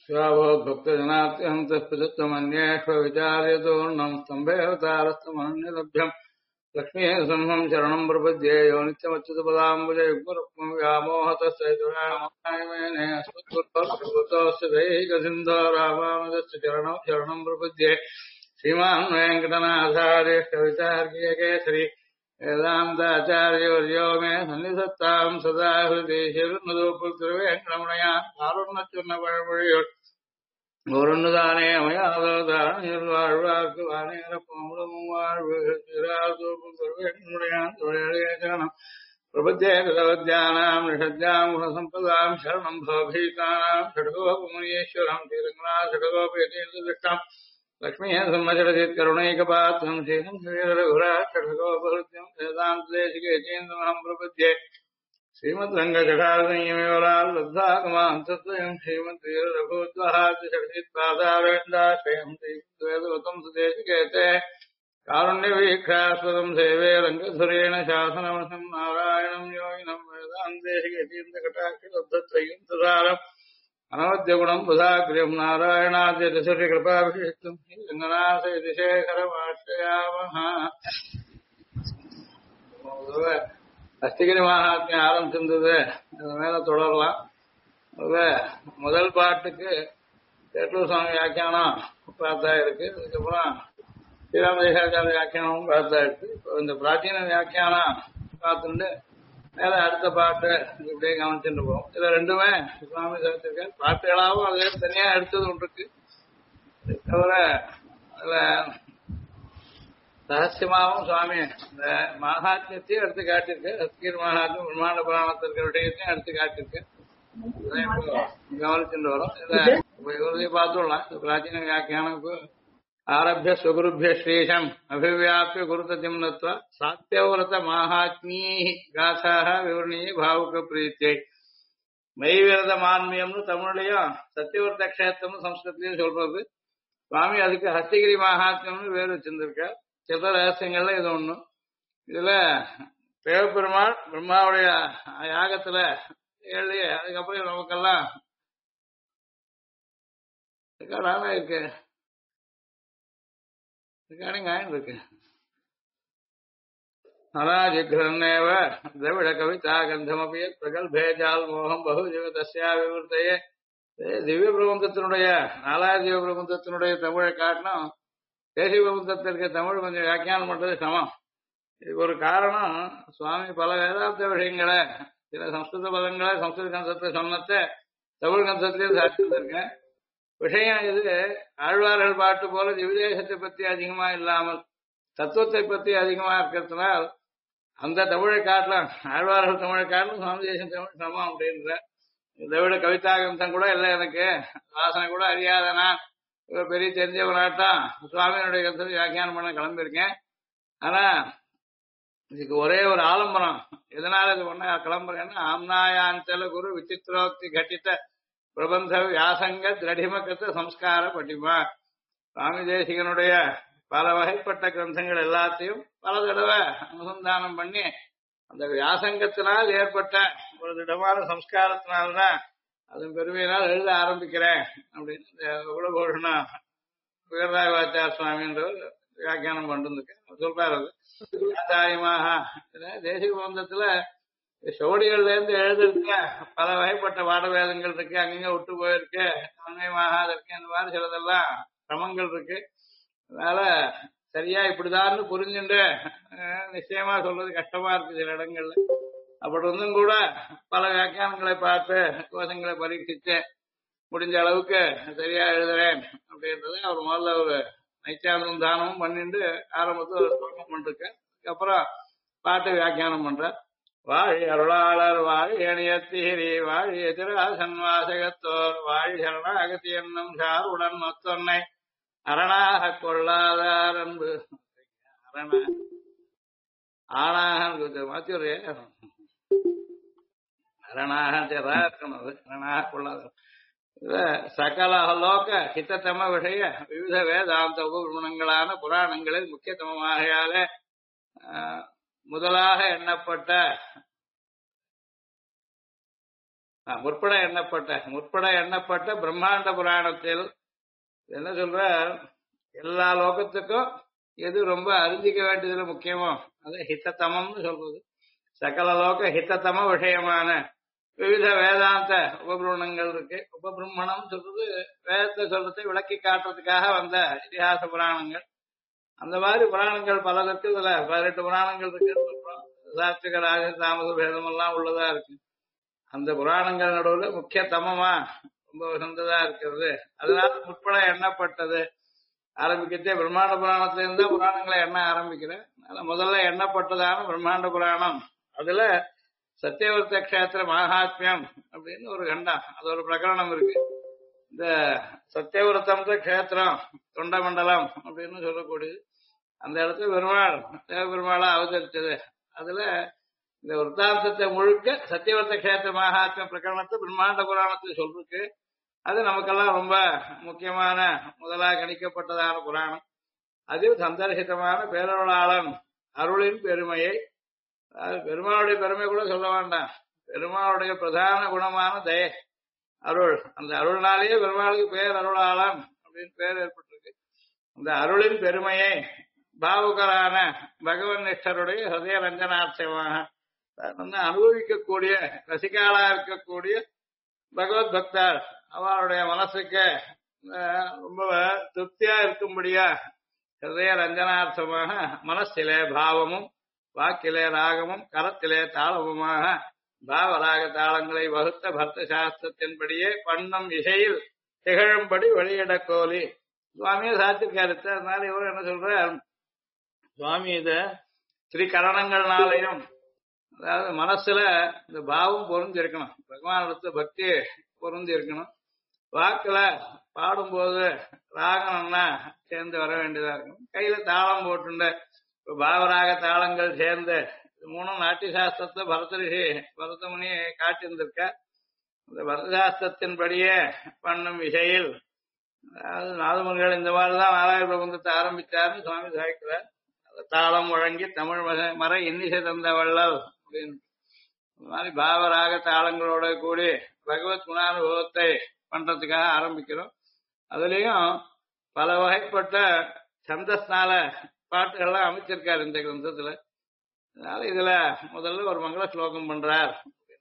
स्वाभोक्तजनात्यहन्तः स्तम्भेऽवतारस्तमनन्यलभ्यम् लक्ष्मीः सिंहम् शरणम् प्रपद्ये यो नित्यमच्युतपदाम्बुजयुग्मरुक्मम् व्यामोहतस्तैतुरामेने अस्मत्पुरोस्य दैहिकसिन्धो रामानुजस्य चरणौ शरणम् प्रपद्ये श्रीमान् वेङ्कटनाथार्य कवितार्कियकेसरी वेदान्ताचार्यवर्यो मे सन्निधत्ताम् सदा हृदि शिरुन्नदोपुत्रवेङ्कटमणयान् कारुण्यचूर्णपழமொழியோர் ஒருண்ணுதானே அமையாதோதானியல் வாழ்வார்க்கு வானேர போமுடமும் வாழ்வு சிறாதோப்புत्रवेङ्कटमणयान् தொழிலேகனம் பிரபத்யே கிருதவத்யானாம் நிஷத்யாம் குணசம்பதாம் சரணம் பவபீதானாம் ஷடகோபமுனீஸ்வரம் ஸ்ரீரங்கநாத ஷடகோபயதீர்த்ததிஷ்டம் लक्ष्मीः सम्मचरचित् करुणैकपात्रम् श्रीहम् श्रीरघुराक्षोपहृत्यम् वेदान्तदेशिकेतीन्द्रमहम् प्रपद्ये श्रीमद्रङ्गजटारसंयमेवलाल् लब्धागमाम् तत्त्वयम् श्रीमद्वीररघुद्वहादिषड्जित्पादारविन्दाश्रयम् श्रीमद्वेदवतम् सुदेशिकेते कारुण्यवीक्षास्पदम् सेवे रङ्गधुरेण शासनमसम् नारायणम् योगिनम् वेदान्तदेशिकेतीन्द्रकटाक्षलब्धत्रयम् तदारम् अनवद्यगुणम् बुधाग्र्यम् नारायणाद्यतिकृपाभिषिक्तम् रङ्गनाथयतिशेखरमाश्रयामः அஸ்திகிரி மகாத்மியம் ஆரம்பிச்சிருந்தது அது மேல தொடரலாம். முதல் பாட்டுக்கு சேட்டூர் சுவாமி வியாக்கியானம் பார்த்தா இருக்கு. அதுக்கப்புறம் ஸ்ரீராமதேசாச்சாரிய வியாக்கியானமும் பார்த்தா இருக்கு. இப்போ இந்த பிராச்சீன வியாக்கியானம் பார்த்துட்டு மேல அடுத்த பாட்டு இப்படியே கவனிச்சுட்டு போவோம். இதுல ரெண்டுமே சுவாமி சேர்த்திருக்க பாட்டுகளாவும் அதே தனியா எடுத்தது ஒன்று இருக்கு. தவிர அதுல ரகசியமாவும் சுவாமி இந்த மகாத்மியத்தையும் எடுத்து காட்டியிருக்கு. அஸ்கீர் மகாத்மியம் பிரம்மாண்ட புராணத்தில் இருக்கிற விஷயத்தையும் எடுத்து காட்டியிருக்கு. கவனிச்சுட்டு வரும். இதை பார்த்துடலாம். பிராச்சீன வியாக்கியானக்கு आरभ्य स्वगुरुभ्य श्रीशम् अभिव्याप्य गुरुततिम् नत्वा सात्यव्रत माहात्मी गाथाः विवरणीय भावुक प्रीत्यै மெய்விரத மான்மியம்னு தமிழ்லயும் சத்தியவர்த்த கஷேத்திரம்னு சம்ஸ்கிருத்திலையும் சொல்றது. சுவாமி அதுக்கு ஹஸ்தகிரி மகாத்மியம்னு வேறு வச்சிருந்திருக்கார். சில ரகசியங்கள்ல இது ஒண்ணு. இதுல தேவபெருமாள் பிரம்மாவுடைய யாகத்துல எழுதி அதுக்கப்புறம் நமக்கெல்லாம் இருக்கு இருக்கு अनाजिघ्रन्नेव द्रविडकविता गन्धमपि प्रगल्भे जाल्मोहम् बहुजीव तस्या विवृतये திவ்ய பிரபந்தத்தினுடைய நாலாயிரம் திவ்ய பிரபந்தத்தினுடைய தமிழை காட்டிலும் தேசிய பிரபந்தத்திற்கு தமிழ் கொஞ்சம் வியாக்கியானம் பண்றது சமம். இதுக்கு ஒரு காரணம், சுவாமி பல வேதாந்த விஷயங்களை சில சம்ஸ்கிருத பதங்களை சம்ஸ்கிருத கந்தத்தை சொன்னத்தை தமிழ் கந்தத்திலேயே சாதிச்சிருக்கேன். விஷயம் இது ஆழ்வார்கள் பாட்டு போல திவ்யதேசத்தை பத்தி அதிகமா இல்லாமல் தத்துவத்தை பத்தி அதிகமா இருக்கிறதுனால் அந்த தமிழை காட்டலாம். ஆழ்வார்கள் தமிழை காட்டலாம், சுவாமி தேசம் தமிழ் சமம் அப்படின்ற இதை விட கவிதா கிரந்தம் கூட இல்லை. எனக்கு வாசனை கூட அறியாதனா பெரிய தெரிஞ்சவனாட்டான் சுவாமியினுடைய கருத்தை வியாக்கியானம் பண்ண கிளம்பியிருக்கேன். ஆனா இதுக்கு ஒரே ஒரு ஆலம்பரம். எதனால இது பண்ண கிளம்புறேன்னா, ஆம்னாயாஞ்சல குரு விசித்திரோக்தி கட்டித்த பிரபந்த வியாசங்க திரடிமக்கத்த சம்ஸ்கார பட்டிமா. சுவாமி தேசிகனுடைய பல வகைப்பட்ட கிரந்தங்கள் எல்லாத்தையும் பல தடவை அனுசந்தானம் பண்ணி அந்த வியாசங்கத்தினால் ஏற்பட்ட ஒரு திடமான சம்ஸ்காரத்தினால்தான் அதன் பெருமையினால் எழுத ஆரம்பிக்கிறேன் அப்படின்னு குலபூஷணா வீரராகவாச்சார சுவாமின்றவர் வியாக்கியானம் பண்ணிருந்துருக்கேன் சொல்றாரு. தாயமாக தேசிக பிரபந்தத்துல சோடிகள்ல இருந்து எழுதிருக்க பல வகைப்பட்ட பாடவேதங்கள் இருக்கு, அங்கங்க விட்டு போயிருக்கு, அங்கயமாக இருக்கு, அந்த மாதிரி சிலதெல்லாம் சிரமங்கள் இருக்கு. அதனால சரியா இப்படிதான் புரிஞ்சுட்டு நிச்சயமா சொல்றது கஷ்டமா இருக்கு சில இடங்கள்ல. அப்படி இருந்தும் கூட பல வியாக்கியானங்களை பார்த்து கோஷங்களை பரீட்சிச்சு முடிஞ்ச அளவுக்கு சரியா எழுதுறேன் அப்படின்றது அவர் முதல்ல ஒரு நைச்சாந்தம் தானமும் பண்ணிட்டு ஆரம்பத்தில் ஒரு ஸ்லோகம் பண்ணிருக்கேன். அதுக்கப்புறம் பாட்டு வியாக்கியானம் பண்ற. வாழி அருளாளர் வாழி அணியத்தீரி வாழி எதிராசன் வாசகத்தோர் வாழி சரணாகதி என்னும் சாருடன் மொத்தொன்னை அரணாக கொள்ளாதார் அன்பு அரண ஆனாக மாத்தி ஒரு அரணாக இருக்கணும். அது அரணாக கொள்ளாதார் சகல லோக ஹிதத்தம விஷய விவித வேதாந்த உபகுணங்களான புராணங்களில் முக்கியத்தமமாகையால முதலாக எண்ணப்பட்ட முற்பட எண்ணப்பட்ட பிரம்மாண்ட புராணத்தில் என்ன சொல்ற, எல்லா லோகத்துக்கும் எது ரொம்ப அறிஞ்சிக்க வேண்டியதுல முக்கியமோ அது ஹிதத்தமம்னு சொல்றது. சகல லோக ஹிதத்தம விஷயமான விவித வேதாந்த உபபிரமணங்கள் இருக்கு. உபபிரம்மணம் சொல்றது வேதத்தை சொல்றதை விளக்கி காட்டுறதுக்காக வந்த இதிகாச புராணங்கள். அந்த மாதிரி புராணங்கள் பல இருக்கு. இதுல 18 புராணங்கள் இருக்குன்னு சொல்றோம். சாத்விக ராஜ தாமச பேதம் எல்லாம் உள்ளதா இருக்கு. அந்த புராணங்கள் நடுவுல முக்கிய தமமா ரொம்ப உகந்ததா இருக்கிறது. அதனால முற்பட எண்ணப்பட்டது. ஆரம்பிக்கத்தே பிரம்மாண்ட புராணத்துல இருந்தா புராணங்களை எண்ண ஆரம்பிக்கிறேன். அதனால முதல்ல எண்ணப்பட்டதான பிரம்மாண்ட புராணம். அதுல சத்தியவர்த்த கஷேத்திர மகாத்மியம் அப்படின்னு ஒரு கண்டம், அது ஒரு பிரகரணம் இருக்கு. இந்த சத்தியவர்த்தம் கஷேத்திரம் தொண்டமண்டலம் அப்படின்னு சொல்லக்கூடியது. அந்த இடத்துல பெருமாள் தேவ பெருமாளா அவதரிச்சது. அதுல இந்த விற்த்தாந்தத்தை முழுக்க சத்தியவர்த்த கஷேத்திர மகாத்மிய பிரகரணத்தை பிரம்மாண்ட புராணத்தை சொல்லிருக்கு. அது நமக்கெல்லாம் ரொம்ப முக்கியமான முதலாக கணிக்கப்பட்டதான புராணம். அதில் சந்தர்சிதமான பேரருளாளன் அருளின் பெருமையை, பெருமாளுடைய பெருமை கூட சொல்ல வேண்டாம், பெருமாளுடைய பிரதான குணமான தயை அருள். அந்த அருள்னாலேயே பெருமாளுக்கு பேர் அருளாளன் அப்படின்னு பேர் ஏற்பட்டிருக்கு. அந்த அருளின் பெருமையை பாவுகரான பகவன் நிஷ்டருடைய ஹிருதய ரஞ்சனார்த்தமாக அனுபவிக்கக்கூடிய ரசிகாலா இருக்கக்கூடிய பகவத் பக்தர் அவருடைய மனசுக்கு ரொம்ப திருப்தியா இருக்கும்படியா ஹிருதய ரஞ்சனார்த்தமாக மனசிலே பாவமும் வாக்கிலே ராகமும் கரத்திலே தாளமுமாக பாவராக தாளங்களை வகுத்த பக்த சாஸ்திரத்தின்படியே பண்ணம் இசையில் திகழும்படி வெளியிட கோலி சுவாமியை சாத்திருக்காரு. அதனால இவர் என்ன சொல்றார், சுவாமி இத திரிகரணங்கள்னாலையும், அதாவது மனசுல இந்த பாவம் பொருந்தி இருக்கணும், பகவானிடத்து பக்தி பொருந்தி இருக்கணும், வாக்குல பாடும்போது ராகம்னா சேர்ந்து வர வேண்டியதா இருக்கணும், கையில தாளம் போட்டுண்ட பாவராக தாளங்கள் சேர்ந்து மூணும் நாட்டிய சாஸ்திரத்தை பரதமுனி காட்டியிருந்திருக்க. இந்த பரதசாஸ்திரத்தின்படியே பண்ணும் இசையில், அதாவது நாதமுனிகள் இந்த மாதிரிதான் நாலாயிர பிரபந்தத்தை ஆரம்பிச்சாருன்னு சுவாமி சாய்க்கிறார். தாளம் வழங்கி தமிழ் மறை இன்னிசை தந்த வள்ளல் அப்படின்னு இந்த மாதிரி பாவராக தாளங்களோட கூடி பகவத் குணானுபவத்தை பண்றதுக்காக ஆரம்பிக்கிறோம். அதுலயும் பல வகைப்பட்ட சந்தஸ்னால பாட்டுகள்லாம் அமைச்சிருக்காரு இந்த கிரந்தத்துல. அதனால இதுல முதல்ல ஒரு மங்கள ஸ்லோகம் பண்றார்.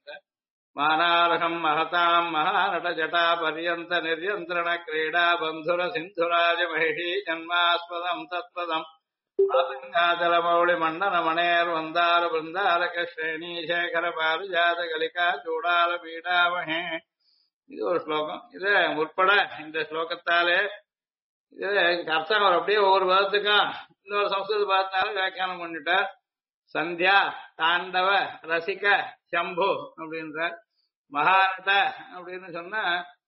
மானாரகம் மகதாம் மகாநட ஜட்டா பரியந்த நிர்யந்திரண கிரீடா பந்துர சிந்துராஜ மகிஷி ஜன்மாஸ்பதம் தத்பதம் ஆதங்காதல மௌளி மண்டன மணேர் வந்தார பிருந்தாரக ஸ்ரேணி சேகர பாரிஜாத கலிகா சூடால பீடாமஹே. இது ஒரு ஸ்லோகம். இது முற்பட இந்த ஸ்லோகத்தாலே இது அர்த்தம் அவர் அப்படியே ஒவ்வொரு பதத்துக்கும் இன்னொரு சம்ஸ்கிருத பதத்தால வியாக்கியானம் பண்ணிட்டார். சந்தியா தாண்டவ ரசிக சம்பு அப்படின்ற மகாநட அப்படின்னு சொன்னா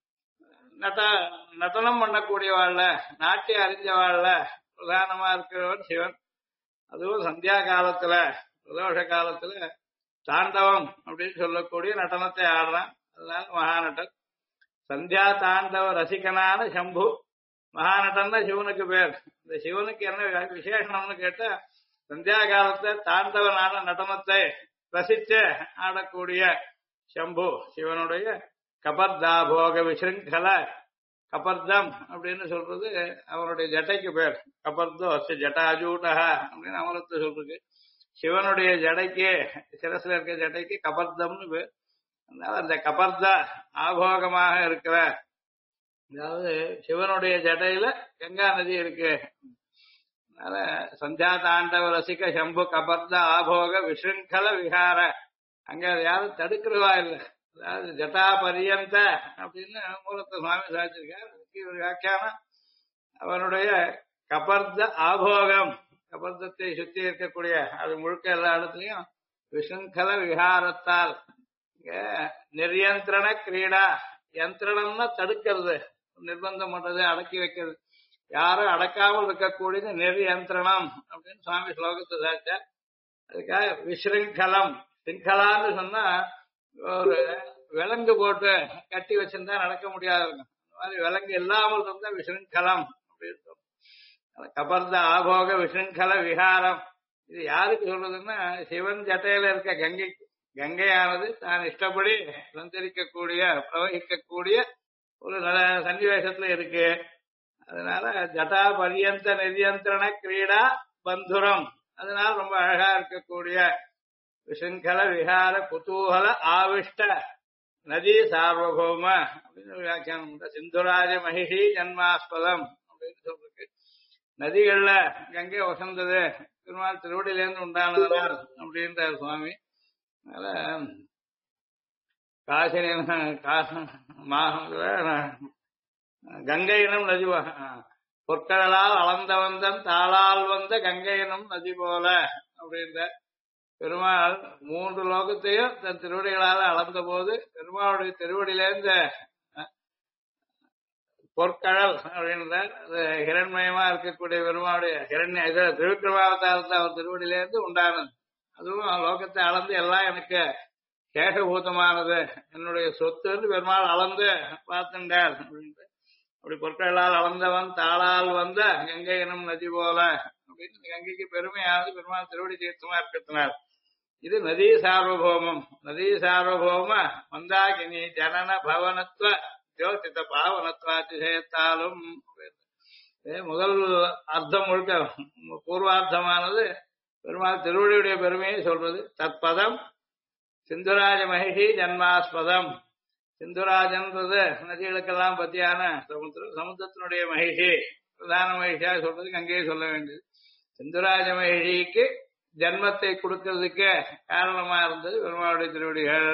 நடனம் பண்ணக்கூடியவாழ்ல, நாட்டிய அறிஞ்சவாழ்ல பிரதானமா இருக்கிறவன் சிவன். அதுவும் சந்தியா காலத்துல பிரதோஷ காலத்துல தாண்டவம் அப்படின்னு சொல்லக்கூடிய நடனத்தை ஆடுறான். அதனால மகாநட்டன். சந்தியா தாண்டவ ரசிகனான சம்பு. மகாநட்டன்னா சிவனுக்கு பேர். இந்த சிவனுக்கு என்ன விசேஷம்னு கேட்டா, சந்தியா காலத்தை தாண்டவனான நடனத்தை ரசிச்சு ஆடக்கூடிய சம்பு சிவனுடைய கபர்தாபோக விசிருங்கல. கபர்தம் அப்படின்னு சொல்றது அவனுடைய ஜட்டைக்கு பேர். கபர்தோ ஜட்டாஜூட்டா அப்படின்னு அமரத்தை சொல்றது. சிவனுடைய ஜடைக்கு, சிரசுல இருக்க ஜடைக்கு கபர்தம்னு பேர். அதனால அந்த கபர்த ஆபோகமாக இருக்கிற, அதாவது சிவனுடைய ஜடையில கங்கா நதி இருக்கு. அதனால சந்தியா தாண்டவ ரசிக சம்பு கபர்த ஆபோக விசிருங்கல விஹார. அங்க யாரும் தடுக்கிறவா இல்லை. அதாவது ஜட்டா பரியந்த அப்படின்னு மூலத்தை சுவாமி சாதிச்சிருக்கார். ஒரு வியாக்கியானம் அவனுடைய கபர்த ஆபோகம், கபர்தத்தை சுத்தி இருக்கக்கூடிய அது முழுக்க எல்லா இடத்துலயும் விசிருங்கல விஹாரத்தால் நிர்யந்திரண கிரீடா. யந்திரணம்னா தடுக்கிறது, நிர்பந்தம் பண்றது, அடக்கி வைக்கிறது. யாரும் அடக்காமல் இருக்கக்கூடியது நெறியந்திரணம் அப்படின்னு சுவாமி ஸ்லோகத்தை சாதிச்சார். அதுக்காக விசிருங்கலம், சிங்கலான்னு சொன்னா ஒரு விலங்கு போட்டு கட்டி வச்சிருந்தா நடக்க முடியாது இருக்கும். அந்த மாதிரி விலங்கு இல்லாமல் இருந்தா விசிருங்கலம் அப்படின்னு சொல்றோம். கபர்த ஆபோக விசிருங்கல விஹாரம். இது யாருக்கு சொல்றதுன்னா சிவன் ஜட்டையில இருக்க கங்கைக்கு. கங்கையானது தான் இஷ்டப்படி சஞ்சரிக்கக்கூடிய பிரவகிக்கக்கூடிய ஒரு சன்னிவேசத்துல இருக்கு. அதனால ஜட்டா பரியந்த நிரியந்திரண கிரீடா பந்துரம், அதனால ரொம்ப அழகா இருக்கக்கூடிய விசங்கல விஹார குதூகல ஆவிஷ்ட நதி சார்வபௌம அப்படின்னு ஒரு வியாக்கியானம் உண்டு. சிந்துராஜ மகிஷி ஜன்மாஸ்பதம் அப்படின்னு சொல்றதுக்கு நதிகள்ல கங்கை வசந்தது பெருமாள் திருவடியிலேருந்து உண்டானதுனால் அப்படின்ற சுவாமி. அதனால காசினி கங்கையினும் நதி பொற்கடலால் அளந்த வந்தன் தாளால் வந்த கங்கையினும் நதி போல அப்படின்ற பெருமாள் 3 லோகத்தையும் தன் திருவடிகளால் அளந்த போது பெருமாளுடைய திருவடியிலேருந்து பொற்கடல் அப்படின்ற அது ஹிரண்மயமா இருக்கக்கூடிய பெருமாளுடைய ஹிரண்ய திருவிக்கிரமாவதாரத்தை அவர் திருவடியிலேருந்து உண்டானது. அதுவும் லோகத்தை அளந்து எல்லாம் எனக்கு சேஷபூதமானது, என்னுடைய சொத்துன்னு பெருமாள் அளந்து பார்த்துட்டார் அப்படின்ட்டு. அப்படி பொற்களால் அளந்தவன் தாளால் வந்த கங்கை எனும் நதி போல அப்படின்னு கங்கைக்கு பெருமையாவது பெருமாள் திருவடி தீர்த்தமா இருக்கிறதுனார். இது நதி சார்வபௌமம். நதி சார்வபௌம மந்தாகினி ஜனன பவனத்துவ ஜோதித பாவனத்துவாதிசயத்தாலும். முதல் அர்த்தம் முழுக்க பூர்வார்த்தமானது பெருமாள் திருவடியுடைய பெருமையை சொல்றது. தற்பதம் சிந்துராஜ மகிஷி ஜன்மாஸ்பதம். சிந்துராஜன்றது நதிகளுக்கெல்லாம் பத்தியான சமுத்திரம், சமுத்திரத்தினுடைய மகிஷி பிரதான மகிஷியா சொல்றது கங்கையை சொல்ல வேண்டியது. சிந்துராஜ மகிழிக்கு ஜன்மத்தை கொடுக்கறதுக்கு காரணமா இருந்தது பெருமாளுடைய திருவடிகள்.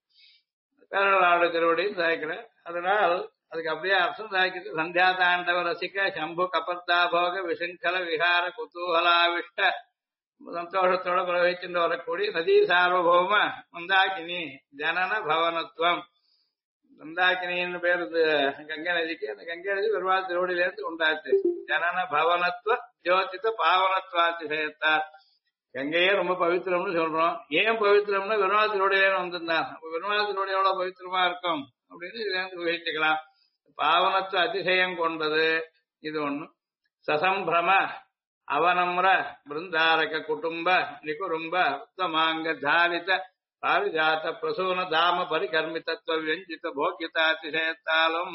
பெருமாளுடைய திருவடியும் சாய்க்கிற. அதனால் அதுக்கு அப்படியே அர்த்தம் சாய்க்கிறது. சந்தியா தாண்டவ ரசிக்க சம்பு கபர்த்தா போக விசங்கல விஹார குதூகலாவிஷ்ட சந்தோஷத்தோட பிரவகிச்சுட்டு வரக்கூடிய நதி சார்வபௌம மந்தாகினி ஜனன பவனத்துவம். மந்தாகினின்னு பேர் கங்கை நதிக்கு. அந்த கங்கை நதி பெருமாள் திருவடியிலேருந்து உண்டாச்சு. ஜனன பவனத்துவ ஜோதித பாவனத்துவாதிசயத்தார். கங்கையே ரொம்ப பவித்திரம்னு சொல்றோம். ஏன் பவித்திரம்னா பெருமாள் திருவடியிலேருந்து வந்திருந்தார். அப்ப பெருமாள் திருவடி எவ்வளவு பவித்திரமா இருக்கும் அப்படின்னு இதுலேருந்து கிரகிச்சுக்கலாம். பாவனத்துவ அதிசயம் கொண்டது இது ஒண்ணு. சசம்பிரம அவனம்ர பிருந்தாரக குடும்ப நிகுரும்ப உத்தமாங்க தாரித பாரிஜாத பிரசூன தாம பரிகர்மிதத்துவ வியஞ்சித போக்கியதாதிசயத்தாலும்.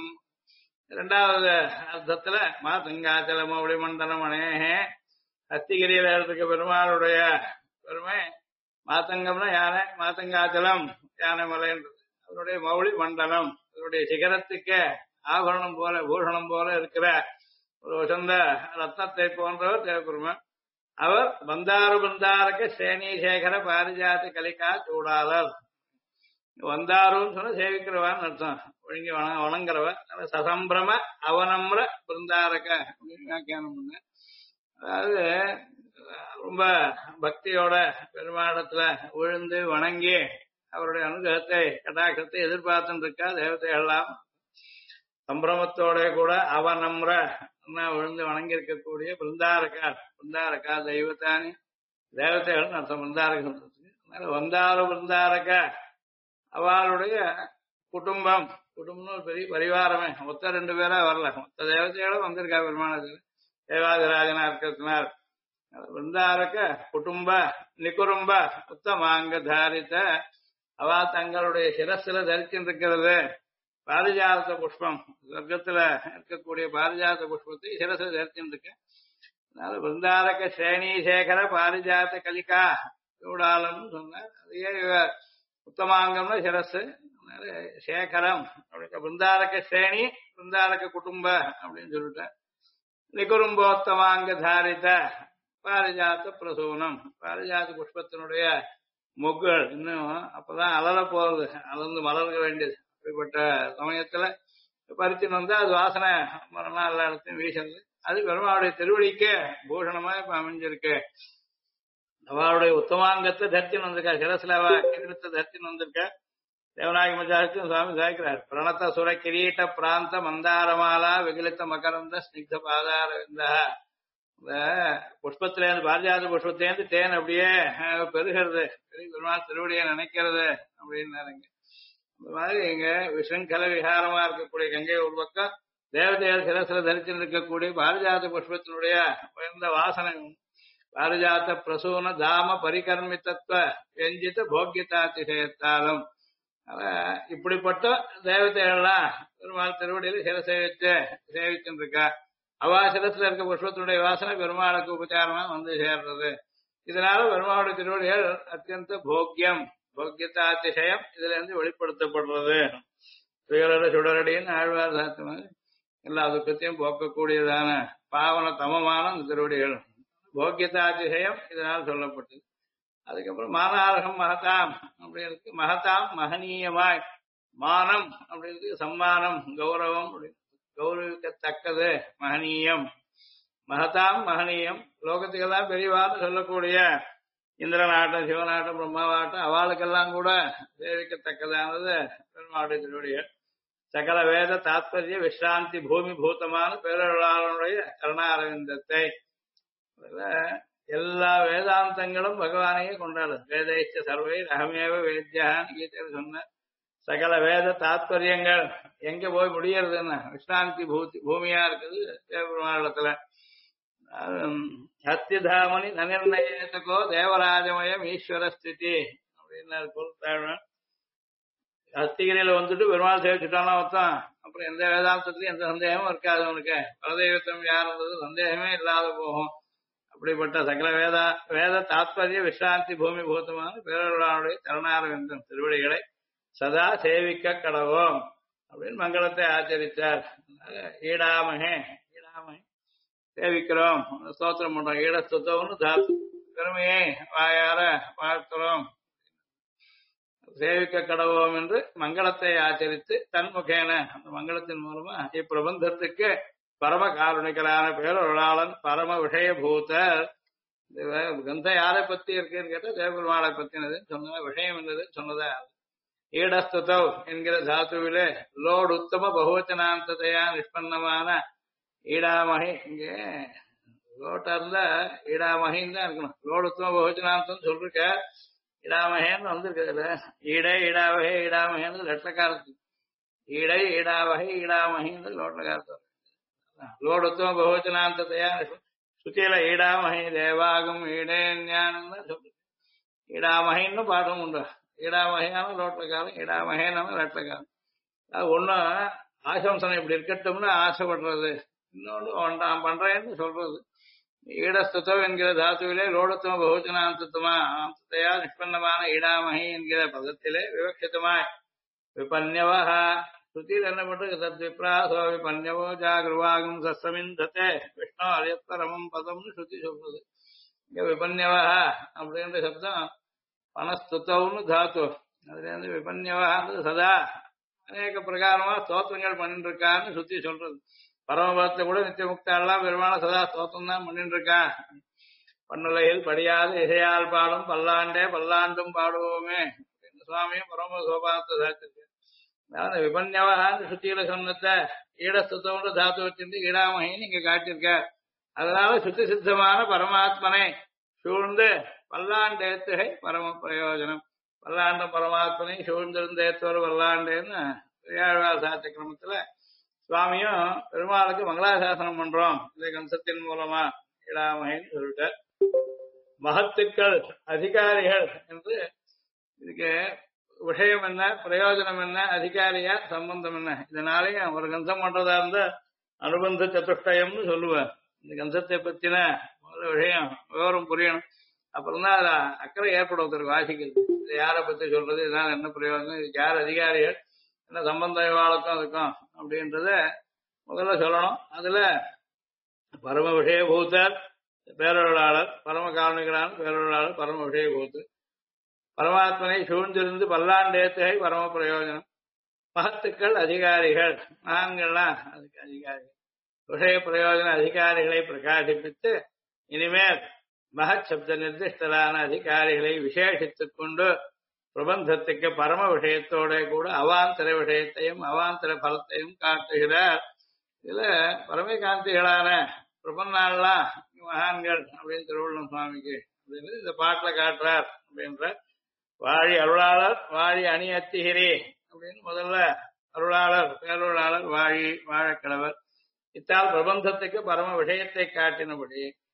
2வது அர்த்தத்துல மாதங்காச்சல மௌளி மண்டலம் அணேகே அஸ்திகிரியில இருக்க பெருமாளுடைய பெருமை. மாத்தங்கம்னா யானை, மாத்தங்காச்சலம் யானை மலைன்றது. அதனுடைய மௌளி மண்டலம், அதனுடைய சிகரத்துக்கு ஆபரணம் போல பூஷணம் போல இருக்கிற ஒரு வசந்த ரத்னத்தை போன்றவர் தேவபெருமான். அவர் பந்தாரு பந்தாரக ஸ்ரேணிசேகர பாரிஜாத கலிகா சூடாளர். வந்தாருன்னு சொன்ன சேவிக்கிறவான்னு அர்த்தம், ஒழுங்கி வணங்குறவர். சசம்பிரம அவனம்ர பிருந்தாரக வியாக்கியானம் பண்ண. அதாவது ரொம்ப பக்தியோட பெருமாடத்துல விழுந்து வணங்கி அவருடைய அனுகிரகத்தை கடாட்சத்தை எதிர்பார்த்துட்டு இருக்கா தேவதைகள்லாம். சம்பிரமத்தோட கூட அவனம்ர விழுந்து வணங்கி இருக்கக்கூடிய பிருந்தாரகா. பிருந்தாரகா தெய்வத்தானி தேவதைகள் அர்த்தம் பிருந்தாரக. அதனால வந்தாரு பிருந்தாரக அவளுடைய குடும்பம். குடும்பம்னு ஒரு பெரிய பரிவாரமே. மொத்த 2 பேரா வரல, மொத்த தேவதைகளும் வந்திருக்கா பெருமானத்துல. தேவாதிராஜனா இருக்கிறதுனார். பிருந்தாரக குடும்ப நிகுரும்ப உத்தமாங்க தாரித்த. அவ தங்களுடைய சிரஸ்ல தரிச்சுட்டு இருக்கிறது பாரிஜாத புஷ்பம். சொர்க்கத்துல இருக்கக்கூடிய பாரிஜாத புஷ்பத்தை சிரஸ்ல தரிச்சுட்டு இருக்கு. அதனால பிருந்தாரக ஸ்ரேணிசேகர பாரிஜாத கலிகா சூடாளம்னு சொன்னார். அதையே உத்தமாங்கம்னு சிரஸ். அதனால சேகரம் அப்படின்ற பிருந்தாரக ஸ்ரேணி பிருந்தாரக குடும்ப அப்படின்னு சொல்லிட்டேன். நிகுரும்போத்தமாங்க தாரித பாரிஜாத்த பிரசூனம். பாரிஜாத புஷ்பத்தினுடைய மொக்குகள் இன்னும் அப்பதான் அலற போறது, அலர்ந்து மலர்க வேண்டியது. அப்படிப்பட்ட சமயத்துல பறிச்சுன்னு வந்தா அது வாசனை மரணா எல்லா இடத்தையும் வீசுறது. அது பெருமாளுடைய திருவடிக்கு பூஷணமா இப்ப அமைஞ்சிருக்கு. அவளுடைய உத்தமாங்கத்தை தரிச்சுன்னு வந்திருக்கா. சிரசில கிரீடத்தை தரிச்சுன்னு வந்திருக்க. தேவநாயக மஜாரிக்கும் சுவாமி சாய்க்கிறார். பிரணத்த சுர கிரீட்ட பிராந்த மந்தாரமாலா விகலித்த மகரந்த ஸ்னிக்த பாதார இந்த புஷ்பத்திலேருந்து பாரிஜாத புஷ்பத்திலேருந்து தேன் அப்படியே பெருகிறது. பெருமாள் திருவடியை நினைக்கிறது அப்படின்னு. இந்த மாதிரி இங்க விசங்கல விகாரமா இருக்கக்கூடிய கங்கை ஒரு பக்கம், தேவதைகள் சிரசில தரிச்சு இருக்கக்கூடிய பாரிஜாத புஷ்பத்தினுடைய உயர்ந்த வாசனை. பாரிஜாத்த பிரசூன தாம பரிகர்மித்தத்வ வெஞ்சித போக்கியதாதிசயத்தாலும் இப்படிப்பட்ட தேவதைகள்லாம் பெருமாள் திருவடியில சில சேவிச்சுட்டு இருக்கா. அவாசலத்துல இருக்க புஷ்பத்தினுடைய வாசனை பெருமாளுக்கு உபச்சாரமா வந்து சேர்றது. இதனால பெருமாளுடைய திருவடிகள் அத்தியந்த போக்கியம், போக்கியதாதிசயம் இதுல இருந்து வெளிப்படுத்தப்படுறது. துயரட சுடரடின்னு ஆழ்வார் சாத்தமாக எல்லா துக்கத்தையும் போக்கக்கூடியதான பாவன தமமான அந்த திருவடிகள் போக்கியதாதிசயம் இதனால் சொல்லப்பட்டது. அதுக்கப்புறம் மானார்கம் மகதாம் அப்படின்னு மகதாம் மகனீயமாய், மானம் அப்படின்றது சம்மானம் கௌரவம் கௌரவிக்கத்தக்கது மகனீயம். மகதாம் மகனீயம் லோகத்துக்கெல்லாம் பெரியவான்னு சொல்லக்கூடிய இந்திரநாட்டம் சிவநாட்டம் பிரம்மாவாட்டம் அவளுக்கெல்லாம் கூட சேவிக்கத்தக்கதானது பெருமாளுடைய திருவடிகள். சகல வேத தாத்பரிய விஸ்ராந்தி பூமி பூதமான பேரருளாளனுடைய கருணாரவிந்தத்தை எல்லா வேதாந்தங்களும் பகவானையே கொண்டாடு. வேதைச்ச சர்வை அகமேவ வேத்யான்னு கீதையில சொன்ன சகல வேத தாத்பரியங்கள் எங்க போய் முடியறதுன்னா விஸ்ராந்தி பூமியா இருக்குது தேவபெருமாளத்துல. ஹத்தியதாமணி நனிர்ணயத்துக்கோ தேவராஜமயம் ஈஸ்வர ஸ்திதி அப்படின்னு பொருத்தாழ்வன். ஹஸ்திகிரியில வந்துட்டு பெருமாள் சேவிச்சுட்டானா மொத்தம் அப்புறம் எந்த வேதாந்தத்திலையும் எந்த சந்தேகமும் இருக்காது. அவனுக்கு பரதெய்வத்தம் யாருன்றது சந்தேகமே இல்லாத போகும். அப்படிப்பட்ட சகல வேத தாத்பரிய விஸ்ராந்தி பூமி பூத்தமான பேரருளானுடைய கருணாரவிந்தன் திருவடிகளை சதா சேவிக்க கடவோம் அப்படின்னு மங்களத்தை ஆச்சரித்தார். ஈடாமகே சேவிக்கிறோம், ஸ்தோத்திரம் பண்றோம். ஈடஸ்துத்தம்னு தாத்து பெருமையை வாயார வாழ்த்துறோம், சேவிக்க கடவோம் என்று மங்களத்தை ஆச்சரித்து தன்முகேன அந்த மங்களத்தின் மூலமா இப்பிரபந்தத்துக்கு பரம காருணிகரான பேரொருளாளன் பரம விஷயபூதர். கிரந்தம் யாரை பத்தி இருக்குன்னு கேட்டா தேவபெருமாளை பத்தினதுன்னு சொன்ன விஷயம் என்னதுன்னு சொன்னதா. ஈடஸ்துதவ் என்கிற தாத்துவிலே லோடு உத்தம பகுவச்சனாந்ததையா நிஷ்பன்னமான ஈடாமகை, இங்கே லோட்டா இருந்தா ஈடாமகின்னு தான் இருக்கணும். லோடு உத்தம பகுவச்சனாந்தம் சொல்லிருக்க, ஈடாமகேன்னு வந்திருக்குதுல. ஈடை ஈடாவகை ஈடாமகேன்னு லட்சக்காரத்து, ஈடை ஈடாவகை ஈடாமகின்னு லோட்டக்காரத்து. லோடுத்துவ பகுவச்சனாந்ததையா சுத்தியில ஈடாமகை தேவாகும் ஈடேன்னு சொல்லு. ஈடாமகின்னு பாடம் உண்டு. ஈடாமகையான லோட்டக்காரன், ஈடாமகேனான லட்சக்காரன். அது ஒன்னும் ஆசம்சனம் இப்படி இருக்கட்டும்னு ஆசைப்படுறது, இன்னொன்னு நான் பண்றேன்னு சொல்றது. ஈடஸ்துதவ் என்கிற தாத்துவிலே லோடுத்துவ பகுவச்சனாந்தத்துவமா அந்தத்தையா நிஷ்பன்னமான ஈடாமகை என்கிற பதத்திலே விவக்ஷிதமாய் விபன்யவா ஸ்ருதியில் என்ன பண்றது? தத்விப்ராசோ விபன்யவோ ஜாகிருவாகும் சசமிந்ததே விஷ்ணு அரியத்தரமம் பதம்னு ஸ்ருதி சொல்றது. இங்க விபன்யவா அப்படின்ற சப்தம் பணஸ்துத்தவுன்னு தாத்து, அதுல இருந்து விபன்யவான்றது சதா அநேக பிரகாரமா ஸ்தோத்திரங்கள் பண்ணிட்டு இருக்கான்னு ஸ்ருதி சொல்றது. பரமபதத்தை கூட நித்திய முக்தாலாம் பெருமான சதா ஸ்தோத்திரம் தான் பண்ணிட்டு இருக்கா. பண்ணுலையில் படியாது இசையால் பாடும் பல்லாண்டே பல்லாண்டும் பாடுவோமே சுவாமியும் பரம சோபானத்தை சாத்திருக்கு. அதாவது விபன்யவான்னு சுத்தியில சொன்னத ஈடஸ்துத்தோடு தாத்து வச்சிருந்து ஈடாமகின்னு இங்க காட்டியிருக்க. அதனால சுத்தி சித்தமான பரமாத்மனை சூழ்ந்து பல்லாண்டேத்துகை பரம பிரயோஜனம். பல்லாண்டம் பரமாத்மனை சூழ்ந்திருந்தேத்தோர் பல்லாண்டேன்னு பெரியாழ்வார் சாத்திய கிரமத்துல சுவாமியும் பெருமாளுக்கு மங்களாசாசனம் பண்றோம் இந்த கம்சத்தின் மூலமா ஈடாமகின்னு சொல்லிட்டார். மகத்துக்கள் அதிகாரிகள் என்று இதுக்கு விஷயம் என்ன, பிரயோஜனம் என்ன, அதிகாரியா சம்பந்தம் என்ன, இதனாலேயும் ஒரு கம்சம் பண்றதா இருந்தா அனுபந்த சதுஷ்டயம்னு சொல்லுவேன். இந்த கம்சத்தை பத்தின முதல்ல விஷயம் விவரம் புரியணும். அப்புறம் தான் அது அக்கறை ஏற்படுவதற்கு வாசிக்கிறது. இது யாரை பத்தி சொல்றது, இதனால என்ன பிரயோஜனம், இதுக்கு யார் அதிகாரிகள், என்ன சம்பந்தம் இவாளுக்கும் அதுக்கும் அப்படின்றத முதல்ல சொல்லணும். அதுல பரம விஷயபூத்தர் பேரொருளாளர், பரம காரணிகளான பேரொருளாளர் பரம விஷயபூத்தர், பரமாத்மனை சூழ்ந்திருந்து பல்லாண்டேத்துகை பரம பிரயோஜனம். மகத்துக்கள் அதிகாரிகள், மகான்கள்லாம் அதுக்கு அதிகாரிகள், விஷய பிரயோஜன அதிகாரிகளை பிரகாசிப்பித்து இனிமேல் மகத் சப்த நிர்திஷ்டரான அதிகாரிகளை விசேஷித்துக் கொண்டு பிரபந்தத்துக்கு பரம விஷயத்தோட கூட அவாந்தர விஷயத்தையும் அவாந்தர பலத்தையும் காட்டுகிறார். இதுல பரமகாந்திகளான பிரபன்னாள்லாம் மகான்கள் அப்படின்னு திருவள்ளுவர் சுவாமிக்கு அப்படின்னு இந்த பாட்டுல காட்டுறார். அப்படின்ற வாழி அருளாளர் வாழி அணி அத்திகிரி அப்படின்னு முதல்ல அருளாளர் பேரருளாளர் வாழி வாழக்கிழவர் இத்தால் பிரபந்தத்துக்கு பரம விஷயத்தை காட்டினபடி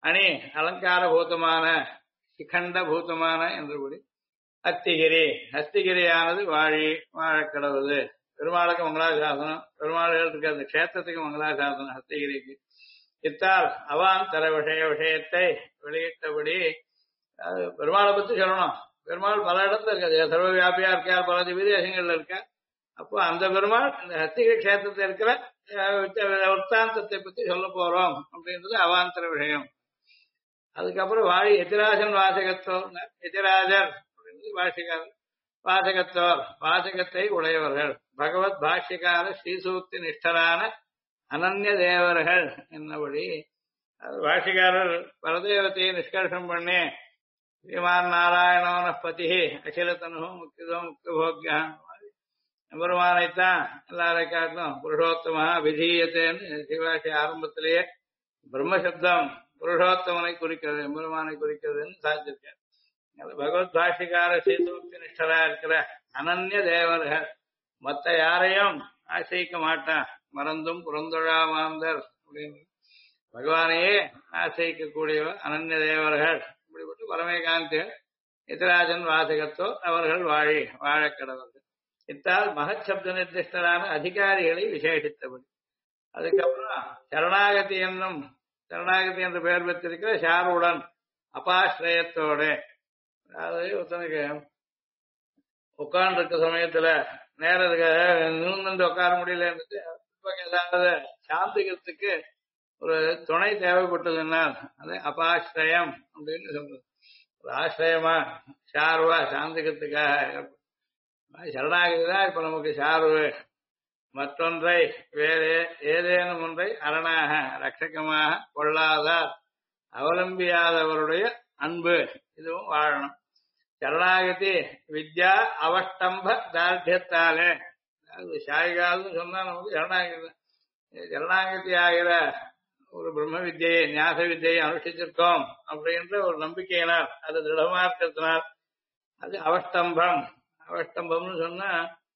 அணி அலங்கார பூதமான சிகண்ட பூதமான என்றபடி அத்திகிரி அஸ்திகிரியானது வாழி வாழக்கடவுது. பெருமாளுக்கு மங்களாசாசனம், பெருமாள் இருக்க அந்த கஷேத்திரத்துக்கு மங்களாசாசனம் அஸ்திகிரிக்கு. இத்தால் அவாந்தர விஷயத்தை வெளியிட்டபடி பெருமாளை பத்தி சொல்லணும். பெருமாள் பல இடத்துல இருக்காது, சர்வ வியாபியா இருக்கார், பல விதேசங்கள்ல இருக்கார். அப்போ அந்த பெருமாள் இந்த ஹஸ்திகிரி கஷேத்திரத்தில் இருக்கிற வృத்தாந்தத்தை பத்தி சொல்ல போறோம் அப்படின்றது அவாந்தர விஷயம். அதுக்கப்புறம் வாழி எதிராஜன் வாசகத்தோர், எதிராஜர் அப்படின்றது பாஷிகாரர். வாசகத்தோர் வாசகத்தை உடையவர்கள், பகவத் பாஷ்யக்கார ஸ்ரீசூக்தி நிஷ்டரான அனன்ய தேவர்கள் என்னபடி பாஷிகாரர் பரதேவத்தையை நிஷ்கர்ஷம் பண்ணி ஸ்ரீமான் நாராயணோன பதி அகிலத்தனு முக்திதோ முக்தபோக்யா பெருமானைத்தான் எல்லாரை காட்டிலும் புருஷோத்தமா விதீயத்தேன்னு சிவாசி ஆரம்பத்திலேயே பிரம்மசப்தம் புருஷோத்தமனை குறிக்கிறது, எம்பெருமானை குறிக்கிறதுன்னு சாதிச்சிருக்காரு. பகவத் பாஷிகார ஸ்ரீசூக்தி நிஷ்டரா இருக்கிற அனன்ய தேவர்கள் மற்ற யாரையும் ஆசைக்க மாட்டான், மறந்தும் புறந்தொழா மாந்தர் அப்படின்னு பகவானையே ஆசைக்க கூடியவர் அனன்ய தேவர்கள். இப்படிப்பட்ட பரமேகாந்திகள் இத்தராஜன் வாசகத்தோ அவர்கள் வாழி வாழக்கடவர்கள். இத்தால் மகத் சப்த நிர்திஷ்டரான அதிகாரிகளை விசேஷித்தபடி. அதுக்கப்புறம் சரணாகதி என்னும் சரணாகதி என்று பெயர் பெற்றிருக்கிற ஷாருடன் அபாஸ்ரயத்தோட, அதாவது ஒருத்தனுக்கு உட்கார்ந்து இருக்க சமயத்துல நேரம் இருக்க நின்று உட்கார முடியல இருந்துட்டு ஏதாவது சாந்திக்கிறதுக்கு ஒரு துணை தேவைப்பட்டதுன்னா அது அபாஸ்ரயம் அப்படின்னு சொல்றது. ஒரு ஆசிரியமா ஷார்வா சாந்திக்கிறதுக்காக சரணாகதி தான் இப்ப நமக்கு ஷார்வு. மற்றொன்றை வேறு ஏதேனும் ஒன்றை அரணாக ரட்சகமாக கொள்ளாதார் அவலம்பியாதவருடைய அன்பு இதுவும் வாழணும். சரணாகதி வித்யா அவஷ்டம்ப தார்டியத்தாலே, சாய்கால்னு சொன்னா நமக்கு சரணாகதி சரணாகதி ஆகிற ஒரு பிரம்ம வித்தியை ஞாச வித்தியை அனுஷ்டிச்சிருக்கோம் அப்படின்ற ஒரு நம்பிக்கையினால் அது திடமா இருக்கிறதுனால் அது அவஷ்டம்பம். அவஷ்டம்பம்னு சொன்னா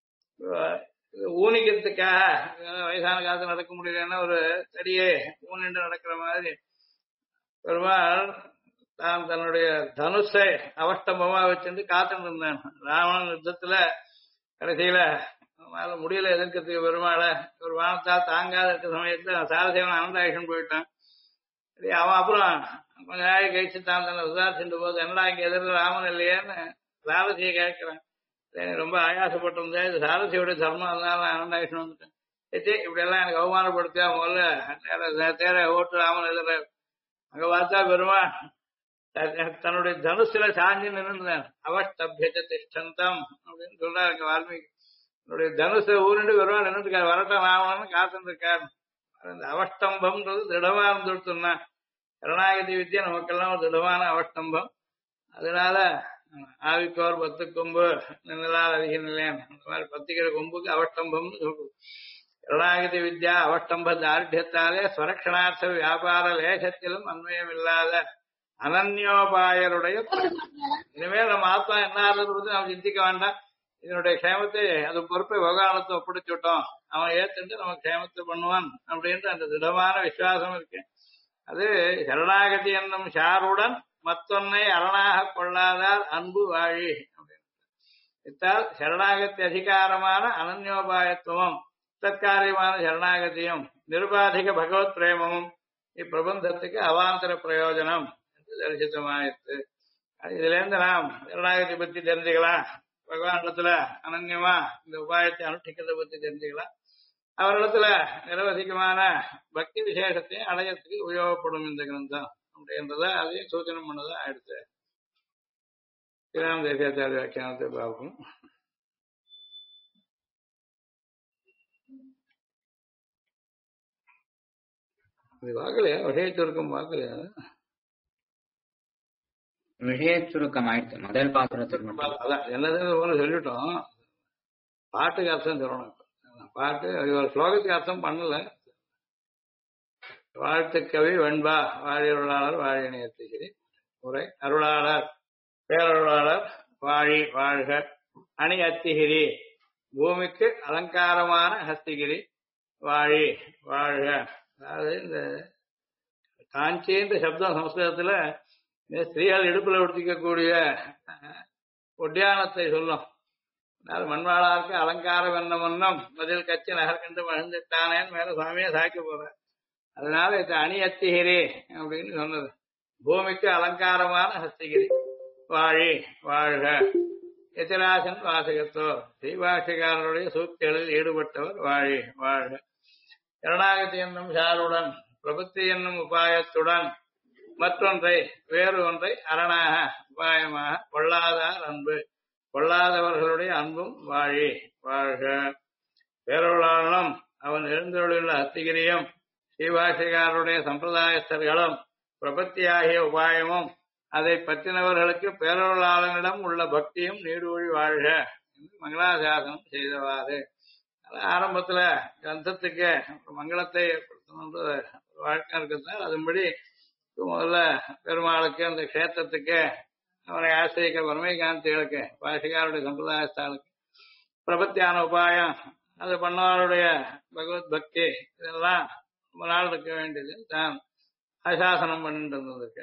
ஊனிக்கிறதுக்காக வயசான காலத்துல நடக்க முடியலன்னா ஒரு தடியே ஊனின்று நடக்கிற மாதிரி பெருமாள் தான் தன்னுடைய தனுஷை அவஷ்டம்பமா வச்சிருந்து காத்துட்டு இருந்தான். ராவணன் யுத்தத்துல கடைசியில முடியல எதிர்க்கிறதுக்கு பெருமாளை ஒரு வானத்தால் தாங்காத இருக்க சமயத்துல சாரசேவன் அனந்தாயுஷன் போயிட்டான். சரி, அவன் அப்புறம் கொஞ்ச நாள் கழிச்சு தான் தன்னை விசாரிச்சுட்டு போது என்னடா இங்க எதிர்த்து ராமன் இல்லையேன்னு சாரதியை கேட்கிறான். ரொம்ப ஆயாசப்பட்டிருந்தேன், இது சாரதியோட தர்மம், அதனால நான் அனந்தாயுஷன் வந்துட்டேன். இப்படி எல்லாம் எனக்கு அவமானப்படுத்தியா முதல்ல தேர ஓட்டு ராமன் எதிர அங்க பார்த்தா பெருமா தன்னுடைய தனுசுல சாஞ்சி நின்றுதான் அவஷ்டபியத்தை திஷ்டந்தம் அப்படின்னு சொல்றாரு இங்க வால்மீகி. என்னுடைய தனுசை ஊருண்டு பெருமா நின்றுருக்காரு, வரட்டும் ராவணன்னு காத்துட்டு இருக்காரு. அந்த அவஷ்டம்பம்ன்றது திடமா இருந்துடுத்துன்னா கருணாகதி வித்தியா நமக்கெல்லாம் ஒரு திடமான அவஷ்டம்பம். அதனால ஆவிக்கோர் 10 கொம்பு நின்றால் அதிக நிலையம், அந்த மாதிரி 10 கொம்புக்கு அவஷ்டம்பம்னு சொல்றது. கருணாகதி வித்யா அவஷ்டம்ப தார்டியத்தாலே ஸ்வரக்ஷணார்த்த வியாபார லேசத்திலும் அன்வயம் இல்லாத அனன்யோபாயருடைய இனிமேல் நம்ம ஆத்மா என்ன ஆகுறது நம்ம சிந்திக்க வேண்டாம். இதனுடைய க்ஷேமத்தை அது பொறுப்பை விவகாரத்தை ஒப்படைச்சு விட்டோம், அவன் ஏத்துட்டு நமக்கு க்ஷேமத்தை பண்ணுவான் அப்படின்ற அந்த திடமான விசுவாசம் இருக்கு. அது சரணாகதி என்னும் ஷாருடன் மத்தொன்னை அரணாக கொள்ளாதால் அன்பு வாழி அப்படின்னு. இத்தால் சரணாகத்தி அதிகாரமான அனன்யோபாயத்துவம் தற்காரியமான சரணாகதியும் நிருபாதிக பகவத் பிரேமமும் இப்பிரபந்தத்துக்கு அவாந்தர பிரயோஜனம் என்று தரிசித்தமாயிற்று. இதுல இருந்து நாம் சரணாகதி பத்தி தெரிஞ்சுக்கலாம், பகவானிடத்துல அனன்யமா இந்த உபாயத்தை அனுஷ்டிக்கிறத பத்தி தெரிஞ்சுக்கலாம், அவரிடத்துல நிரவதிகமான பக்தி விசேஷத்தை அடையத்துக்கு உபயோகப்படும் இந்த கிரந்தம் அப்படின்றத அதையும் சூச்சனம் பண்ணதா ஆயிடுச்சு. ஸ்ரீராம் தேசியாச்சாரிய வியாக்கியானத்தை பார்ப்போம். இது பார்க்கலையா? விஷய சுருக்கம் பார்க்கலையா? விஷய சுருக்கம் ஆயிடுச்சு முதல் பாத்திரத்துக்கு. அதான் என்னதுன்னு போல சொல்லிட்டோம், பாட்டுக்கு அர்த்தம் சொல்லணும். பாட்டு ஒரு ஸ்லோகத்துக்கு அர்த்தம் பண்ணல. வாழ்த்துக்கவி வெண்பா வாழியருளாளர் வாழியணியத்திகிரி உரை அருளாளர் பேரருளாளர் வாழி வாழ்க அணி அத்திகிரி பூமிக்கு அலங்காரமான ஹஸ்திகிரி வாழி வாழ்க. அதாவது இந்த காஞ்சின்ற சப்தம் சம்ஸ்கிருதத்துல ஸ்திரீகள் இடுப்புல உடுத்திக்கக்கூடிய ஒட்டியானத்தை சொல்லும். அதனால மண்வாளாருக்கு அலங்காரம் என்ன வண்ணம் பதில் கட்சி நகர் கண்டு மகிழ்ந்துட்டானேன்னு மேல சுவாமியை சாய்க்க போற. அதனால இது அணி அத்திகிரி அப்படின்னு சொன்னது. பூமிக்கு அலங்காரமான ஹஸ்திகிரி. வாழி வாழ்க. எதிராசன் வாசகத்தோ ஸ்ரீபாஷிகாரருடைய சூக்திகளில் ஈடுபட்டவர் வாழி வாழ்க. கருணாகதி என்னும் சாருடன் பிரபத்தி என்னும் உபாயத்துடன் மற்றொன்றை வேறு ஒன்றை அரணாக உபாயமாக கொள்ளாதார் அன்பு கொள்ளாதவர்களுடைய அன்பும் வாழி வாழ்க. பேரொருளாளனும் அவன் எழுந்தருளுள்ள அத்திகிரியும் ஸ்ரீபாஷிகாரருடைய சம்பிரதாயஸ்தர்களும் பிரபத்தியாகிய உபாயமும் அதை பற்றினவர்களுக்கு பேரொருளாளனிடம் உள்ள பக்தியும் நீடூழி வாழ்க என்று மங்களாசாசனம் செய்தவாறு. ஆரம்பத்துல கிரந்தத்துக்கு மங்களத்தை ஏற்படுத்தணுன்ற வழக்கம் இருக்கிறதுனால அதன்படி முதல்ல பெருமாளுக்கு அந்த கஷேத்திரத்துக்கு அவரை ஆசிரியக்க பரமைகாந்திகளுக்கு பாஷிகாருடைய சம்பிரதாயஸ்தானுக்கு பிரபத்தியான உபாயம் அது பண்ணவருடைய பகவத் பக்தி இதெல்லாம் ரொம்ப நாள் இருக்க வேண்டியது தான் அசாசனம் பண்ணிட்டு இருந்ததுக்கு.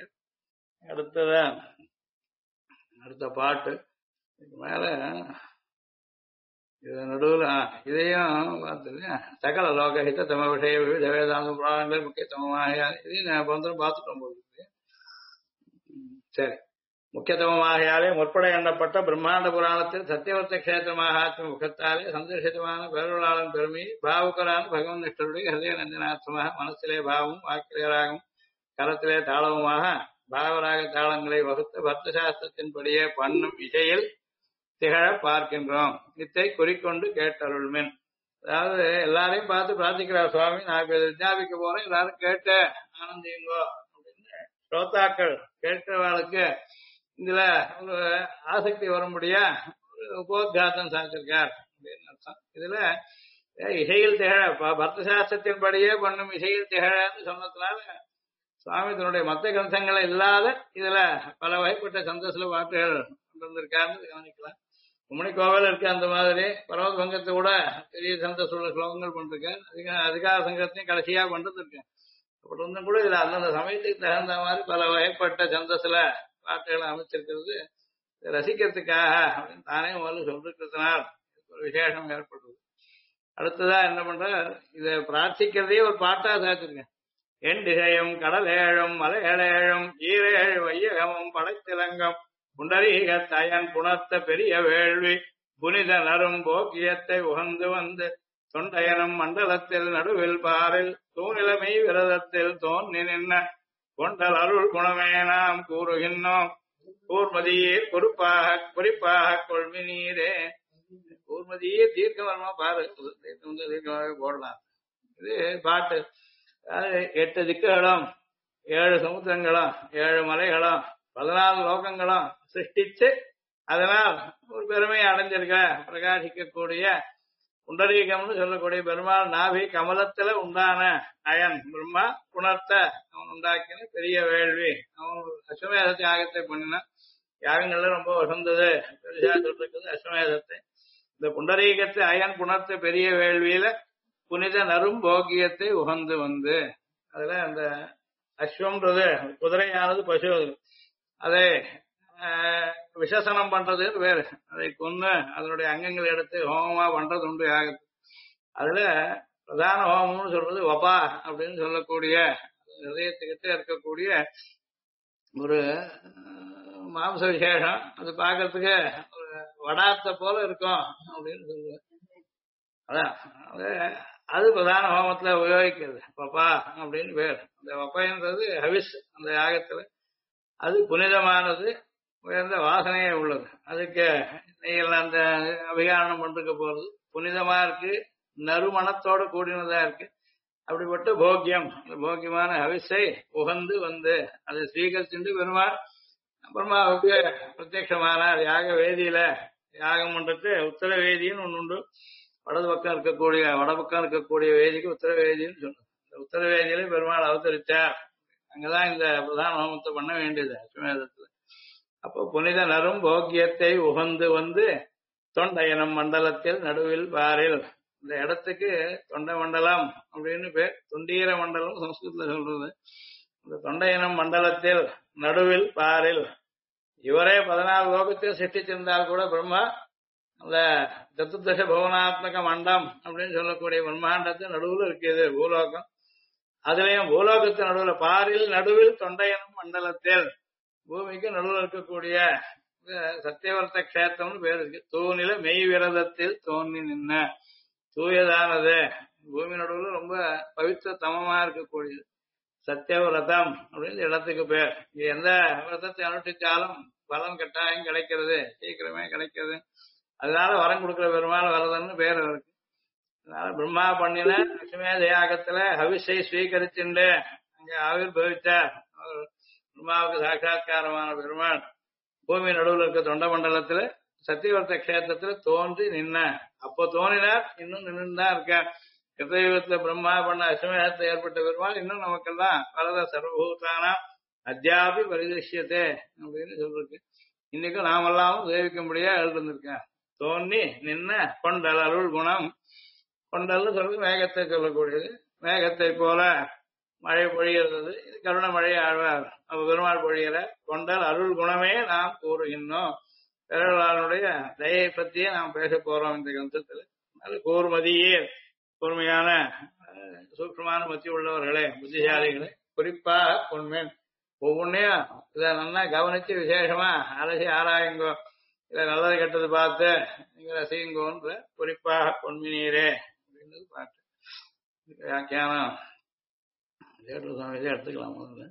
அடுத்த பாட்டு மேல இது நடுவில் இதையும் பார்த்தது சகல லோகஹித தம விஷய விவித வேதாந்த புராணங்கள் முக்கியத்துவமாக இதையும் பந்தரம் பார்த்துட்டோம் போது. சரி, முக்கியத்துவமாகையாலே முற்பட எண்ணப்பட்ட பிரம்மாண்ட புராணத்தில் சத்தியவர்த்த கஷேத்திர மகாத்ம முகத்தாலே சந்தர்ஷிதமான பேரொருளாளன் பெருமையை பாவுக்கரான பகவன் நிஷ்டருடைய ஹிருதய நஞ்சனாத்மமாக மனசிலே பாவமும் வாக்கிலே ராகமும் கரத்திலே தாளவுமாக பாவராக தாளங்களை வகுத்து பக்த சாஸ்திரத்தின்படியே பண்ணும் இசையில் திகழ பார்க்கின்றோம். இத்தை குறிக்கொண்டு கேட்டருள்மின். அதாவது எல்லாரையும் பார்த்து பிரார்த்திக்கிறார் சுவாமி, நான் இப்ப விஜாபிக்க போறேன், எல்லாரும் கேட்டு ஆனந்தியுங்கோ அப்படின்னு ஸ்ரோதாக்கள் கேட்கிறவர்களுக்கு இதுல ஒரு ஆசக்தி வரும்படியா ஒரு உபோத்காதம் சாதிச்சிருக்கார் அப்படின்னு அர்த்தம். இதுல இசையில் திகழ பக்த சாஸ்திரத்தின்படியே பண்ணும் இசையில் திகழன்னு சொன்னதுனால சுவாமி தன்னுடைய மத்த கிரந்தங்களை இல்லாத இதுல பல வகைப்பட்ட சந்தஸ்ல பாட்டுகள் இருந்திருக்காருன்னு கவனிக்கலாம். கும்மணி கோவில் இருக்கு அந்த மாதிரி பரவத் பங்கத்தை கூட பெரிய சந்தஸ் உள்ள ஸ்லோகங்கள் பண்ணிருக்கேன். அதிகார சங்கத்தையும் கடைசியா பண்றது இருக்கேன். அப்படி இருந்தும் கூட இதுல அந்தந்த சமயத்துக்கு தகுந்த மாதிரி பல வகைப்பட்ட சந்தஸ்ல பாட்டுகளை அமைச்சிருக்கிறது ரசிக்கிறதுக்காக அப்படின்னு தானே முதல்ல சொல்லிருக்கிறதுனால் ஒரு விசேஷம் ஏற்படுறது. அடுத்ததா என்ன பண்ற, இதை பிரார்த்திக்கிறதே ஒரு பாட்டா சேர்த்திருக்கேன். என் திசையும் கடல் ஏழும் மலை ஏழேழும் ஈரேழு வையகமும் படைத்திலங்கம் புண்டரீக தயன் புணர்த்த பெரிய வேள்வி புனித நரும் போக்கியத்தை உகந்து வந்து தொண்டையனும் மண்டலத்தில் நடுவில் பாரில் தூணிலமை விரதத்தில் தோன்றி நின்ன கொண்டல் அருள் குணமே நாம் கூறுகின்றோம். கூர்மதியே குறிப்பாக கொள்வி நீரே. கூர்மதியே தீர்க்கவரமா பாரு, தீர்க்கமாக போடலாம். இது பாட்டு. அதாவது 8 திக்குகளும் 7 சமுத்திரங்களும் 7 மலைகளும் 14 லோகங்களும் சிருஷ்டிச்சு அதனால் ஒரு பெருமையை அடைஞ்சிருக்க பிரகாசிக்கக்கூடிய புண்டரீகம்னு சொல்லக்கூடிய பெருமாள் நாபி கமலத்துல உண்டான அயன் பிரம்மா உணர்த்த அவன் உண்டாக்கின பெரிய வேள்வி. அவன் அஸ்வமேத தியாகத்தை பண்ணின யாகங்கள்ல ரொம்ப வசந்தது பெருசா சொல்றது அஸ்வமேதத்தை. இந்த புண்டரீகத்தை அயன் புணர்த்த பெரிய வேள்வியில புனித நரும் போக்கியத்தை உகந்து வந்து அதுல அந்த அஸ்வம்ன்றது குதிரையானது பசு, அதை விசேஷனம் பண்றதுன்னு வேறு. அதை கொன்னு அதனுடைய அங்கங்களை எடுத்து ஹோமமா பண்றது உண்டு யாகத்து. அதுல பிரதான ஹோமம்னு சொல்றது வபா அப்படின்னு சொல்லக்கூடிய ஹிருதயத்துக்கிட்ட இருக்கக்கூடிய ஒரு மாംസ விசேஷம். அது பார்க்கறதுக்கு ஒரு வடாத்த போல இருக்கும் அப்படின்னு சொல்லுவேன். அதான் அது பிரதான ஹோமத்துல உபயோகிக்கிறது வப்பா அப்படின்னு பேர். அந்த வப்பைன்றது ஹவிஸ் அந்த யாகத்துல. அது புனிதமானது, உயர்ந்த வாசனையே உள்ளது. அதுக்கு நீங்கள் அந்த அபிகாரணம் பண்ணிருக்க போறது புனிதமா இருக்கு, நறுமணத்தோட கூடினதா இருக்கு. அப்படிப்பட்ட போக்கியம், அந்த போக்கியமான ஹவிஸை உகந்து வந்து அதை ஸ்வீகரிச்சுட்டு பெருமாள் பிரம்மாவுக்கு பிரத்யட்சமானார். யாக வேதியில யாகம் பண்றது உத்தர வேதின்னு ஒண்ணு உண்டு. வடபக்கம் இருக்கக்கூடிய வேதிக்கு உத்தர வேதின்னு சொல்லுது. இந்த உத்தர வேதியில பெருமாள் அவதரிச்சார். அங்கதான் இந்த பிரதான ஹோமத்தை பண்ண வேண்டியது அஸ்வமேதத்துல. அப்போ புனித நரும் போக்கியத்தை உகந்து வந்து தொண்டையனம் மண்டலத்தில் நடுவில் பாரில். இந்த இடத்துக்கு தொண்டை மண்டலம் அப்படின்னு பேர். தொண்டீர மண்டலம் சம்ஸ்கிருதத்துல சொல்றது. இந்த தொண்டையினம் மண்டலத்தில் நடுவில் பாரில் இவரே 14 லோகத்தில் சிருஷ்டிச்சிருந்தால் கூட பிரம்மா அந்த சதுர்தச பவனாத்மக மண்டம் அப்படின்னு சொல்லக்கூடிய பிரம்மாண்டத்தின் நடுவில் இருக்குது பூலோகம். அதுலயும் பூலோகத்தின் நடுவில் பாரில் நடுவில் தொண்டையனும் மண்டலத்தில் பூமிக்கு நடுவில் இருக்கக்கூடிய சத்தியவர்த்த கஷேத்திரம்னு பேர் இருக்கு. தூணில மெய் விரதத்தில் தோன்றி நின்ன தூயதானது பூமி நடுவில் ரொம்ப பவித்திர தமமா இருக்கக்கூடியது சத்தியவிரதம் அப்படின்னு இடத்துக்கு பேர். இங்க எந்த விரதத்தை அனுஷ்டிச்சாலும் பலன் கட்டாயம் கிடைக்கிறது, சீக்கிரமே கிடைக்கிறது. அதனால வரம் கொடுக்கிற பெருமாள் வரதன்னு பேர் இருக்கு. அதனால பிரம்மா பண்ணின லட்சுமேத யாகத்துல ஹவிஷை ஸ்வீகரிச்சுண்டு அங்க ஆவிர் பவிச்சார். பிரம்மாவுக்கு சாட்சா்காரமான பெருமாள் பூமி நடுவில் இருக்க தொண்ட மண்டலத்துல சத்தியவர்த்த கஷேத்திரத்துல தோன்றி நின்ன. அப்போ தோன்றினார், இன்னும் நின்றுதான் இருக்கார். கிருத்தயுகத்துல பிரம்மா பண்ண அசுமேகத்தை ஏற்பட்ட பெருமாள் இன்னும் நமக்கெல்லாம் வரத சர்வபூதானா அத்தியாபி பரிதிருஷ்யத்தே அப்படின்னு சொல்லிருக்கு. இன்னைக்கும் நாமெல்லாம் சேவிக்கும்படியா எழுந்திருக்கேன். தோன்றி நின்ன கொண்டல் அருள் குணம். கொண்டல்னு சொல்றது மேகத்தை சொல்லக்கூடியது. மேகத்தை போல மழை பொழிகிறது. இது கருண மழை ஆழ்வார் நம்ம பெருமாள் பொழிகிற கொண்டல் அருள் குணமே நாம் கூறுகின்றோம். பெருமாளுடைய தயை பத்தியே நாம் பேச போறோம் இந்த கிரந்தத்துல. அது கூர்மதியே கூர்மையான சூக்ஷமான மத்தி உள்ளவர்களே, புத்திசாலிகளே, குறிப்பாக பொன்மேன் ஒவ்வொன்னையும் இதை நல்லா கவனிச்சு விசேஷமா அலசி ஆராயுங்கோ. இதை நல்லது கெட்டது பார்த்து நீங்க ரசிங்கோன்ற குறிப்பாக பொன்மினீரே அப்படின்றது பாட்டு. வியாக்கியானம் சுவாமியிலே எடுத்துக்கலாம். முதல்ல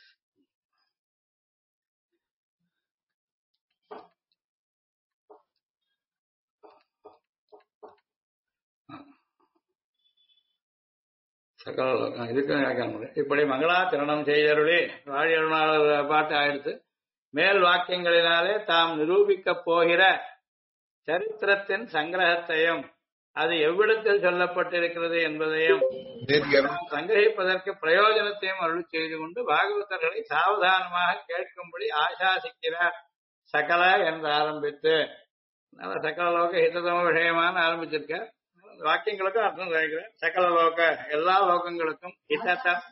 சகல இதுக்கு வியாக்கியானம். இப்படி மங்களாச்சரணம் செய்தருளி வாழி அருணாளர் பாட்டு ஆயிடுத்து. மேல் வாக்கியங்களினாலே தாம் நிரூபிக்கப் போகிற சரித்திரத்தின் சங்கிரகத்தையும் அது எவ்விடத்தில் சொல்லப்பட்டிருக்கிறது என்பதையும் சங்கிரகிப்பதற்கு பிரயோஜனத்தையும் அருள் செய்து கொண்டு பாகவதர்களை சாவதானமாக கேட்கும்படி ஆசாசிக்கிறார். சகல என்று ஆரம்பித்து சகல லோக ஹிததம விஷயமான ஆரம்பிச்சிருக்க வாக்கியங்களுக்கும் அர்த்தம் கேட்கிறேன். சகல லோக எல்லா லோகங்களுக்கும் ஹிதத்தம்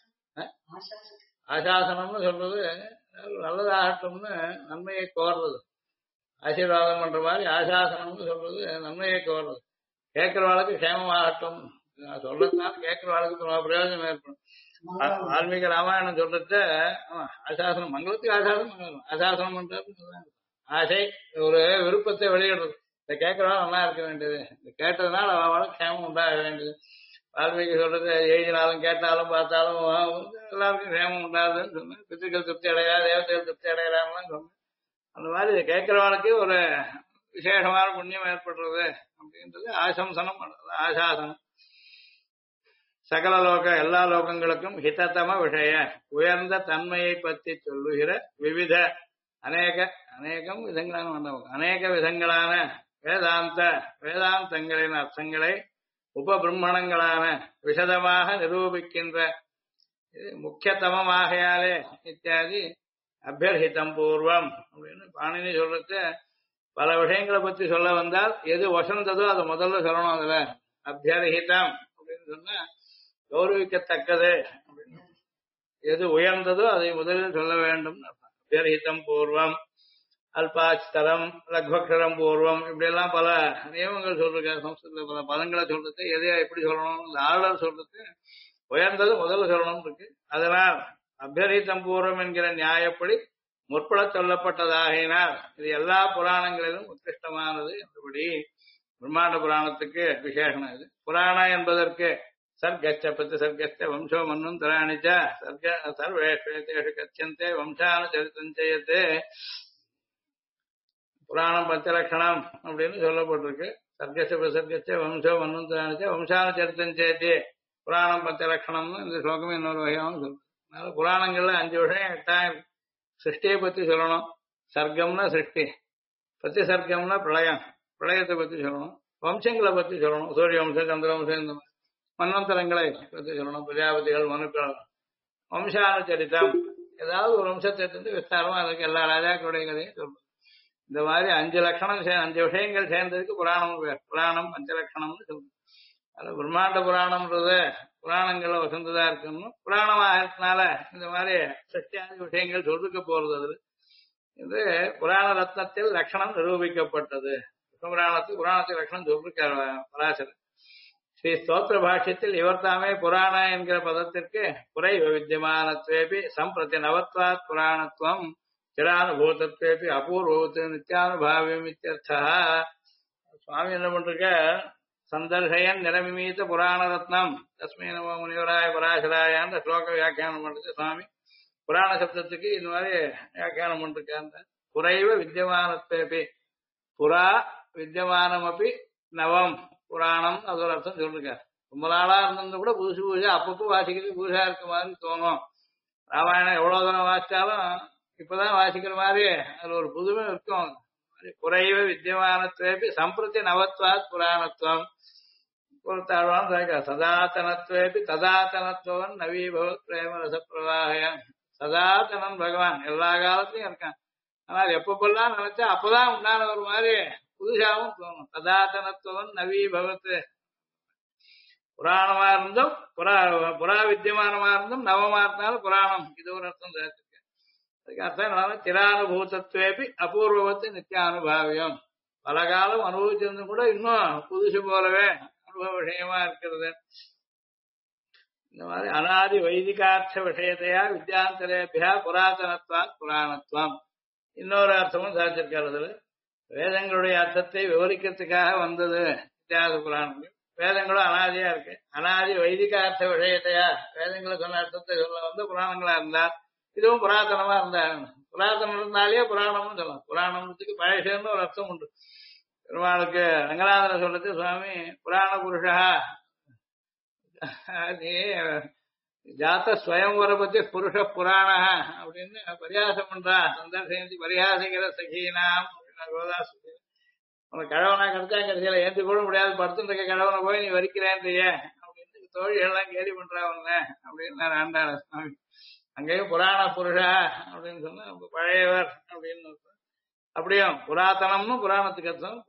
ஆசாசனம்னு சொல்றது நல்லதாகட்டும்னு நன்மையை கோர்றது. ஆசீர்வாதம் பண்ற மாதிரி ஆசாசனம்னு சொல்றது நன்மையை கோர்றது. கேட்கிறவாளுக்கு க்ஷேமமாகட்டும் சொல்லத்தான் கேட்கிறவாளுக்கு பிரயோஜனம் ஏற்படும். வால்மீகி ராமாயணம் சொல்றது ஆசாசனம் மங்களத்துக்கு ஆசாசனம் ஆசாசனம் பண்றது ஆசை ஒரு விருப்பத்தை வெளியிடுறது. இதை கேட்கிறவாள் நல்லா இருக்க வேண்டியது, இந்த கேட்டதுனால அவளுக்கு க்ஷேமம் உண்டாக வேண்டியது. வால்மீகி சொல்றது எழுதினாலும் கேட்டாலும் பார்த்தாலும் எல்லாருக்கும் க்ஷேமம் உண்டாதுன்னு சொன்னேன். பித்திருக்கள் திருப்தி அடையா, தேவதைகள் திருப்தி அடையலாம்லாம் சொன்னேன். அந்த மாதிரி இதை கேட்கிறவனுக்கு ஒரு விசேஷமான புண்ணியம் ஏற்படுறது அப்படின்றது ஆசம்சனம் பண்றது ஆசாசனம். சகல லோக எல்லா லோகங்களுக்கும் ஹிதத்தம விஷய உயர்ந்த தன்மையை பற்றி சொல்லுகிற விவித அநேகம் விதங்களான மண்டபம் அநேக விதங்களான வேதாந்தங்களின் அர்த்தங்களை உபபிரம்மணங்களான விசதமாக நிரூபிக்கின்ற முக்கியத்தமமாகையாலே இத்தியாதி அபியர்ஹிதம் பூர்வம் அப்படின்னு பாணினி சொல்றது. பல விஷயங்களை பத்தி சொல்ல வந்தால் எது வசந்ததோ அதை முதல்ல சொல்லணும். அதுல அபியர்ஹிதம் அப்படின்னு சொன்னா கௌரவிக்கத்தக்கது அப்படின்னு, எது உயர்ந்ததோ அதை முதலில் சொல்ல வேண்டும். அபியர்ஹிதம் பூர்வம் அல்பாட்சரம் லக்வக்ஷரம் பூர்வம் இப்படி எல்லாம் பல நியமங்கள் சொல்றாங்க. சம்ஸ்கிருத பல பதங்களை சொல்றது எது எப்படி சொல்லணும், இந்த ஆர்டர் சொல்றது உயர்ந்தது முதல்ல சொல்லணும் இருக்கு. அதனால் அபியர்ஹிதம் பூர்வம் என்கிற நியாயப்படி முற்பட சொல்லப்பட்டதாகினால் இது எல்லா புராணங்களிலும் உத்கிருஷ்டமானது என்றபடி பிரம்மாண்ட புராணத்துக்கு விசேஷம். இது புராணம் என்பதற்கு சர்க்கச்ச பிரதி சர்க்கச்ச வம்சோ மன்னும் தராணிச்ச சர்க்க சர்வேஷு கச்சந்தே வம்சான சரித்தஞ்சயத்தே புராணம் பஞ்சலட்சணம் அப்படின்னு சொல்லப்பட்டிருக்கு. சர்க்கச்ச பிரசர்க்கச்ச வம்சோ மன்னும் தராணிச்ச வம்சான சரித்தஞ்சயத்தே புராணம் பஞ்சலட்சணம்னு இந்த ஸ்லோகமே இன்னொரு வகையாகவும் சொல்லுது. அதனால புராணங்கள்ல 5 விஷயம் 8 சிருஷ்டியை பத்தி சொல்லணும். சர்க்கம்னா சிருஷ்டி, பிரதி சர்க்கம்னா பிரளயம், பிரளயத்தை பத்தி சொல்லணும். வம்சங்களை பத்தி சொல்லணும், சூரிய வம்சம் சந்திர வம்சம் இந்த மன்வந்தரங்களை பத்தி சொல்லணும். பிரஜாபதிகள் மனுக்கள் வம்சானுச்சரித்தம் ஏதாவது ஒரு வம்சத்தை எடுத்து விஸ்தாரமா அதுக்கு எல்லா ராஜாக்களுடைய கதையும் சொல்லணும். இந்த மாதிரி 5 லட்சணம் 5 விஷயங்கள் சேர்ந்ததுக்கு புராணம் பேர். புராணம் பஞ்சலட்சணம்னு சொல்லுது. அது பிரம்மாண்ட புராணம்ன்றது புராணங்கள்ல வசந்ததா இருக்கணும். புராணமாகறதுனால இந்த மாதிரி சத்தியாதி விஷயங்கள் சொல்லிருக்க போறது அதுல. இது புராண ரத்னத்தில் லட்சணம் நிரூபிக்கப்பட்டது. புராணத்தில் லட்சணம் சொல்லிருக்கார் பராசரர். ஸ்ரீ ஸ்தோத்திர பாஷ்யத்தில் இவர் தாமே புராண என்கிற பதத்திற்கு குறை வித்தியமானத்வேபி சம்பிரதி நவத்வாத் புராணத்துவம் சிரானுபூதத்வேபி அபூர்வத்து நித்யானுபாவியம் இத்தியர்த்தா. சுவாமி என்ன பண்றீங்க, சந்தர்ஷயன் நிரமிமீத புராண ரத்னம் தஸ்மை நமோ முனிவராய பராசராயான்ற ஸ்லோக வியாக்கியானம் பண்றது சுவாமி. புராண சப்தத்துக்கு இந்த மாதிரி வியாக்கியானம் பண்ணிருக்காங்க. குறைவ வித்தியமானத்வேபி புரா வித்தியமானம் அப்படி நவம் புராணம் அது ஒரு அர்த்தம் சொல்லிருக்காரு. ரொம்ப நாளா இருந்தது கூட புதுசு புதுசா அப்பப்போ வாசிக்கிறது புதுசா இருக்க மாதிரி தோணும். ராமாயணம் எவ்வளவு தூரம் வாசிச்சாலும் இப்பதான் வாசிக்கிற மாதிரி அதுல ஒரு புதுமை இருக்கும். குறைவ வித்தியமானத்வேபி சம்பிரதி நவத்வாத் புராணத்துவம் பொறுத்தாழ்வான் சதாத்தனத்வேபி ததாத்தனத்துவம் நவீபவத் பிரேம ரசப்பிரவாகயன். சதாத்தனன் பகவான் எல்லா காலத்திலையும் இருக்கான். ஆனால் எப்பப்பெல்லாம் நினைச்சா அப்பதான் உண்டான ஒரு மாதிரி புதுசாவும் தோணும். சதாத்தனத்துவம் நவீபவத்து. புராணமா இருந்தும் புறா வித்தியமானமா இருந்தும் நவமா இருந்தாலும் புராணம் இது ஒரு அர்த்தம் சேர்த்துக்க. அதுக்கு அர்த்தம் சிரானுபூதத்வேபி அபூர்வத்து நித்தியானுபாவியம். பல காலம் அனுபவிச்சிருந்தும் கூட இன்னும் புதுசு போலவே அனுபவ விஷயமா இருக்கிறது. இந்த மாதிரி அனாதி வைதிகார்த்த விஷயத்தையா வித்யாந்தரேபியா புராதனத்வாத் புராணத்துவம். இன்னொரு அர்த்தமும் சாதிச்சிருக்கிறது. வேதங்களுடைய அர்த்தத்தை விவரிக்கிறதுக்காக வந்தது இத்தியாச புராணம். வேதங்களும் அனாதியா இருக்கு. அனாதி வைதிகார்த்த விஷயத்தையா வேதங்களை சொன்ன அர்த்தத்தை சொல்ல வந்து புராணங்களா இருந்தா இதுவும் புராதனமா இருந்தா. புராதனம் இருந்தாலே புராணம்னு சொல்லலாம். புராணத்துக்கு பழசன்னு ஒரு அர்த்தம் உண்டு. பெருமாளுக்கு ரங்கநாதனை சொல்றது சுவாமி புராண புருஷா நீ ஜாத்த ஸ்வயம்வர பத்தி புருஷ புராண அப்படின்னு பரியாசம் பண்றா. சந்தர்சந்தி பரியாசிக்கிற சகீனாம் கோதாஸ் உனக்கு கிழவனா கிடைச்சா கிடைச்சல ஏந்து கூட முடியாது படுத்துட்டு இருக்க கிழவனை போய் நீ வரிக்கிறேன்றிய அப்படின்னு தோழிகள்லாம் கேலி பண்றா உன்ன அப்படின்னு நான் ஆண்டான சுவாமி. அங்கேயும் புராண புருஷா அப்படின்னு சொன்னா பழையவர் அப்படின்னு அப்படியும் புராதனம்னு புராணத்துக்கு அர்த்தம்.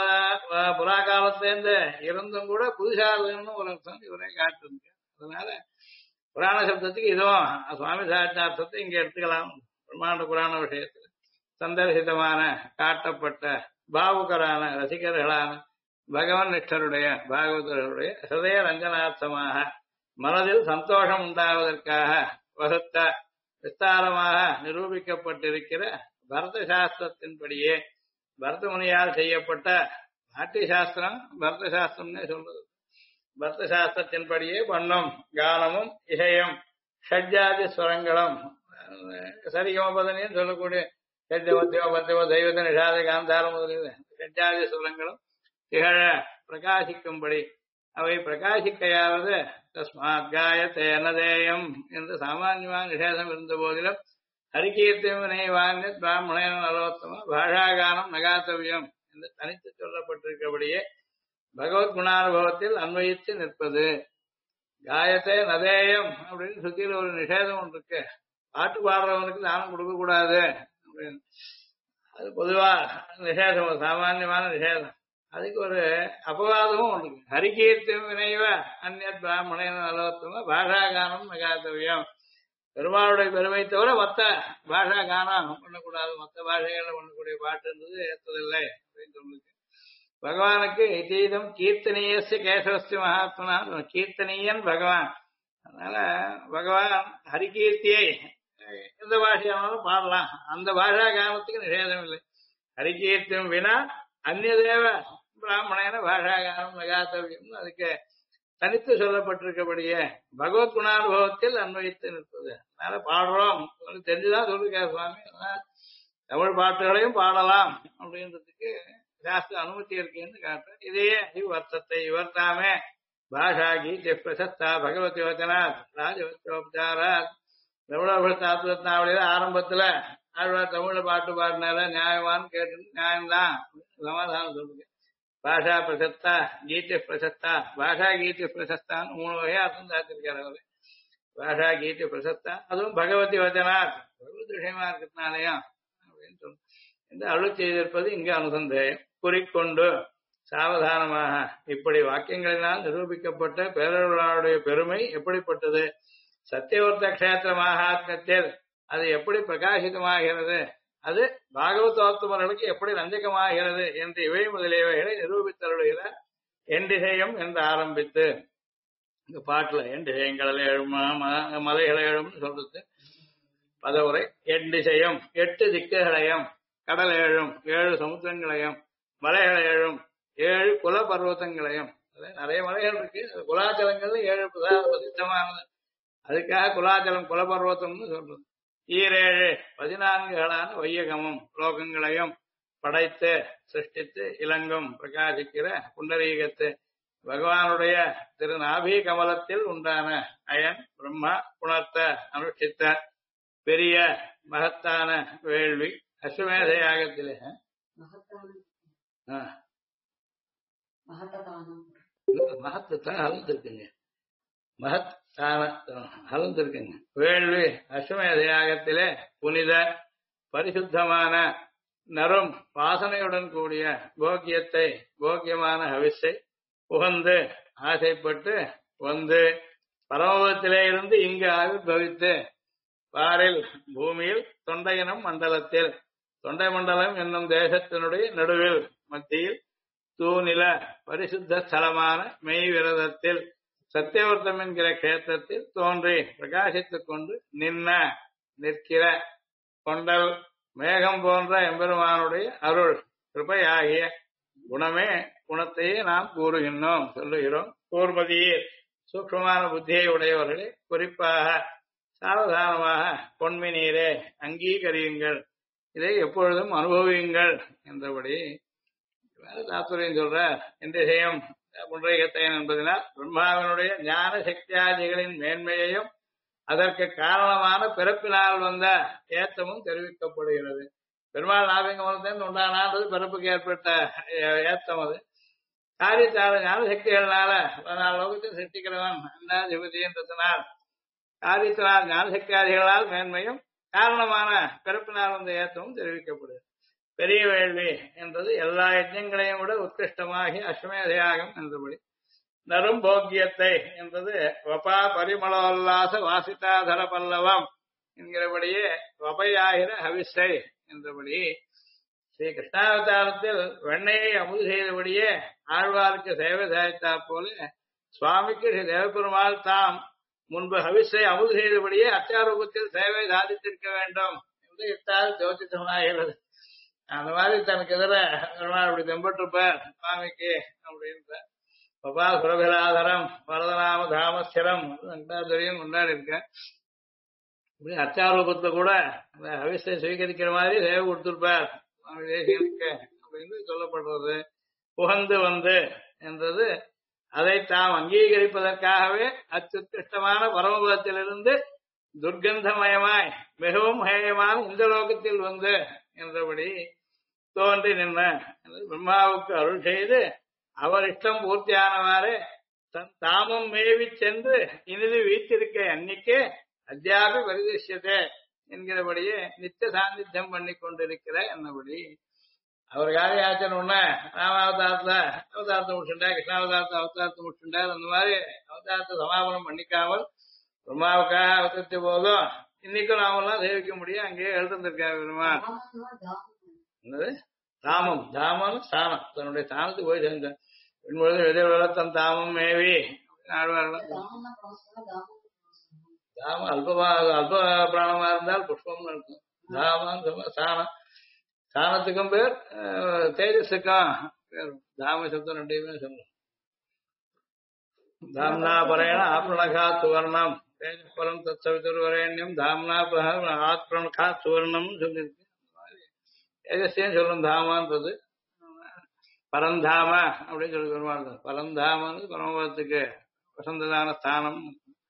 புறா காலத்திலேருந்து இருந்தும் கூட புதுசாதுன்னு ஒரு அர்த்தம் இவரே காட்டுங்க. அதனால புராண சப்தத்துக்கு இதுவும் சுவாமி சாட்சார்த்தத்தை இங்க எடுத்துக்கலாம். பிரம்மாண்ட புராண விஷயத்துல சந்தர்சிதமான காட்டப்பட்ட பாவுகரான ரசிகர்களான பகவன் நிஷ்டருடைய பாகவதர்களுடைய ஹிருதய ரஞ்சனார்த்தமாக மனதில் சந்தோஷம் உண்டாவதற்காக வகுத்த விஸ்தாரமாக நிரூபிக்கப்பட்டிருக்கிற பரத சாஸ்திரத்தின்படியே பரத முனியால் செய்யப்பட்ட நாட்டிய சாஸ்திரம் பரத சாஸ்திரம்னே சொல்றது. பரத சாஸ்திரத்தின்படியே பண்ணும் கானமும் இசையும் ஷட்ஜாதி ஸ்வரங்களும் சரிகமபதனையும் சொல்லக்கூடிய ஷட்ஜமத்தியோ பத்தியமோ தெய்வத நிஷாத காந்தாரம் முதலிய ஷட்ஜாதி ஸ்வரங்களும் திகழ பிரகாசிக்கும்படி அவை பிரகாசிக்கையாவது தஸ்மாத் காயத்தை அனதேயம் என்று சாமான்யமான நிஷேதம் இருந்த போதிலும் ஹரிகீர்த்தியம் வினைவான்ய பிராமணேன நரோத்தம பாஷாகானம் நகாத்தவியம் என்று தனித்து சொல்லப்பட்டிருக்கபடியே பகவத் குணானுபவத்தில் அன்வயித்து நிற்பது. காயத்தை நதேயம் அப்படின்னு சுத்தியில ஒரு நிஷேதம் ஒன்று இருக்கு. பாட்டு பாடுறவனுக்கு தானம் கொடுக்க கூடாது அப்படின்னு அது பொதுவா நிஷேதம், சாமான்யமான நிஷேதம். அதுக்கு ஒரு அபவாதமும் ஒன்று இருக்கு. ஹரிகீர்த்தியம் வினைவ அந்நியத் பிராமணேன நரோத்தம பாஷாகானம் நகாத்தவியம். பெருமாளுடைய பெருமை தவிர மற்ற பாஷா கானம் பண்ணக்கூடாது. மற்ற பாஷைகள்ல பண்ணக்கூடிய பாட்டுன்றது ஏற்றதில்லை அப்படின்னு சொல்லுது. பகவானுக்கு இதீதம் கீர்த்தனீயஸ்ய கேசவஸ்ய மகாத்மனா கீர்த்தனீயன் பகவான். அதனால பகவான் ஹரிகீர்த்தியை எந்த பாஷையானாலும் பாடலாம். அந்த பாஷா கானத்துக்கு நிஷேதம் இல்லை. ஹரிகீர்த்தியம் வினா அந்நியதேவ பிராமணேன பாஷா கானம் நகாத்தவியம் அதுக்கு தனித்து சொல்லப்பட்டிருக்கபடியே பகவத் குணானுபவத்தில் அன்வயித்து நிற்பது. அதனால பாடுறோம் தெரிஞ்சுதான் சொல்லிருக்காரு சுவாமி. தமிழ் பாட்டுகளையும் பாடலாம் அப்படின்றதுக்கு சாஸ்திர அனுமதி இருக்குன்னு காட்டுறார். இதையே இவ்வர்த்தத்தை இவர் தாமே பாஷா கீதை பிரசஸ்தா பகவதி வச்சனாத் ராஜவச்சோபச்சாராத் ரமணபுரத்தாத்வத்னாவளியில ஆரம்பத்துல ஆழ்வார் தமிழ்ல பாட்டு பாடினால நியாயமானு கேட்டு நியாயம்தான் சமாதானம் சொல்லுங்க. பாஷா பிரசஸ்தா கீதை பிரசஸ்தா பாஷா கீதை பிரசஸ்தான்னு 3 வகையா அர்த்தம் சாத்திருக்காரு அவரு. பாஷா கீதை பிரசஸ்தா அதுவும் பகவதி வச்சனாத் பகவத் விஷயமா இருக்கிறதுனாலயும் அப்படின்னு சொல்லு என்று அருள் செய்திருப்பது இங்கு அனுசந்தேயம். குறிக்கொண்டு சாவதானமாக இப்படி வாக்கியங்களினால் நிரூபிக்கப்பட்ட பேரருளாளுடைய பெருமை எப்படிப்பட்டது, சத்தியவர்த்த கஷேத்திர மகாத்மியத்தில் அது எப்படி பிரகாசிதமாகிறது, அது பாகவதோத்தமர்களுக்கு எப்படி ரஞ்சகமாகிறது என்று இவை முதலியவைகளை நிரூபித்தருளுகிறார். எண்டிசையம் என்று ஆரம்பித்து இந்த பாட்டுல எண்டிசையங்கள் எழும் மலைகளை எழும்னு சொல்றது பதவுரை. எண்டிசையம் 8 திக்குகளையும், கடல் ஏழும் 7 சமுத்திரங்களையும், மலைகளை ஏழும் 7 குல பர்வத்தங்களையும். நிறைய மலைகள் இருக்கு, குலாச்சலங்கள் 7 பிரசித்தமானது. அதுக்காக குலாச்சலம் குலபர்வத்தம்னு சொல்றது. 7 14 வையகமும் லோகங்களையும் படைத்து சிருஷ்டித்து இலங்கும் பிரகாசிக்கிற புண்டரீகத்து பகவானுடைய திருநாபி கமலத்தில் உண்டான அயன் பிரம்மா புணர்த்த அனுஷ்டித்த பெரிய மகத்தான வேள்வி அஸ்வமேத யாகத்திலே மகத்தான் அளந்திருக்குங்க, அளந்திருக்குங்க. வேள்வி அஸ்வமேத யாகத்திலே புனித பரிசுத்தமான நரும் வாசனையுடன் கூடிய போக்கியத்தை போக்கியமான ஹவிஸை உகந்து ஆசைப்பட்டு வந்து பரமபதத்திலே இருந்து இங்கு ஆவிர்பவித்து பாரில் பூமியில் தொண்டையினம் மண்டலத்தில், தொண்டை மண்டலம் என்னும் தேசத்தினுடைய நடுவில் மத்தியில் தூநில பரிசுத்த ஸ்தலமான மெய் விரதத்தில் சத்தியவர்த்தம் என்கிற கேத்திரத்தில் தோன்றி பிரகாசித்துக் கொண்டு நிற்கிற கொண்டல் மேகம் போன்ற எம்பெருமானுடைய அருள் கிருபையாகிய குணமே குணத்தையே நாம் கூறுகின்றோம் சொல்லுகிறோம். கூர்மதியே சூக்ஷ்மமான புத்தியை உடையவர்களே, குறிப்பாக சாவதானமாக பொன்மி நீரே அங்கீகரியுங்கள், இதை எப்பொழுதும் அனுபவியுங்கள் என்றபடி தாத்துரியம் சொல்ற. இன்றையம் புண்டரீகத்தையன் என்பதனால் பிரம்மாவினுடைய ஞான சக்தியாதிகளின் மேன்மையையும் அதற்கு காரணமான பிறப்பினால் வந்த ஏத்தமும் தெரிவிக்கப்படுகிறது. பெருமாள் நாபிகமலத்திலிருந்து உண்டானது பிறப்புக்கு ஏற்பட்ட ஏத்தம். அது காரியத்தால ஞான சக்திகளால 14 லோகத்தில் சிருஷ்டிக்கிறவன் அண்ணா ஜிபதி என்றதனால் காரியத்தினால் ஞான சக்தியாதிகளால் மேன்மையும் காரணமான பிறப்பினால் வந்த ஏத்தமும் தெரிவிக்கப்படுகிறது. பெரிய வேள்வி என்றது எல்லா யஜ்ஞங்களையும் விட உத்கிருஷ்டமாகி அஸ்வமேத யாகம் என்றபடி. நரும் போக்கியத்தை என்றது வபா பரிமளோல்லாச வாசிதாதர பல்லவம் என்கிறபடியே வபையாகிற ஹவிஸை என்றபடி. ஸ்ரீ கிருஷ்ணாவதாரத்தில் வெண்ணையை அமுது செய்தபடியே ஆழ்வாருக்கு சேவை சாய்த்தா போல சுவாமிக்கு ஸ்ரீ தேவபெருமாள் தாம் முன்பு ஹவிஸை அமுது செய்தபடியே அத்தியாரூபத்தில் சேவை சாதித்திருக்க வேண்டும் என்று இட்டால் ஜோதித்தமாகிறது. அந்த மாதிரி தனக்கு எதிர பெருமாள் அப்படி தெம்பட்டிருப்பார் சுவாமிக்கு அப்படின்ற. பபா சுரபிராதரம் வரதநாம தாமஸ்திரம் வெங்கடாதரியம் கொண்டாடி இருக்க. இப்படி அச்சாரூபத்துல கூட அந்த ஹவிஸை சுவீகரிக்கிற மாதிரி சேவை கொடுத்திருப்பார் சுவாமி தேசிகனுக்கு அப்படின்னு சொல்லப்படுறது. புகந்து வந்து என்றது அதை தாம் அங்கீகரிப்பதற்காகவே அச்சுத்கிருஷ்டமான பரமபதத்திலிருந்து துர்கந்தமயமாய் மிகவும் ஹேயமான இந்த லோகத்தில் வந்து என்றபடி தோன்றி நின்ற பிரம்மாவுக்கு அருள் செய்து அவர் இஷ்டம் பூர்த்தியானவாறு தன் தாமும் மேவி சென்று இனிது வீட்டிருக்க அன்னிக்கே அத்தியாபி பரிதிஷ்யத்தே என்கிறபடியே நித்திய சாநித்தியம் பண்ணி கொண்டிருக்கிற என்னபடி. அவர் காரியாச்சன் உடனே ராமாவதாரத்துல அவதாரத்தை முடிச்சுட்டா, கிருஷ்ணாவதாரத்தை அவதாரத்தை முடிச்சுட்டார். அந்த மாதிரி அவதாரத்தை சமாபனம் பண்ணிக்காமல் பிரம்மாவுக்காக அவதரித்த போதும் இன்னைக்கும் நாமெல்லாம் சேவிக்க முடியும். அங்கேயே எழுந்திருக்காரு பெருமாள். என்னது தாமம், தாமம் ஸ்தானம், தன்னுடைய ஸ்தானத்துக்கு போய் சேர்ந்தார். என்பொழுது எதிர்வர தன் தாமம் மேவி ஆழ்வார்கள். தாமம் அல்ப பிராணமா இருந்தால் புஷ்பம்னு இருக்கும். தாமம் ஸ்தானம், ஸ்தானத்துக்கும் பேர் தேஜஸுக்கும் பேர். தாம சப்தம் ரெண்டையுமே சொல்லணும். தாம்னா பரையண ஆப்ரணகா சுவர்ணம் தேஜஸ்வரம் தத்சவிதுர்வரேண்யம் தாம்னா ஆத்ரணகா சுவர்ணம் சொல்லியிருக்கு. தேஜஸ்தியும் சொல்லணும் தாமான்றது. பரந்தாம அப்படின்னு சொல்லி வருவாங்க. பரந்தாமன்னு பரமபதத்துக்கு வசந்ததான ஸ்தானம்.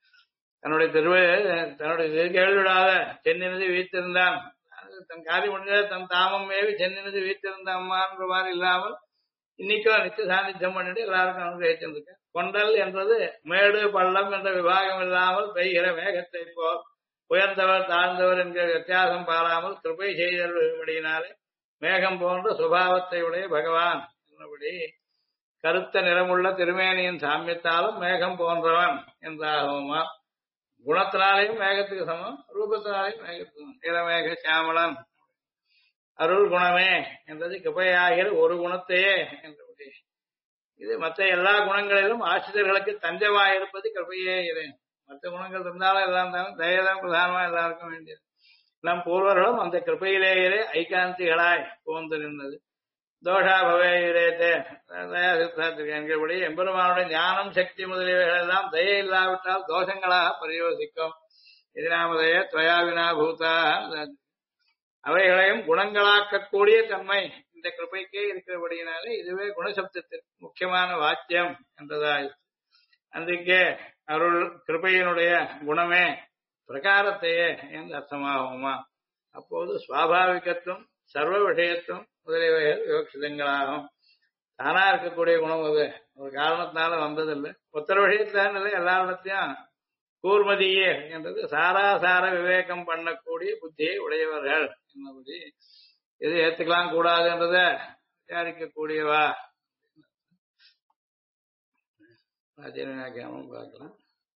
தன்னுடைய கேள்விடாத சென்னினது வீத்திருந்தான். தன் காரியம் முடிஞ்ச தன் தாமம் மேவி சென்னினது வீத்திருந்த அம்மான்ற மாதிரி இல்லாமல் இன்னைக்கும் நித்திய சாநித்தியம் பண்ணிட்டு எல்லாருக்கும் அனுகிரகிச்சிருக்க. கொண்டல் என்றது மேடு பள்ளம் என்ற விபாகம் இல்லாமல் பெய்கிற மேகத்தை போல் உயர்ந்தவர் தாழ்ந்தவர் என்கிற வித்தியாசம் பாராமல் கிருபை செய்தபடியினாலே மேகம் போன்ற சுபாவத்தை உடைய பகவான் என்னபடி கருத்த நிறமுள்ள திருமேனியின் சாமியத்தாலும் மேகம் போன்றவன் என்றாகுமா. குணத்தினாலையும் மேகத்துக்கு சமம், ரூபத்தினாலையும் மேகத்துக்கு சமம். இளமேக சியாமலன் அருள் குணமே என்றது கிருபையாகிற ஒரு குணத்தையே என்றபடி. இது மற்ற எல்லா குணங்களிலும் ஆசிரியர்களுக்கு தஞ்சமாக இருப்பது கிருபையே இரு. மற்ற குணங்கள் இருந்தாலும் எல்லாம் இருந்தாலும் தயதான் பிரதானமா எல்லாருக்கும் வேண்டியது. நம் பூர்வர்களும் அந்த கிருபையிலேயே ஐகாந்திகளாய் போந்து நின்றது. தோஷா பவேயுரேத்தே என்கிறபடி எம்பெருமானுடைய ஞானம் சக்தி முதலியவைகள் எல்லாம் தயை இல்லாவிட்டால் தோஷங்களாக பரியோசிக்கும். இதனாமதைய துவயாவினா பூதா அவைகளையும் குணங்களாக்கக்கூடிய தன்மை இந்த கிருபைக்கே இருக்கிறபடியினாலே இதுவே குணசப்தத்திற்கு முக்கியமான வாக்கியம் என்றதாய். అందుకే அருள் கிருபையினுடைய குணமே பிரகாரத்தையே என்று அர்த்தமாகுமா. அப்போது சுவாபாவிகத்துவம் சர்வ விஷயத்துவம் முதலியவைகள் விவக்ஷிதங்களாகும். தானா இருக்கக்கூடிய குணம் அது ஒரு காரணத்தினால வந்ததில்லை. ஒத்தர விஷயத்தான் இல்லை, எல்லாரிடத்தையும் கூர்மதியே என்றது சாராசார விவேகம் பண்ணக்கூடிய புத்தியை உடையவர்கள் என்னபடி. எது ஏத்துக்கலாம் கூடாது என்றதை விசாரிக்கக்கூடியவா பார்க்கலாம்.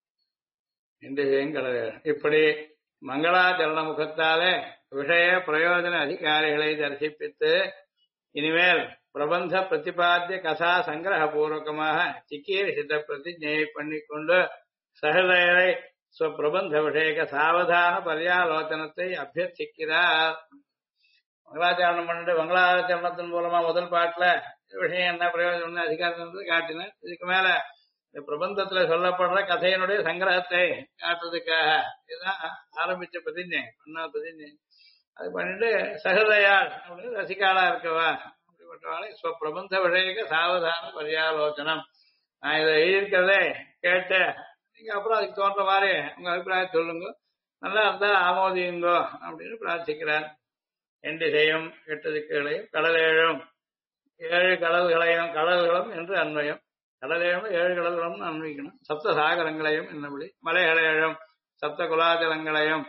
இப்படி மங்களாச்சரண முகத்தாலே விஷய பிரயோஜன அதிகாரிகளை தரிசிப்பித்து இனிமேல் பிரபந்த பிரதிபாத்திய கதா சங்கிரக பூர்வகமாக சிக்கீரிசித பிரதிஜையை பண்ணிக்கொண்டு சகதயரை பிரபந்த விஷயக சாவதான பரியாலோசனத்தை அபியர்த்திக்கிறார். மங்களாச்சரணம் பண்ணிட்டு மங்களாச்சரணத்தின் மூலமா முதல் பாட்டுல விஷயம் என்ன பிரயோஜனம் அதிகாரத்தை காட்டினேன். இதுக்கு மேல இந்த பிரபந்தத்துல சொல்லப்படுற கதையினுடைய சங்கிரகத்தை காட்டுறதுக்காக இதுதான் ஆரம்பிச்ச பிரதிஜை, பண்ண பிரதிஜை. அது பண்ணிட்டு சகதயாள் அப்படின்னு ரசிகாலா இருக்கவா அப்படிப்பட்டவாளை பிரபந்த விஷயக்க சாவதான பரியாலோசனம். நான் இதை எழுதியிருக்கிறதே கேட்டு நீங்க அப்புறம் அதுக்கு தோன்ற மாதிரி உங்க அபிப்பிராயம் சொல்லுங்க, நல்லா இருந்தா ஆமோதியுங்கோ அப்படின்னு பிரார்த்திக்கிறார். எண்டிசையும் 8 திக்குகளையும் கடலேழும் 7 கடல்களும் என்று அன்வயம். கடலேழும் 7 கடல்களும் அன்வைக்கணும். சப்த சாகரங்களையும் என்னபடி மலைகளேழும் சப்த குலாஜலங்களையும்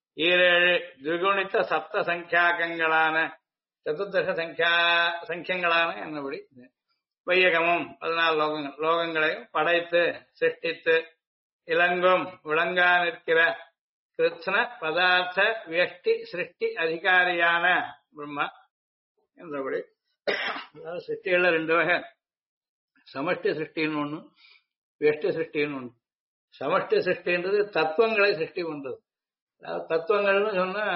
7 திகுணித்த சப்த சங்கியாக்கங்களான சதுர்தச சங்கியங்களான என்னபடி வையகமும் 14 லோகங்களையும் படைத்து சிருஷ்டித்து இளங்கும் விளங்கா நிற்கிற கிருஷ்ண பதார்த்த வியஷ்டி சிருஷ்டி அதிகாரியான பிரம்மா என்றபடி. சிருஷ்டிகள்ல 2 வகை, சமஷ்டி சிருஷ்டின்னு ஒண்ணு, வியஷ்டி சிருஷ்டின்னு ஒண்ணு. சமஷ்டி சிருஷ்டின்றது தத்துவங்களை சிருஷ்டி பண்றது. அதாவது தத்துவங்கள்னு சொன்னா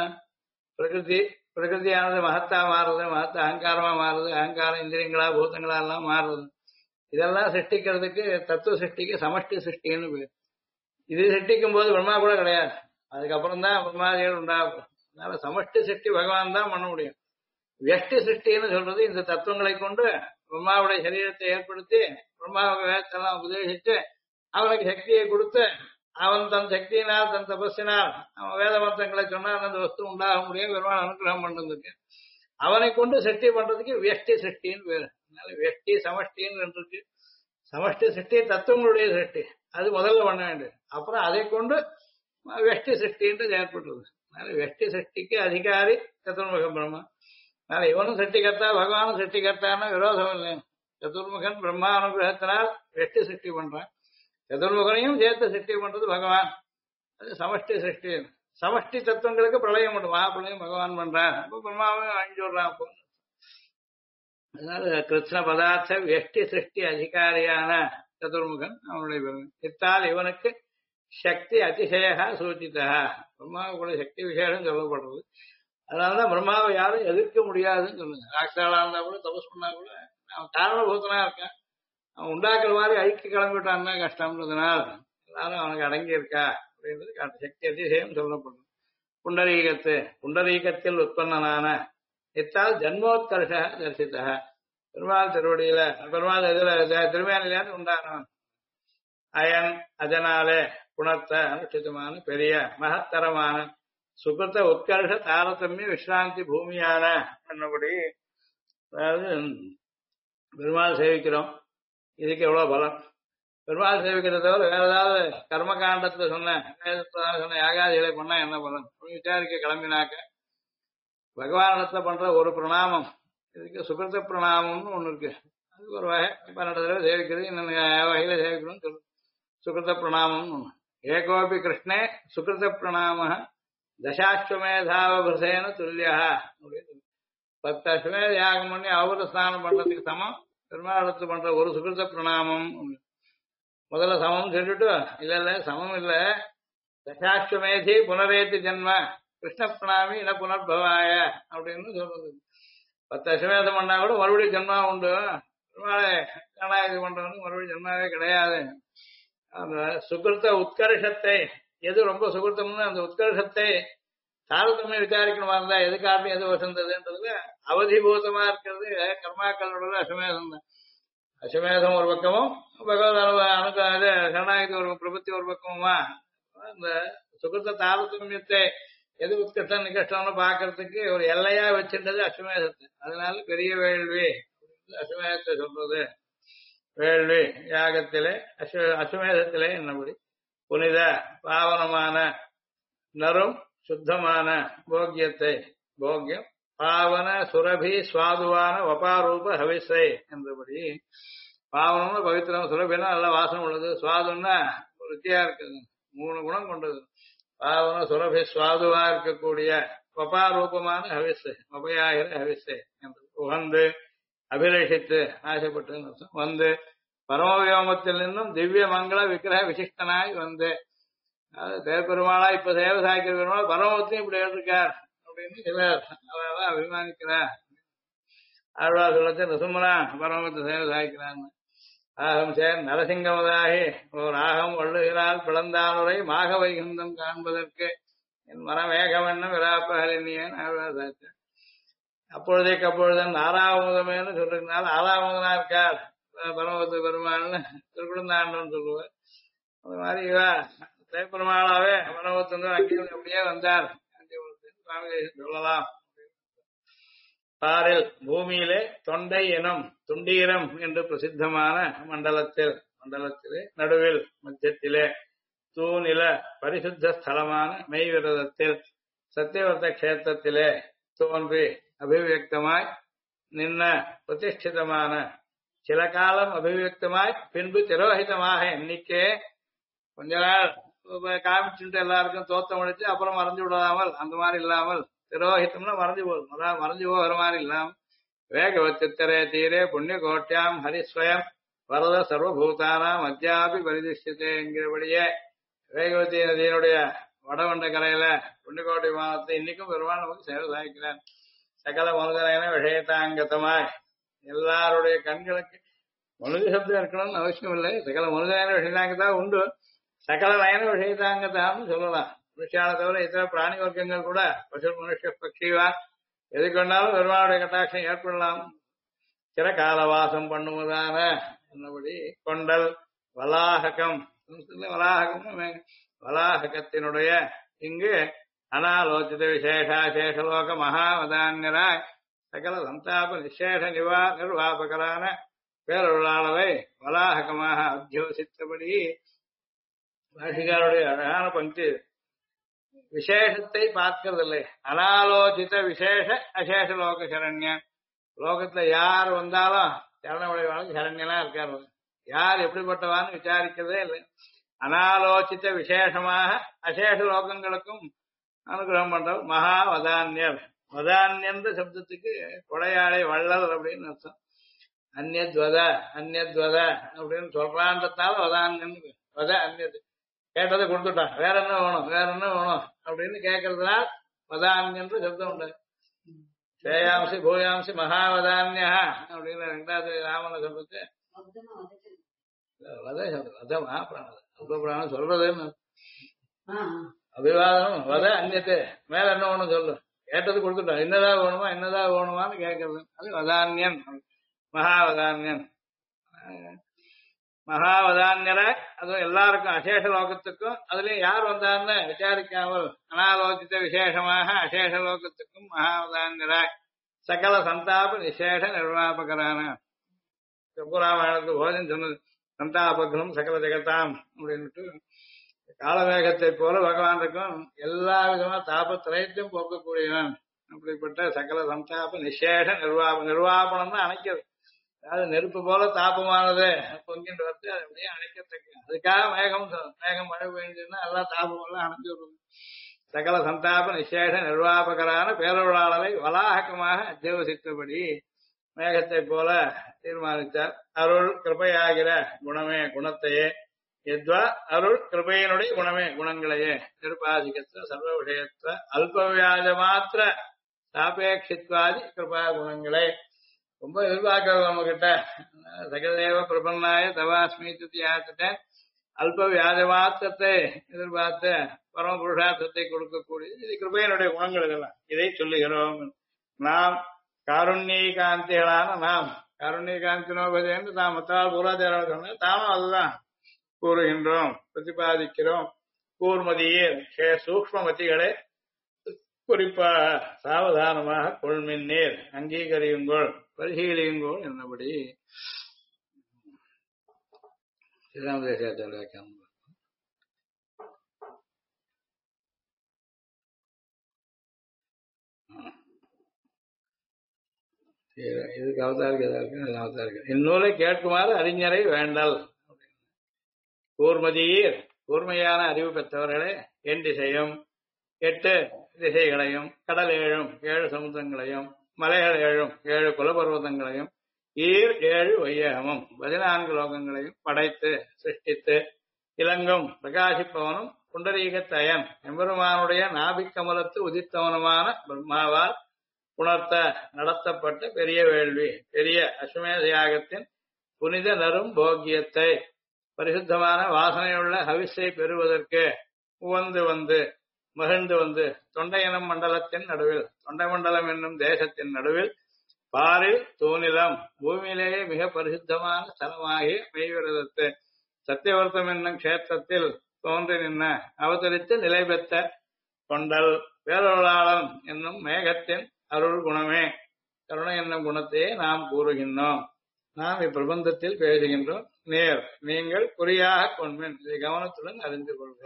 பிரகிருதியானது மகத்தா மாறுறது, மகத்த அகங்காரமா மாறுது, அகங்காரம் இந்திரியங்களா பூதங்களா எல்லாம் மாறுறது. இதெல்லாம் சிருஷ்டிக்கிறதுக்கு தத்துவ சிருஷ்டிக்கு சமஷ்டி சிருஷ்டின்னு பேர். இது சிருஷ்டிக்கும் போது பிரம்மா கூட கிடையாது, அதுக்கப்புறம் தான் பிரம்மாதிகள் உண்டாகும். அதனால சமஷ்டி சிருஷ்டி பகவான் தான் பண்ண முடியும். வியஷ்டி சிருஷ்டின்னு சொல்றது இந்த தத்துவங்களை கொண்டு பிரம்மாவுடைய சரீரத்தை ஏற்படுத்தி பிரம்மாவுக்கு வேதத்தெல்லாம் உபதேசித்து அவனுக்கு சக்தியை கொடுத்து அவன் தன் சக்தியினால் தன் தபஸினால் அவன் வேத மந்திரங்களை சொன்னால் அந்த வஸ்து உண்டாக முடியும். பெருமாள் அனுகிரகம் பண்றதுக்கு அவனை கொண்டு சிருஷ்டி பண்றதுக்கு வியஷ்டி சிருஷ்டின்னு பேரு. அதனால வியஷ்டி சமஷ்டின்னு இருக்கு. சமஷ்டி சிருஷ்டி தத்துவங்களுடைய சிருஷ்டி அது முதல்ல பண்ண வேண்டியது. அப்புறம் அதை கொண்டு வெஷ்டி சிருஷ்டின்றது ஏற்பட்டுருது. அதனால வெஷ்டி சிருஷ்டிக்கு அதிகாரி சதுர்முக பிரம்மா. அதனால இவனும் சிருஷ்டிகர்த்தா பகவானும் சிருஷ்டிகர்த்தான்னு விரோதம் இல்லை. சதுர்முகன் பிரம்மா அனுகிரகத்தினால் வெஷ்டி சிருஷ்டி பண்றான், சதுர்முகனையும் சேர்த்து சிருஷ்டி பண்றது பகவான். அது சமஷ்டி சிருஷ்டி. சமஷ்டி தத்துவங்களுக்கு பிரளயம் உண்டு, மகாபிரளயம் பகவான் பண்றான். அப்போ பிரம்மாவும் அழிஞ்சு விடுறான். அப்போ அதனால கிருஷ்ண பதார்த்த வெஷ்டி சிருஷ்டி அதிகாரியான சதுர்முகன் அவனுடைய பெருமை. இத்தால் இவனுக்கு சக்தி அதிசயா சூச்சிதா, பிரம்மாவுக்குள்ள சக்தி விசேஷம் சொல்லப்படுறது. அதனாலதான் பிரம்மாவை யாரும் எதிர்க்க முடியாதுன்னு சொல்லுங்க. ராட்சாலா இருந்தா கூட தபஸ் பண்ணா கூட அவன் காரணபூத்தனா இருக்கான். அவன் உண்டாக்குற மாதிரி ஐக்கிய கிளம்பிட்டான்னா கஷ்டம்ன்றதுனால எல்லாரும் அவனுக்கு அடங்கி இருக்கா அப்படின்றது காட்டு சக்தி அதிசயம் சொல்லப்படுது. புண்டரீகத்தில் உற்பத்தனான இத்தால் ஜன்மோத்கர்ஷ தரிசித்த, பெருமாள் திருவடியில பெருமாள் இதுல திருமேனிலேருந்து உண்டானவன். அயன் அதனாலே குணத்த அனுஷ்டிதமான பெரிய மகத்தரமான சுகிருத்த உத்கர்ஷ தாரதமிய விஸ்ராந்தி பூமியான என்னபடி. அதாவது பெருமாள் சேவிக்கிறோம், இதுக்கு எவ்வளவு பலம். பெருமாள் சேவிக்கிறத தவிர வேற ஏதாவது கர்மகாண்டத்துல சொன்ன யாகாதிகளை பண்ணா என்ன பலன் விசாரிக்க கிளம்பினாக்க பகவானிடத்துல பண்ற ஒரு பிரணாமம், இதுக்கு சுகிருத்த பிரணாமம்னு ஒண்ணு இருக்கு. அது ஒரு வகை 12 தடவை சேவிக்கிறது, இன்னும் வகையில சேவிக்கணும்னு சொல்லு. சுகிருத பிரணாமம். ஏகோபி கிருஷ்ணே சுகிருத பிரணாம தசாஸ்வமேதாவபுருஷேன துல்லியா அப்படின்னு 10 அஸ்வமேத யாகம் பண்ணி அவரு ஸ்நானம் பண்றதுக்கு சமம் பெருமாளத்து பண்ற ஒரு சுகிருத பிரணாமம். முதல்ல சமம் சொல்லிட்டு இல்ல சமம் இல்ல, தசாஸ்வமேதி புனரேத்தி ஜென்ம கிருஷ்ண பிரணாமி இன புனர்பவாய அப்படின்னு சொல்றது. 10 அஸ்வமேதம் பண்ணா கூட மறுபடியும் ஜென்மா உண்டு. பெருமாளை கணாயுது பண்றவனுக்கு மறுபடியும் ஜென்மாவே கிடையாது. அந்த சுகிருத்த உத்கர்ஷத்தை, எது ரொம்ப சுகிருத்தம்னு அந்த உத்கர்ஷத்தை தாரதமியம் விசாரிக்கணுமா இருந்தா எது காரணம் எது வசந்ததுன்றதுல அவதிபூதமா இருக்கிறது கர்மாக்களோட அஸ்வமேதம் தான். அஸ்வமேதம் ஒரு பக்கமும் பகவத் அணுக்க இது சரணாகதி ஒரு பிரபத்தி ஒரு பக்கமுமா இந்த சுகிருத்த தாரதமியத்தை எது உத்கஷ்டம் நிகஷ்டம்னு பாக்குறதுக்கு ஒரு எல்லையா வச்சிருந்தது அஸ்வமேதத்தை. அதனால பெரிய வேள்வி அஸ்வமேதத்தை சொல்றது. வேள்வி யாகத்திலே அஸ்வமேதத்திலே என்னபடி புனித பாவனமான நரும் சுத்தமான போக்கியத்தை, போக்கியம் பாவன சுரபி சுவாதுவான வபாரூப ஹவிசை என்றபடி, பாவனம்னா பவித்திரம், சுரபின்னா நல்ல வாசனம் உள்ளது, சுவாதுன்னா ருச்சியா இருக்குது, 3 குணம் கொண்டது. பாவன சுரபி சுவாதுவா இருக்கக்கூடிய வபாரூபமான ஹவிசை, வபையாகிற ஹவிசை என்று உகந்து அபிலேஷித்து ஆசைப்பட்டு வந்து பரமவியோமத்தில் நின்றும் திவ்ய மங்கள விக்கிரக விசிஷ்டனாய் வந்து, தேர்பெருமாளா இப்ப சேவை சாய்க்கிற பெருமாள் பரமத்தையும் இப்படி எழுதிருக்கார் அப்படின்னு சிலர் அதான் அபிமானிக்கிறார். ஆழ்வா சொல்லச்சு நசுமனா பரமத்தை சேவை சாய்க்கிறான்னு. ஆகம் சேர் நரசிங்கமதாகி ஓர் ஆகம் வள்ளுகிறால் பிளந்தானுரை மாக வைகுந்தம் காண்பதற்கு என் மனமேகம் என்னும் விராப்பகலினியன் ஆழ்வா சாய்ச்சார். அப்பொழுதைக்கு அப்பொழுதன் ஆறாவமுதமேனு சொல்றதுனால ஆறாவமுதனா இருக்கார் பரமத்து பெருமாள்னு திருக்குடந்தாண்டன்னு சொல்லுவார். அந்த மாதிரி இவா பெருமாளாவே பரமத்து அங்கேயும் அப்படியே வந்தார் சுவாமி சொல்லலாம். பாரில் பூமியிலே தொண்டை எனும் துண்டீரம் என்று பிரசித்தமான மண்டலத்திலே நடுவில் மத்தியத்திலே தூநில பரிசுத்த ஸ்தலமான மெய்விரதத்தில் சத்தியவர்த்த கஷேத்திரத்திலே தோன்றி அபிவியக்தமாய் நின்ன பிரதிஷ்டிதமான சில காலம் அபிவியக்தமாய் பின்பு திரோஹிதமாக எண்ணிக்கே கொஞ்ச நாள் காமிச்சுட்டு எல்லாருக்கும் தோத்தம் அடிச்சு அப்புறம் மறைஞ்சு விடாமல் அந்த மாதிரி இல்லாமல், திரோஹிதம்னா மறைஞ்சு போகுது, மறைஞ்சு போகிற மாதிரி இல்லாமல் வேகவத்தித்தரே தீரே புண்ணிய கோட்டியாம் ஹரிஸ்வயம் வரத சர்வபூதானாம் அத்தியாபி பரிதிஷ்டித்தே என்கிறபடியே வேகவதி நதியினுடைய வடவண்ட கரையில புண்ணியகோட்டை விமானத்தை இன்னைக்கும் பெருமாள் நமக்கு சேவை சாய்க்கிறார். சகல மனுதன விஷயத்தாங்கத்தமாய் எல்லாருடைய கண்களுக்கு மனுத சப்தம் இருக்கணும்னு அவசியம் இல்லை, சகல மனுதன விஷயத்தாங்கத்தான் உண்டு. சகல நயன விஷயத்தாங்கத்தான்னு சொல்லலாம். மனுஷால தவிர இத்தனை பிராணி வர்க்கங்கள் கூட பசு மனுஷ பட்சிவான் எது கொண்டாலும் பெருமாளுடைய கட்டாட்சம் ஏற்படலாம். சிறகாலவாசம் பண்ணுவதான என்னபடி கொண்டல் வலாஹகம், வலாஹகம் வலாஹகத்தினுடைய இங்கு அனாலோச்சித விசேஷாசேஷலோக மகாவதான்யராய் சகல சந்தாப நிசேஷ நிர்வாபகரான பேரொருளாளவை வலாஹகமாக அத்தியோசித்தபடி பாஷிகாருடைய அழகான பங்கு விசேஷத்தை பார்க்கறதில்லை. அனாலோசித விசேஷ அசேஷ லோக சரண்யன், லோகத்துல யார் வந்தாலும் சரணவடைவாளுக்கு சரண்யனா இருக்காரு, யார் எப்படிப்பட்டவான்னு விசாரிக்கிறதே இல்லை. அனாலோசித்த விசேஷமாக அசேஷ லோகங்களுக்கும் அனுகிரகம் பண்றவர் மகாவதான்யர். வதான்யன்ற சப்தத்துக்கு கொடையாளை வள்ளல் அப்படின்னு அர்த்தம். அந்நத்வத அப்படின்னு சொல்றான்றதால வதான்யன். வத அந்நது கேட்டதை கொடுத்துட்டான், வேற என்ன வேணும் அப்படின்னு கேட்கறதுனால வதான்யன்ற சப்தம் உண்டு. ஸ்ரேயாம்சி பூயாம்சி மகாவதான்யா அப்படின்னு 2வது ராமனை சொல்றது வத வதமா பிராணம் சொல்றதுன்னு அபிவாதனம் வத அந்நியத்து மேல என்ன வேணும் சொல்லு, கேட்டது கொடுத்துட்டான், என்னதா வேணுமான்னு கேட்கறது அது வதான்யன் மகாவதான்யன். மகாவதான்யர அதுவும் எல்லாருக்கும் அசேஷ லோகத்துக்கும் அதுலயும் யார் வந்தார்னு விசாரிக்காமல் அனாலோசித்த விசேஷமாக அசேஷ லோகத்துக்கும் மகாவதான்யராய் சகல சந்தாப நிசேஷ நிர்வாபகரான ராமாயணத்துக்கு போஜன் சொன்னது. சந்தாபகனும் சகல ஜெகத்தாம் அப்படின்ட்டு காலவேகத்தை போல பகவான் இருக்கும், எல்லா விதமான தாபத்திரயத்தையும் போக்கக்கூடியவன். அப்படிப்பட்ட சகல சந்தாப நிசேஷ நிர்வாபனம் தான் அணைக்கிறது. அதாவது நெருப்பு போல தாபமானது பொங்கிட்டு வந்து அது அப்படியே அணைக்கத்தக்க அதுக்காக மேகம் மழை பெய்ஞ்சுன்னா எல்லாம் தாபம் எல்லாம் அணைஞ்சு விடுது. சகல சந்தாப நிசேஷ நிர்வாபகரான பேரொருளாளரை வலாகமாக அத்தியவசித்தபடி மேகத்தை போல தீர்மானித்தார். அருள் கிருபையாகிற குணமே குணத்தையே எத்வா அருள் கிருபையினுடைய குணமே குணங்களையே நிருபாதிகத்துவ சர்வ விஷயத்துவ அல்பவியாஜ மாத்திர சாபேட்சித்வாதி கிருபா குணங்களே ரொம்ப எதிர்பார்க்கிறது நம்ம கிட்ட. சகதேவ பிரபன்னாய தவாஸ்மி துத்தியாத்துட்டேன் அல்ப வியாஜ மாத்திரத்தை எதிர்பார்த்து பரம புருஷார்த்தத்தை கொடுக்கக்கூடிய இது கிருபையினுடைய குணங்கள் இதெல்லாம் இதை சொல்லுகிறோம். நாம் காருண்யகாந்திகளான நாம் காருண்யகாந்தினோபதி என்று தாம் மத்தால் பூராதேரால் சொன்ன தானும் அதுதான் கூறுகின்றோம் பிரதிபாதிக்கிறோம். கூர்மதியில் சூக்மதிகளே குறிப்பாக சாவதானமாக கொள்மின் நீர் அங்கீகரியுங்கோள் பரிசீலியுங்கோள் என்னபடி ஸ்ரீராமதேசாச்சாரிய இதுக்கு அவதாரிக்கு அவதாரிக்க இந்நூலை கேட்குமாறு அறிஞரை வேண்டல். கூர்மதியீர் கூர்மையான அறிவு பெற்றவர்களே என் திசையும் 8 திசைகளையும் கடல் 7 சமுத்திரங்களையும் மலைகள் 7 குலபர்வதங்களையும் 7 வையகமும் 14 லோகங்களையும் படைத்து சிருஷ்டித்து இலங்கும் பிரகாசிப்பவனும் புண்டரீகத்தயன் எம்பெருமானுடைய நாபிக்கமலத்து உதித்தவனுமான பிரம்மாவால் உணர்த்த நடத்தப்பட்ட பெரிய வேள்வி பெரிய அஸ்வமேத யாகத்தின் புனித நரும் போக்கியத்தை பரிசுத்தமான வாசனையுள்ள ஹவிஸை பெறுவதற்கு உவந்து மகிழ்ந்து வந்து தொண்டையனம் மண்டலத்தின் நடுவில் தொண்டை மண்டலம் என்னும் தேசத்தின் நடுவில் பாரில் தூணிலம் பூமியிலேயே மிக பரிசுத்தமான ஸ்தலமாகிய மெய்விரதத்து சத்தியவர்த்தம் என்னும் கஷேத்திரத்தில் தோன்றி நின்ன அவதரித்து நிலை பெற்ற கொண்டல் பேரொருளாளன் என்னும் மேகத்தின் அருள் குணமே கருணை என்னும் குணத்தையே நாம் கூறுகின்றோம். நாம் இப்பிரபந்தத்தில் பேசுகின்றோம். நீங்கள் குறியாக கொண்மின் இதை கவனத்துடன் அறிந்து கொள்க.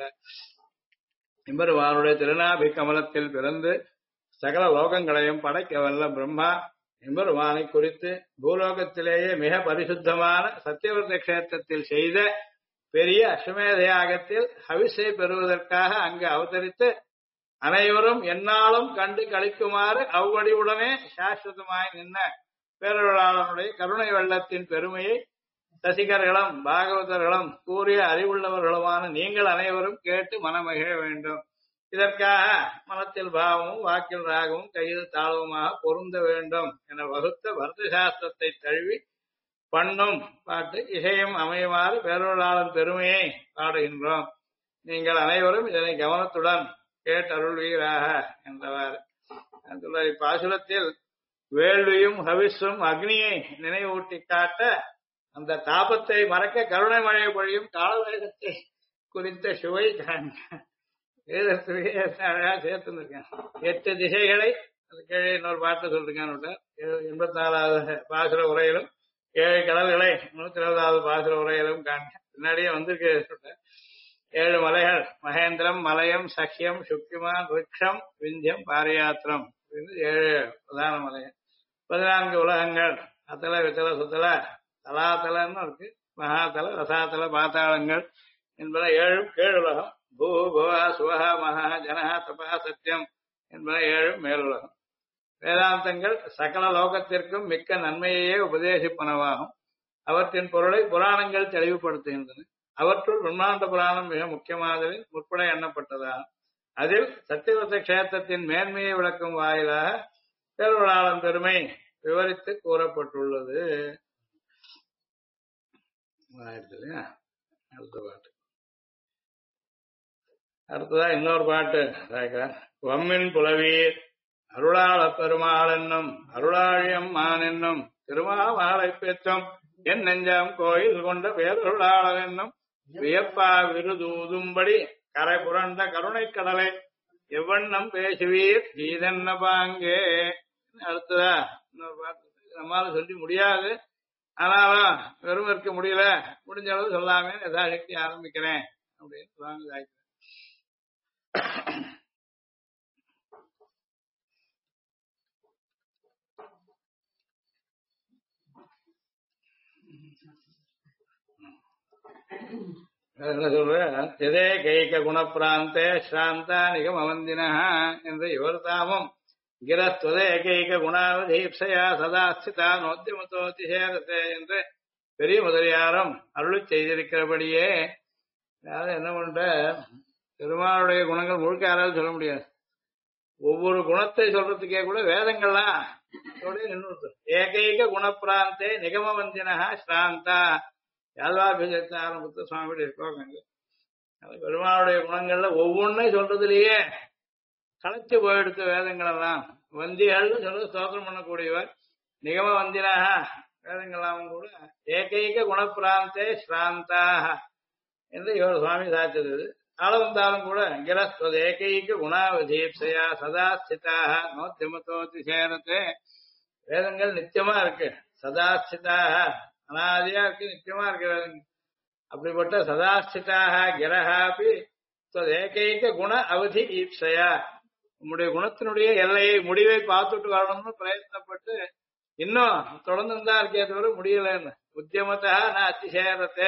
எம்பெருமானுடைய திருநாபி கமலத்தில் பிறந்து சகல லோகங்களையும் படைக்க வல்ல பிரம்மா எம்பெருமானை குறித்து பூலோகத்திலேயே மிக பரிசுத்தமான சத்தியவர்த்த கஷேத்திரத்தில் செய்த பெரிய அஸ்வமேத யாகத்தில் ஹவிஸை பெறுவதற்காக அங்கு அவதரித்து அனைவரும் எந்நாளும் கண்டு கழிக்குமாறு அவ்வடிவுடனே சாஸ்வதமாய் நின்ன பேரொருளாளனுடைய கருணை வெள்ளத்தின் பெருமையை ரசிகர்களும் பாகவதர்களும் கூறிய அறிவுள்ளவர்களுமான நீங்கள் அனைவரும் கேட்டு மனமகிழ வேண்டும். இதற்காக மனத்தில் பாவமும் வாக்கில் ராகமும் கையில் தாளவுமாக பொருந்த வேண்டும் என வகுத்த பரத சாஸ்திரத்தை தழுவி பண்ணும் பாட்டு இசையும் அமையுமாறு பேரொருளாளன் பெருமையை பாடுகின்றோம். நீங்கள் அனைவரும் இதனை கவனத்துடன் கேட்டருள்வீராக என்றவர். பாசுரத்தில் வேள்வியும் ஹவிஸும் அக்னியை நினைவூட்டி காட்ட அந்த தாபத்தை மறக்க கருணை மழை பொழியும் காலவேகத்தை குறித்த சுவை அழகா சேர்த்துருக்கேன். 8 திசைகளை அது கீழே இன்னொரு பாட்டு சொல்லிருக்கேன். 84வது பாசுர உரையிலும் 7 கடல்களை 120வது பாசுர உரையிலும் காண்க பின்னாடியே வந்திருக்கு. 7 மலைகள் மகேந்திரம் மலயம் சக்கியம் சுக்கிமான் ரிக்ஷம் விந்தியம் பாரியாத்திரம் 7 பிரதான மலைகள். 14 உலகங்கள் அத்தல வித்தல சுத்தல தலாத்தலன்னு இருக்கு. மகாதல ரசாத்தல பாத்தாளங்கள் என்பன 7 கீழுலகம். பூ புவா சுவஹா மகா ஜனஹா தபா சத்தியம் என்பன 7 மேலுலகம். வேதாந்தங்கள் சகல லோகத்திற்கும் மிக்க நன்மையையே உபதேசிப்பனவாகும். அவற்றின் பொருளை புராணங்கள் தெளிவுபடுத்துகின்றன. அவற்றுள் பிரம்மாண்ட புராணம் மிக முக்கியமானதில் முற்பட எண்ணப்பட்டதாகும். அதில் சத்தியவர்த்த கஷேத்திரத்தின் மேன்மையை விளக்கும் வாயிலாக பேரொருளாளன் பெருமை விவரித்து கூறப்பட்டுள்ளது. அடுத்த பாட்டு. அடுத்ததா இன்னொரு பாட்டு. வம்மின் புலவீர் அருளாள பெருமாள் என்னும் அருளாழியம் மான் என்னும் திருமாலை பெற்றும் என் நெஞ்சம் கோயில் கொண்ட பேரருளாளன் என்னும் வியப்பா விருதூதும்படி கரை புரண்ட கருணை கடலை எவ்வண்ணம் பேசுவீர் இதென்ன பாங்கே. அடுத்ததா இன்னொரு பாட்டு. நம்மளால சொல்லி முடியாது, ஆனாலும் வெறும் இருக்க முடியல, முடிஞ்ச அளவு சொல்லாமே யதாசக்தி ஆரம்பிக்கிறேன் அப்படின்னு சுவாமி என்ன சொல்ற எதே கைக குணப்பிராந்தே ஸ்ராந்தா நிகமவந்தினா என்று இவர் தாமும் கிரஸ்வதே கைக குணாவதீப்சையா சதா ஸ்திதா நோத்தியமத்தோத்தி சேரத்தே என்று பெரிய முதலியாரும் அருள் செய்திருக்கிறபடியே யாரும் என்ன பண்ற பெருமாளுடைய குணங்கள் முழுக்க யாராவது சொல்ல முடியாது. ஒவ்வொரு குணத்தை சொல்றதுக்கே கூட வேதங்கள்லாம் நின்று ஏகைக குணப்பிராந்தே நிகமவந்தினா ஸ்ராந்தா யாழ்வாபிஷேகத்தை ஆரம்பித்து சுவாமியுடைய ஸ்லோகங்க. பெருமாளுடைய குணங்கள்ல ஒவ்வொன்றையும் சொல்றதுலயே களைச்சு போயெடுத்த வேதங்கள் எல்லாம் வந்திகள்னு சொல்றது ஸ்தோத்திரம் பண்ணக்கூடியவர் நிகம வந்தினாக வேதங்களாம் கூட ஏகைக குணப்பிராந்தே ஸ்ராந்தாக என்று இவர் சுவாமி சாய்ச்சது. ஆளவந்தாலும் கூட கிரஸ்வது ஏகைக குணாவதீப்சையா சதா ஸ்திதாக நோத்தியமத்தோத்தி சேரத்தே வேதங்கள் நித்தியமா இருக்கு, சதா ஸ்திதாக அனாதியா இருக்கு, நிச்சயமா இருக்கு வேதங்கள். அப்படிப்பட்ட சதாஸ்திதாக கிரகாபி ஏகைக குண அவதி ஈப்சையா உங்களுடைய குணத்தினுடைய எல்லையை முடிவை பார்த்துட்டு வரணும்னு பிரயத்னப்பட்டு இன்னும் தொடர்ந்து தான் இருக்கே தவிர முடியலன்னு உத்தியமத்தா நான் அத்திசேரத்தை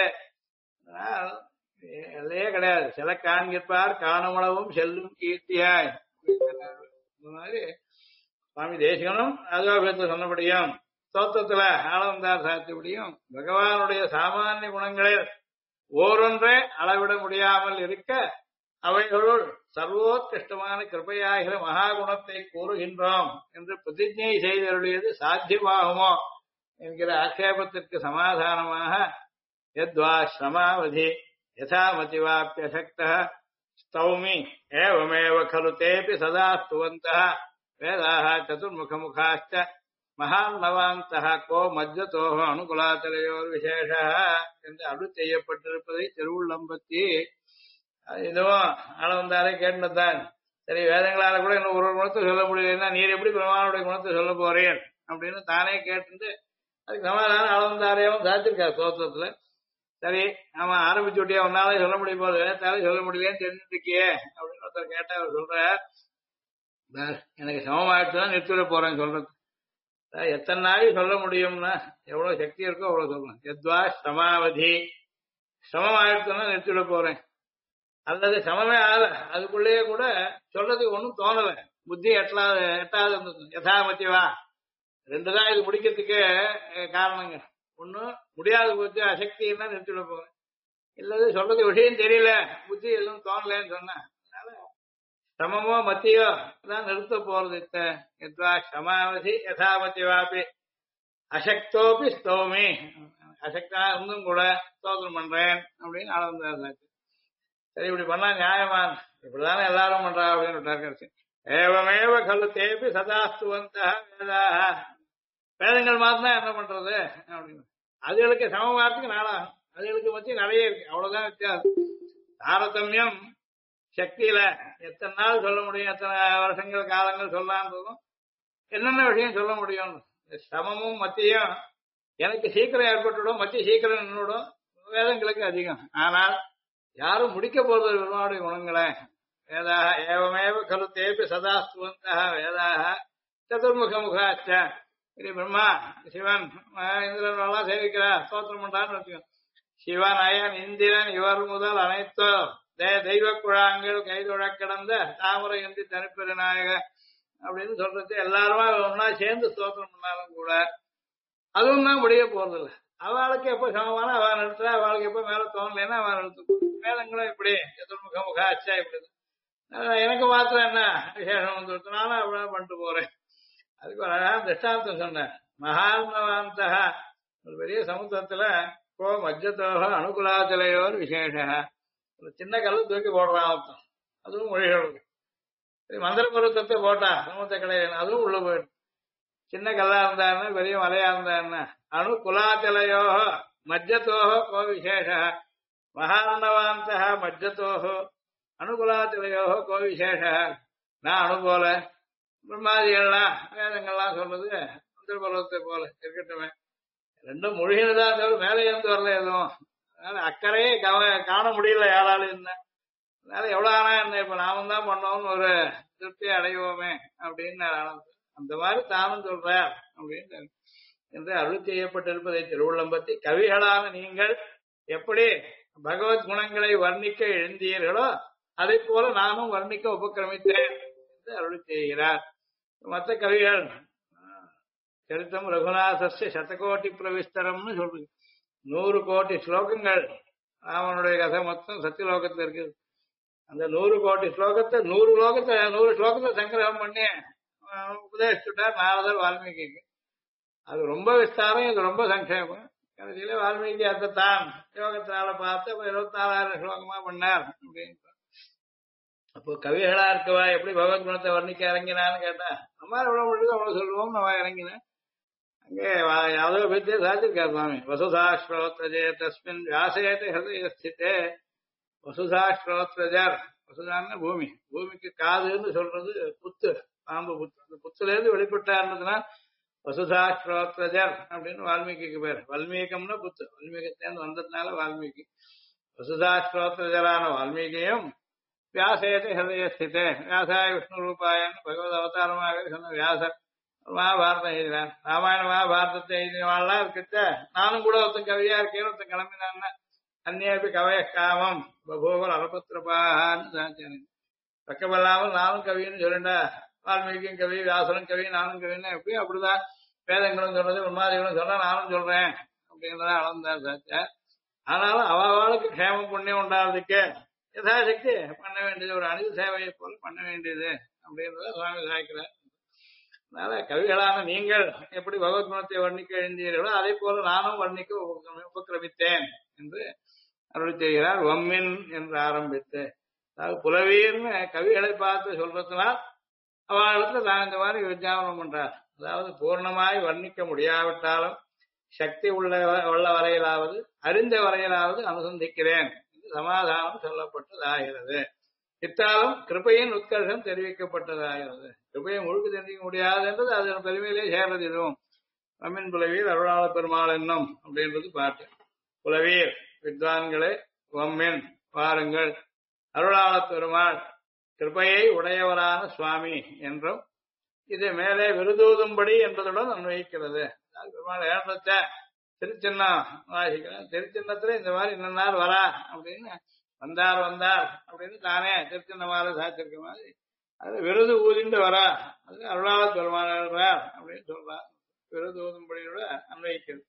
எல்லையே கிடையாது. சில காண்கிற்பார் காணுமளவும் செல்லும் கீர்த்தியாய் இந்த மாதிரி சுவாமி தேசிகனும் அதுவாபத்தை சொன்னபடியும் ஸ்தோத்திரத்துல ஆளவந்தார் சாத்தியபடியும் பகவானுடைய சாமானிய குணங்களில் ஓரொன்றே அளவிட முடியாமல் இருக்க அவைகளுள் சர்வோத்கிருஷ்டமான கிருபையாகிற மகாகுணத்தை கூறுகின்றோம் என்று பிரதிஜை செய்தருளியது சாத்தியமாகுமோ என்கிற ஆட்சேபத்திற்கு சமாதானமாக யத்வா ஸ்ரமாவதி யதாமதிவாப்பியசக்த ஸ்தௌமி ஏவமேவ கலு தேபி சதா ஸ்துவந்தः வேதாக சதுர்முகமுகாச்ச மகாநவாந்தः கோ மஜ்ஜதோஹ அனுகுலாத்தலையோர் விசேஷ என்று அருள் செய்யப்பட்டிருப்பதை திருவுள்ளம்பத்தி இதுவும் ஆளவந்தாரே கேட்டுதான். சரி, வேதங்களால கூட இன்னும் ஒரு குணத்தை சொல்ல முடியலன்னா நீர் எப்படி பெருமானுடைய குணத்தை சொல்ல போறேன் அப்படின்னு தானே கேட்டு அதுக்கு சமாதானம் ஆளவந்தாரையும் சாத்திருக்காரு ஸ்தோத்திரத்துல. சரி, ஆமா ஆரம்பிச்சு விட்டியா ஒன்னாலே சொல்ல முடியும் போது வேதத்தாலே சொல்ல முடியலன்னு தெரிஞ்சுட்டு இருக்கியே அப்படின்னு ஒருத்தர் கேட்டா அவர் சொல்ற எனக்கு சமமாயிட்டுதான் நிறுத்திட போறேன்னு சொல்றது. எத்தனை நாள் சொல்ல முடியும்னா எவ்வளவு சக்தி இருக்கோ அவ்வளவு சொல்லணும். எத்வா ஸ்ரமாவதி சமமாயிட்டுன்னா நிறுத்திட போறேன், அல்லது சமமே ஆகல அதுக்குள்ளேயே கூட சொல்றதுக்கு ஒன்றும் தோணல, புத்தி எட்டாவது இருந்தது. யதாமதிவா ரெண்டுதான் இது முடிக்கிறதுக்கு காரணங்க. ஒண்ணு முடியாத புத்தி அசக்தின்னா நிறுத்திட போறேன், இல்லது சொல்றது விஷயம் தெரியல புத்தி எல்லாம் தோணலன்னு சொன்ன சமமோ மத்தியோ தான் நிறுத்த போறது. எத்வா க்ஷமாவதி யதாமதிவாபி அசக்தோபி ஸ்தோமி அசக்தா இருந்தும் கூட ஸ்தோத்திரம் பண்றேன் அப்படின்னு ஆளவந்தார். சரி, இப்படி பண்ணா நியாயமான இப்படிதானே எல்லாரும் பண்றா அப்படின்னு விட்டாரு. ஏவமேவ கல்லு தேபி சதாஸ்துவந்தா வேதாக வேதங்கள் மாத்திரம் என்ன பண்றது அப்படின்னு அதுகளுக்கு சமமாறதுக்கு நாளாகும். அதுகளுக்கு மத்திய நிறைய இருக்கு, அவ்வளவுதான் வித்தியாசம். தாரதமியம் சக்தியில எத்தனை நாள் சொல்ல முடியும், எத்தனை வருஷங்கள் காலங்கள் சொல்லலான்றதும் என்னென்ன விஷயம் சொல்ல முடியும். சமமும் மத்தியும் எனக்கு சீக்கிரம் ஏற்பட்டுடும், மத்திய சீக்கிரம் நின்றுடும், வேதங்களுக்கு அதிகம். ஆனால் யாரும் முடிக்க போறது பெருமாளுடைய குணங்களை. வேதாக ஏவமேவ கலு தேபி சதாஸ்துவந்தः வேதாக சதுர்முகமுகாச்ச. இது பிரம்மா சிவன் இந்திரன் எல்லாம் சேவிக்கிறார், ஸ்தோத்திரம் பண்றான்னு வச்சுக்கோ. சிவன் அயன் இந்திரன் இவர் முதல் அனைத்தோ தெய்வ குழாங்கள் கைதொழ கிடந்த தாமரை என்று தனிப்பெருநாயக அப்படின்னு சொல்றது எல்லாருமா ஒன்னா சேர்ந்து ஸ்தோத்திரம் பண்ணாலும் கூட அதுவும் தான் முடிய போறது இல்லை. அவளுக்கு எப்ப சமமான அவன் நிறுத்துறா, அவளுக்கு எப்ப மேல தோணலைன்னா அவன் நிறுத்து. வேதங்களும் இப்படி எதிர்முகமுகாச்சா இப்படி எனக்கு மாத்திரம் என்ன விசேஷம் வந்து நானும் அப்படியே பண்ணிட்டு போறேன். அதுக்கு ஒரு அழகான திருஷ்டாந்தம் சொன்னேன். மகாத்மவாந்தா ஒரு பெரிய சமுத்திரத்துல கோ மஜ்ஜத்தோக அனுகுலாச்சலையோர் விசேஷ ஒரு சின்ன கல்லு தூக்கி போடுறான் அர்த்தம், அதுவும் மொழிகளுக்கு. மந்திர பருவத்தை போட்டா சமுத்திர கடையில் அதுவும் உள்ள போயிடும். சின்ன கல்லா இருந்தாருன்னா பெரிய மலையா இருந்தாருன்னா அணுகுலாச்சலையோக மஜ்ஜத்தோக கோ விசேஷ மகாநவாந்தா மஜ்ஜத்தோஹோ அனுகுலாச்சலையோகோ கோ விசேஷ. நான் அணுபோல பிரம்மாதிகள்லாம் வேதங்கள்லாம் சொல்றது மந்திர பருவத்தை போல இருக்கட்டுமே, ரெண்டும் மொழிகள்தான் தவிர மேலே இருந்து வரல எதுவும். அதனால அக்கறையே காண முடியல யாராலும் என்ன. அதனால எவ்வளவு ஆனா என்ன இப்ப நாமும் தான் பண்ணோம்னு ஒரு திருப்தியை அடைவோமே அப்படின்னு அந்த மாதிரி தானும் சொல்றார் அப்படின்னு. என்று அருள் செய்யப்பட்டிருப்பதை திருவுள்ளம்பத்தி கவிகளான நீங்கள் எப்படி பகவத் குணங்களை வர்ணிக்க எழுந்தீர்களோ அதை போல நானும் வர்ணிக்க உபக்கிரமித்தேன் என்று அருள் செய்கிறார். மற்ற கவிகள் சரித்தம் ரகுநாதஸ்ய சதகோட்டி பிரவிஸ்தரம்னு சொல்றது. 100 கோடி ஸ்லோகங்கள் ராமனுடைய கதை மொத்தம் சத்தியலோகத்துல இருக்குது. அந்த 100 கோடி ஸ்லோகத்தை 100 ஸ்லோகத்தை சங்கிரகம் பண்ணி உபதேசிச்சுட்டார் நாரதர் வால்மீகிக்கு. அது ரொம்ப விஸ்தாரம், இது ரொம்ப சங்கேபம். கடைசியில வால்மீகி அதை தான் யோகத்தினால பார்த்து 24,000 ஸ்லோகமா பண்ணார் அப்படின்னு. அப்போ கவிகளா இருக்கவா எப்படி பகவத் குணத்தை வர்ணிக்க இறங்கினான்னு கேட்டா, நம்ம எவ்வளவு முடியுதோ அவ்வளவு சொல்லுவோம். நம்ம இறங்கினேன் அங்கே யாதவ வித்தியை சாதிச்சிருக்கார் சுவாமி. வசுதா ஸ்ரோத்ரஜே தஸ்மின் வியாசேத ஹிருதயஸ்திதே. வசுதா ஸ்ரோத்ரஜர், வசுதான்னு பூமி, பூமிக்கு காதுன்னு சொல்றது புத்து, பாம்பு புத்து. அந்த புத்துல இருந்து வெளிப்பட்டாருன்றதுனா வசுதா ஸ்ரோத்ரஜர் அப்படின்னு வால்மீகிக்கு பேர். வல்மீகம்னா புத்து, வல்மீகத்தேர்ந்து வந்ததுனால வால்மீகி. வசுதா ஸ்ரோத்ரஜரான வால்மீகியும் வியாசேத ஹிருதயஸ்திதே, வியாசாய விஷ்ணு ரூபாயன்னு பகவத் அவதாரமாக சொன்ன வியாசர் மகாபாரதம் எழுதினார். ராமாயண மகாபாரதத்தை எழுதினவாள்லாம் இருக்கிட்ட நானும் கூட ஒருத்தன் கவியா இருக்கேன்னு ஒருத்தன் கிளம்பினான்னா அந்நியப்பி கவய காமம் பகோவர் அலபத்திரபான்னு சாட்சியானு பக்கமில்லாமல் நானும் கவின்னு சொல்லிண்டா வால்மீகியும் கவி, வியாசனும் கவி, நானும் கவின்னு எப்படியும் அப்படிதான் வேதங்களும் சொல்றது, உன்மாதிகளும் சொல்ல நானும் சொல்றேன் அப்படின்றதான் அளந்தார் சாட்சியா. ஆனாலும் அவளுக்கு க்ஷேமம் புண்ணியம் உண்டாகிறதுக்கு யதாசக்தி பண்ண வேண்டியது, ஒரு அணில் சேவையை போல பண்ண வேண்டியது அப்படின்றத சுவாமி சாய்க்கிறார். அதனால கவிகளான நீங்கள் எப்படி பகவத் குணத்தை வர்ணிக்க எழுந்தீர்களோ அதே போல நானும் வர்ணிக்க உபக்கிரமித்தேன் என்று அருள் செய்கிறார். வம்மின் என்று ஆரம்பித்து, அதாவது புலவீர்னு கவிகளை பார்த்து சொல்றதுனால் அவளிடத்துல நான் இந்த மாதிரி விஞ்ஞாபனம் பண்றார். அதாவது பூர்ணமாய் வர்ணிக்க முடியாவிட்டாலும் சக்தி உள்ள வரையிலாவது அறிந்த வரையிலாவது அனுசந்திக்கிறேன் என்று சமாதானம் சொல்லப்பட்டதாகிறது. இத்தாலும் கிருபையின் உத்கர்ஷம் தெரிவிக்கப்பட்டதாகிறது. கிருபையை முழுக்க தெரிவிக்க முடியாது என்றது அதன் பெருமையிலே சேர்றது. இதுவும் அம்மின் புலவீர் அருளாள பெருமாள் என்னும் அப்படின்றது பாட்டு. புலவீர் வித்வான்களே வம்மின் வாருங்கள், அருளாள பெருமாள் கிருபையை உடையவரான சுவாமி என்றும் இது மேலே விருதூதும்படி என்பதுடன் அன்வயிக்கிறது. பெருமாள் ஏற்றத்த திருச்சின்னம் வாசிக்கிறேன். திருச்சின்னத்துல இந்த மாதிரி இன்ன நாள் வரா அப்படின்னு வந்தார் அப்படின்னு தானே திருச்சின்னமால சாச்சிருக்க மாதிரி அது விருது ஊதிண்டு வரா, அது அருளாள பெருமாள் அப்படின்னு சொல்றார். விருது ஊதும்படியோட அன்வயிக்கிறது.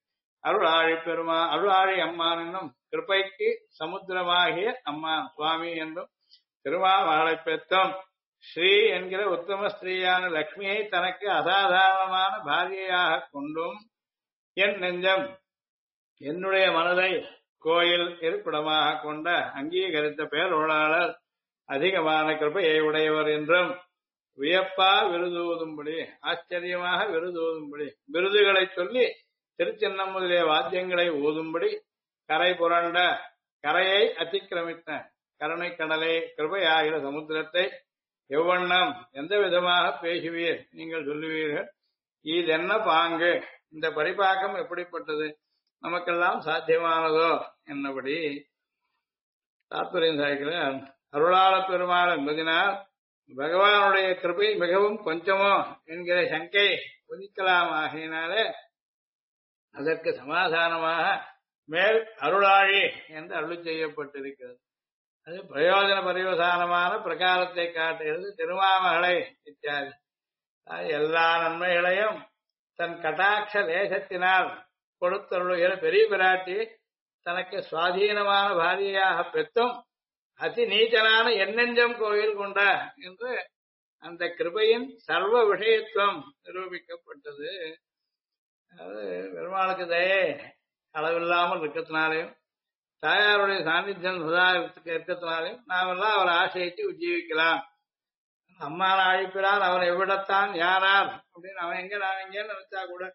அருளாழி அம்மான் என்னும் கிருப்பைக்கு சமுத்திரமாகிய அம்மான் சுவாமி என்றும் திருமாமகளை பெத்தம் ஸ்ரீ என்கிற உத்தம ஸ்திரீயான லக்ஷ்மியை தனக்கு அசாதாரணமான பாரியையாக கொண்டும் என் நெஞ்சம் என்னுடைய மனதை கோயில் இருப்பிடமாக கொண்ட அங்கீகரித்த பேரொருளாளர் அதிகமான கிருபையை உடையவர் என்றும் வியப்பா விருதூதும்படி, ஆச்சரியமாக விருதூதும்படி, விருதுகளை சொல்லி திருச்சின்னம் முதலிய வாத்தியங்களை ஊதும்படி கரை புரண்ட, கரையை அத்திக்கிரமித்த கருணை கடலை கிருபையாகிற சமுத்திரத்தை எவ்வண்ணம் எந்த விதமாக பேசுவீர் நீங்கள் சொல்லுவீர்கள். இது என்ன பாங்கு, இந்த பரிபாக்கம் எப்படிப்பட்டது, நமக்கெல்லாம் சாத்தியமானதோ என்னபடி தாத்பரியம் சாய்க்கிறார். அருளாள பெருமாள் என்பதனால் பகவானுடைய கிருபை மிகவும் கொஞ்சமோ என்கிற சங்கை உதிக்கலாம். ஆகையினாலே அதற்கு சமாதானமாக மேல் அருளாழி என்று அருள் செய்யப்பட்டிருக்கிறது. அது பிரயோஜன பரிவசானமான பிரகாரத்தை காட்டுகிறது. திருமாமகளை இத்தியாதி எல்லா நன்மைகளையும் தன் கட்டாட்ச தேசத்தினால் கொடுத்தருளுகிற பெரிய பிராட்டி தனக்கு சுவாதீனமான பாரியையாக பெற்றும் அதி நீச்சனான எண்ணெஞ்சம் கோயில் கொண்ட என்று அந்த கிருபையின் சர்வ விஷயத்துவம் நிரூபிக்கப்பட்டது. அதாவது பெருமாளுக்கு தயே அளவில்லாமல் இருக்கிறதுனாலையும் தாயாருடைய சாநித்தியம் சதா இருக்கிறதுனாலையும் நாமெல்லாம் அவரை ஆசையிட்டு உஜ்ஜீவிக்கலாம். அம்மான அழைப்பினால் அவர் எவ்விடத்தான் யாரார் அப்படின்னு அவன் எங்க நான் எங்கன்னு நினைச்சா கூட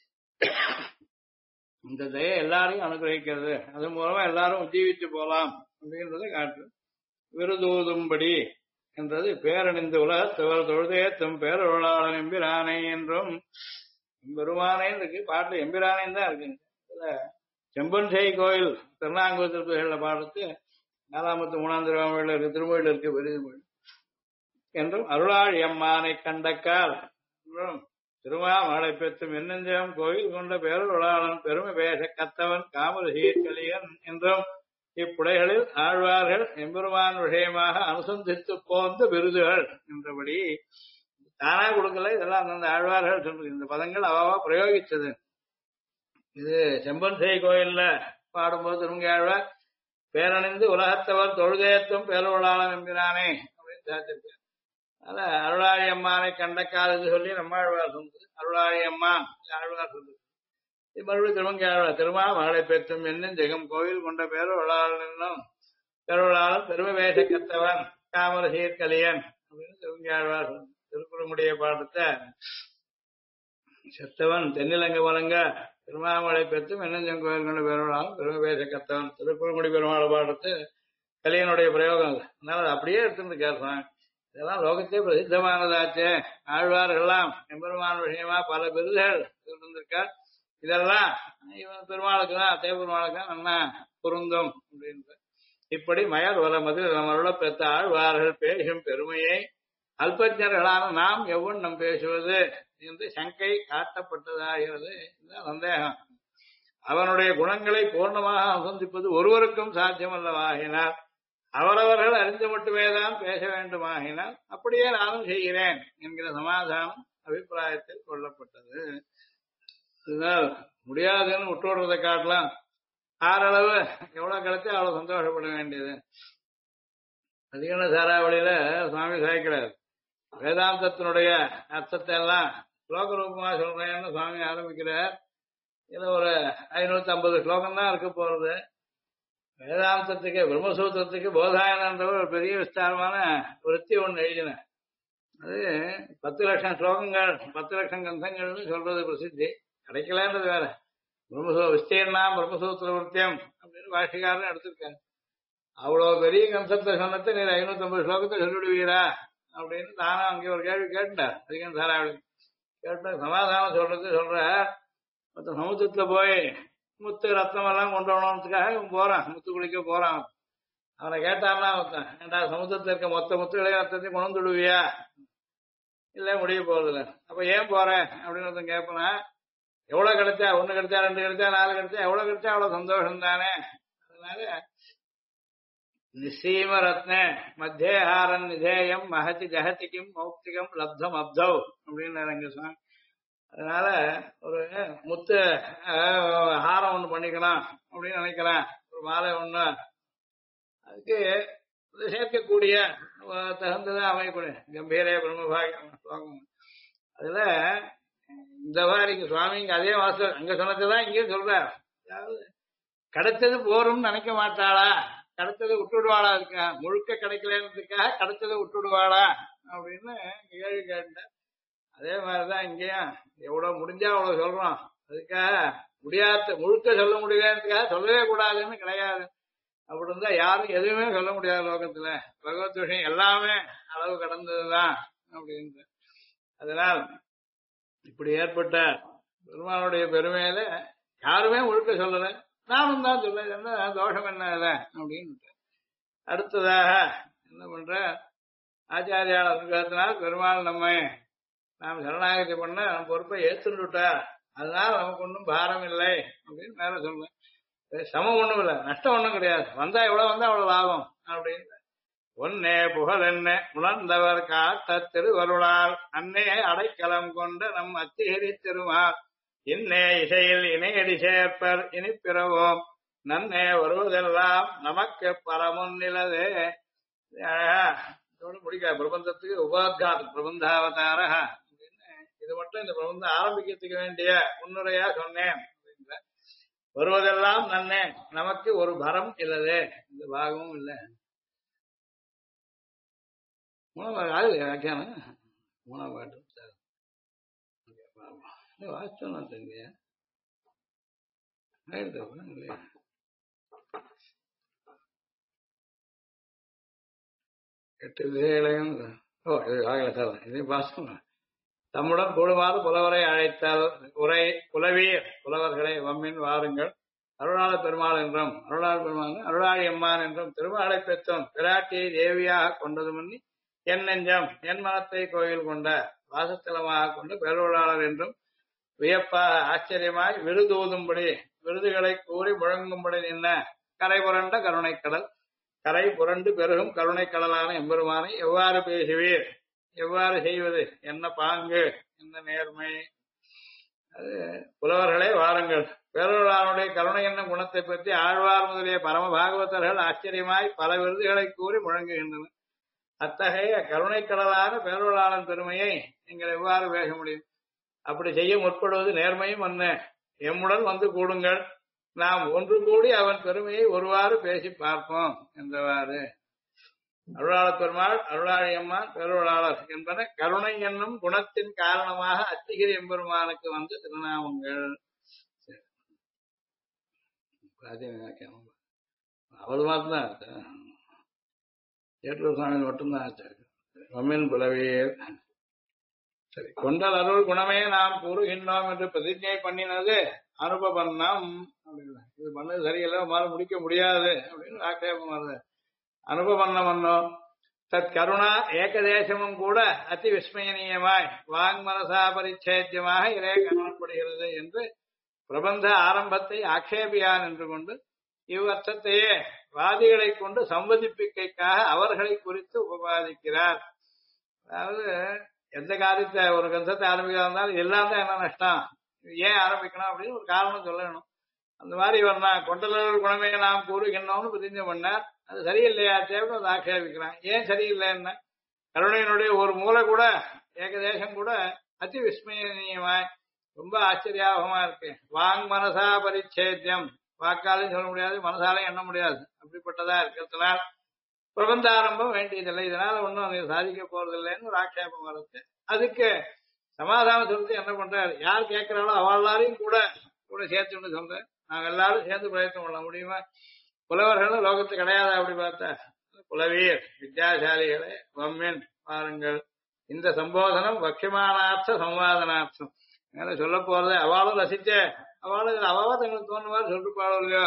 இந்த தயை எல்லாரையும் அனுகிரகிக்கிறது, அது மூலமா எல்லாரும் உஜ்ஜீவிச்சு போலாம் அப்படின்றத காட்டு. விருதூதும்படி என்றது பேரணிந்து உலகத்தவர் தொழுதேத்தும் பேரொருளாளன் எம்பிரானை என்றும் பெருமானைன்னு இருக்கு. பாட்டுல எம்பிரானைன்னு தான் இருக்கு. இதுல செம்பன் செய் கோயில் திருநாங்கூர் திருப்பதிகள்ல பாடுறது 4 3 திருவாமொழியில இருக்கு, திருமொழியில இருக்கு பெரிய என்றும் அருளாழி அம்மானை கண்டக்கால் என்றும் திருமாமலை பெற்றும் என்னெஞ்சம் கோயில் கொண்ட பேரொருளாளன் பெருமை பேச கத்தவன் காமரசீர்கலியன் என்றும் இப்புடைகளில் ஆழ்வார்கள் எம்பெருமான் விஷயமாக அனுசந்தித்து போந்த விருதுகள் என்றபடி தானா கொடுக்கல, இதெல்லாம் அந்த ஆழ்வார்கள் சொல்றது. இந்த பதங்கள் அவாவா பிரயோகிச்சது. இது செம்பன் செய் கோயில்ல பாடும்போது திருமங்கையாழ்வார் பேரணிந்து உலகத்தவர் தொழுதேத்தும் பேரொருளாளன் என்கிறானே அப்படின்னு சாத்திருக்கார். அதனால அருளாழி அம்மானை கண்டக்கால் என்று சொல்லி நம்மாழ்வார் சொன்னது. அருளாழி அம்மா ஆழ்வார் சொன்னது. இது மறுபடியும் திருமங்கையாழ்வார் திருமா மகளை பெற்றும் என்னும் ஜெகம் கோயில் கொண்ட பேரொருளாளன் என்னும் பேரொருளாளன் பெருமை வேஷ கத்தவன் காமரசீர் கலியன் அப்படின்னு திருமங்கையாழ்வார் சொன்னது. திருக்குறளுடைய பாடத்தை செத்தவன் தென்னிலங்க வழங்க திருமாமலை பெற்றும் என்னஞ்சம் கோயில் கொண்ட பெருமாள் பெருமை பேச கத்தவன் திருக்குறள்முடி பெருமாள் பாடத்து கலியனுடைய பிரயோகம். அதனால அது அப்படியே எடுத்துட்டு கேட்பான். இதெல்லாம் லோகத்தே பிரசித்தமானதாச்சே. ஆழ்வார்கள் எல்லாம் எம்பெருமான் விஷயமா பல விருதுகள் இருந்திருக்கார். இதெல்லாம் இவன் பெருமாளுக்கு தான் தேவெருமாளுக்கு தான் நல்லா பொருந்தும் அப்படின்னு இப்படி மயர் வர மதில் நம்மளோட பெற்ற ஆழ்வார்கள் பேசும் பெருமையை அல்பஜர்களான நாம் எவ்வளவு பேசுவது என்று சங்கை காட்டப்பட்டதாகிறது. இதுதான் சந்தேகம். அவனுடைய குணங்களை பூர்ணமாக அனுசந்திப்பது ஒருவருக்கும் சாத்தியமல்லவாகினால் அவரவர்கள் அறிந்து மட்டுமே தான் பேச வேண்டுமாகினால் அப்படியே நானும் செய்கிறேன் என்கிற சமாதானம் அபிப்பிராயத்தில் கொள்ளப்பட்டது. இதனால் முடியாதுன்னு விட்டுவிடுறதை காட்டலாம். ஆறளவு எவ்வளவு கிடைச்சா அவ்வளவு சந்தோஷப்பட வேண்டியது. அதிகன சாராவளியில சுவாமி சாய்க்கிறார். வேதாந்தத்தினுடைய அர்த்தத்தை எல்லாம் ஸ்லோக ரூபமா சொல்றேன்னு சுவாமி ஆரம்பிக்கிறார். இதுல ஒரு 550 ஸ்லோகம் தான் இருக்க போறது. வேதாந்தத்துக்கு பிரம்மசூத்திரத்துக்கு போதாயனன்ற ஒரு பெரிய விஸ்தாரமான விருத்தி ஒண்ணு எழுதினேன். அது 10 லட்சம் ஸ்லோகங்கள் 10 லட்சம் கந்தங்கள்னு சொல்றது பிரசித்தி. கிடைக்கலன்றது வேற. விஸ்தீர்ணா பிரம்மசூத்திர விருத்தியம் அப்படின்னு பாஷிகாரன் எடுத்திருக்காங்க. அவ்வளவு பெரிய கம்சத்தை சொன்னதை நீர் 550 ஸ்லோகத்தை சொல்லிவிடுவீரா அப்படின்னு நானும் அங்கே ஒரு கேள்வி கேட்டேன். அதிகம் சாராவளி கேட்ட சமாதானம் சொல்ற மற்ற சமுத்திரத்துல போய் முத்து ரத்தம் எல்லாம் கொண்டு வரணுன்றதுக்காக இவன் போறான், முத்து குளிக்க போறான். அவனை கேட்டான்னா ஏண்டா சமுத்திரத்துல இருக்க மொத்த முத்துகளையும் ரத்தத்தையும் கொண்டு விடுவியா? இல்ல முடிய போறதில்ல. அப்ப ஏன் போறேன் அப்படின்னு ஒருத்தன் கேட்பனா, எவ்வளவு கிடைச்சா 1 கிடைச்சா 2 கிடைச்சா 4 கிடைச்சா எவ்வளவு கிடைச்சா அவ்வளவு சந்தோஷம் தானே. அதனால நிசீம ரத்ன மத்தியஹாரன் நிதேயம் மகதி ஜஹதிக்கும் மௌக்திகம் லப்தம் அப்தவ் அப்படின்னு அங்க சொன்னாங்க. அதனால ஒரு முத்து ஹாரம் ஒண்ணு பண்ணிக்கலாம் அப்படின்னு நினைக்கிறேன். ஒரு மாலை ஒண்ணு அதுக்கு சேர்க்கக்கூடிய தகுந்ததான் அமையக்கூடிய கம்பீரே பிரம்மபாகியம். அதுல இந்த மாதிரி சுவாமிங்க அதே வாசல் அங்க சொன்னதுதான் இங்கேயும் சொல்றார். அதாவது கிடைச்சது போரும் நினைக்க மாட்டாளா, கிடைச்சதை விட்டுடுவாளா, இருக்கா முழுக்க கிடைக்கலன்றதுக்காக கிடைச்சதை விட்டுடுவாளா அப்படின்னு கேள்வி கேட்டேன். அதே மாதிரிதான் இங்கேயும் எவ்வளவு முடிஞ்சா அவ்வளவு சொல்றோம். அதுக்காக முடியாத முழுக்க சொல்ல முடியலன்றதுக்காக சொல்லவே கூடாதுன்னு கிடையாது. அப்படி இருந்தா யாரும் எதுவுமே சொல்ல முடியாது லோகத்துல. பகவத் விஷயம் எல்லாமே அளவு கடந்ததுதான் அப்படின்னு. அதனால் இப்படி ஏற்பட்ட பெருமானுடைய பெருமையில யாருமே முழுக்க சொல்லல, நானும் தான் சொல்ல. என்ன தோஷம் என்ன அப்படின்னு. அடுத்ததாக என்ன பண்ற, ஆச்சாரியால் அனுகிரகத்தினால் பெருமாள் நம்மை நாம் சரணாகதி பண்ண நம்ம பொறுப்பை ஏற்றுட்டார். அதனால நமக்கு ஒன்றும் பாரம் இல்லை அப்படின்னு மேல சொல்றேன். சமம் ஒண்ணும் இல்லை, நஷ்டம் ஒண்ணும் கிடையாது. வந்தா எவ்வளவு வந்தா அவ்வளவு லாபம் அப்படின்னு. ஒன்னே புகழ் என்ன உணர்ந்தவர் காட்ட திருவருளால் அன்னே அடைக்கலம் கொண்ட நம் அத்திகிரி திருமால் இன்னே இசையில் இணையடி சேர்ப்பர் இனி பிறவோம் நன்னே வருவதெல்லாம் நமக்கு பரமுன்னிலதே. அழகா இதோட முடிக்க பிரபந்தத்துக்கு உபாத்காரம் பிரபந்தாவதார அப்படின்னு இது மட்டும் இந்த பிரபந்தம் ஆரம்பிக்கிறதுக்கு வேண்டிய முன்னுரையா சொன்னேன். வருவதெல்லாம் நன்னே நமக்கு ஒரு பரம் இல்லதே, இந்த பாகமும் இல்லை. மூணாவது ஆகுது வியாக்கியானம். மூணாவது பாட்டு வாசிச்சோம் தங்க இல்லையா? எட்டு விதைகளையும் இதையும் பாசம். தம்முடன் கூடுமாறு புலவரை அழைத்தால் உரை புலவீர் புலவர்களை வம்மின் வாருங்கள் அருளாள பெருமாள் என்றும் அருளாள பெருமாள் அருளாளி அம்மான் என்றும் திருமாலை பெற்றோம் பிராட்டியை தேவியாக கொண்டது முன்னி என் நெஞ்சம் என் மனத்தை கோயில் கொண்ட வாசஸ்தலமாக கொண்ட பேரொருளாளர் என்றும் வியப்பாக ஆச்சரியமாய் விருதூதும்படி விருதுகளை கூறி முழங்கும்படி நின்ன கரை புரண்ட கருணைக்கடல் கரை புரண்டு பெருகும் கருணைக்கடலான எம்பெருமானை எவ்வாறு பேசுவீர், எவ்வாறு செய்வது, என்ன பாங்கு, என்ன நேர்மை. அது புலவர்களே வாருங்கள், பேரொருளானுடைய கருணை என்னும் குணத்தை பற்றி ஆழ்வார் முதலிய பரம பாகவதர்கள் ஆச்சரியமாய் பல விருதுகளை கூறி முழங்குகின்றனர். அத்தகைய கருணைக்கடலான பேரொருளாளன் பெருமையை நீங்கள் எவ்வாறு பேச முடியும்? அப்படி செய்ய முற்படுவது நேர்மையும் என்ன? எம்முடன் வந்து கூடுங்கள், நாம் ஒன்று கூடி அவன் பெருமையை ஒருவாறு பேசி பார்ப்போம் என்றவாறு. அருளாளர் பெருமாள், அருளாழியம்மான், பேரொருளாளர் என்பன கருணை என்னும் குணத்தின் காரணமாக அத்திகிரி எம்பெருமானுக்கு வந்த திருநாமங்கள். அவள் மாத்திரம் ஏற்றூர் சுவாமி மட்டும்தான் மம்மின் புலவியர். சரி, கொண்டல் அருள் குணமே நாம் கூறுகின்றோம் என்று பிரதிஜை பண்ணினது அனுபவம். இது பண்ணது சரியில்லை, மாற முடிக்க முடியாது அப்படின்னு ஆக்ஷேபம் வருது. அனுபவன்னோ தத் கருணா ஏகதேசமும் கூட அதி விஸ்மயனீயமாய் வாங் மனசா பரிச்சேத்தியமாக இறைய காணப்படுகிறது என்று பிரபந்த ஆரம்பத்தை ஆக்ஷேபியான் என்று கொண்டு இவ்வர்த்தத்தையே வாதிகளை கொண்டு சம்வதிப்பிக்கைக்காக அவர்களை குறித்து உபபாதிக்கிறார். அதாவது எந்த காரியத்தை ஒரு கந்தத்தை ஆரம்பிக்கிறதா இருந்தாலும் எல்லாம் தான் என்ன நஷ்டம், ஏன் ஆரம்பிக்கணும் அப்படின்னு ஒரு காரணம் சொல்லணும். அந்த மாதிரி இவர் நான் கொண்டலர் குணமே நாம் கூறுகின்றோம்னு பிரதிஜை பண்ணார். அது சரியில்லையா தேவை அதை ஆட்சேபிக்கிறான். ஏன் சரியில்லைன்னா கருணையினுடைய ஒரு மூலை கூட ஏகதேசம் கூட அதி விஸ்மயனீயமாய் ரொம்ப ஆச்சரியாபகமா இருக்கு. வாங் மனசா பரிச்சேத்தியம், வாக்காலையும் சொல்ல முடியாது, மனசாலையும் எண்ண முடியாது, அப்படிப்பட்டதா இருக்கிறதுனால் பிரபந்த ஆரம்பம் வேண்டியதில்லை, இதனால ஒன்றும் அதை சாதிக்க போறதில்லைன்னு ஒரு ஆட்சேபம் வருது. அதுக்கு சமாதானம் சொல்லிட்டு என்ன பண்றாரு, யார் கேட்கிறாளோ அவளாரையும் கூட கூட சேர்த்துன்னு சொல்றேன். நாங்க எல்லாரும் சேர்ந்து பிரயத்தனம் பண்ண முடியுமா? புலவர்களும் லோகத்து கிடையாது. அப்படி பார்த்தா புலவீர் வித்யாசாலிகளே வம்மின் பாருங்கள், இந்த சம்போதனம் பக்ஷமானார்த்த சம்வாதனார்த்தம். மேல சொல்ல போறது அவளும் ரசிச்ச அவளும் அவாவா தங்களுக்கு தோணுவாரு சொல்லிட்டு பாடோ இல்லையோ.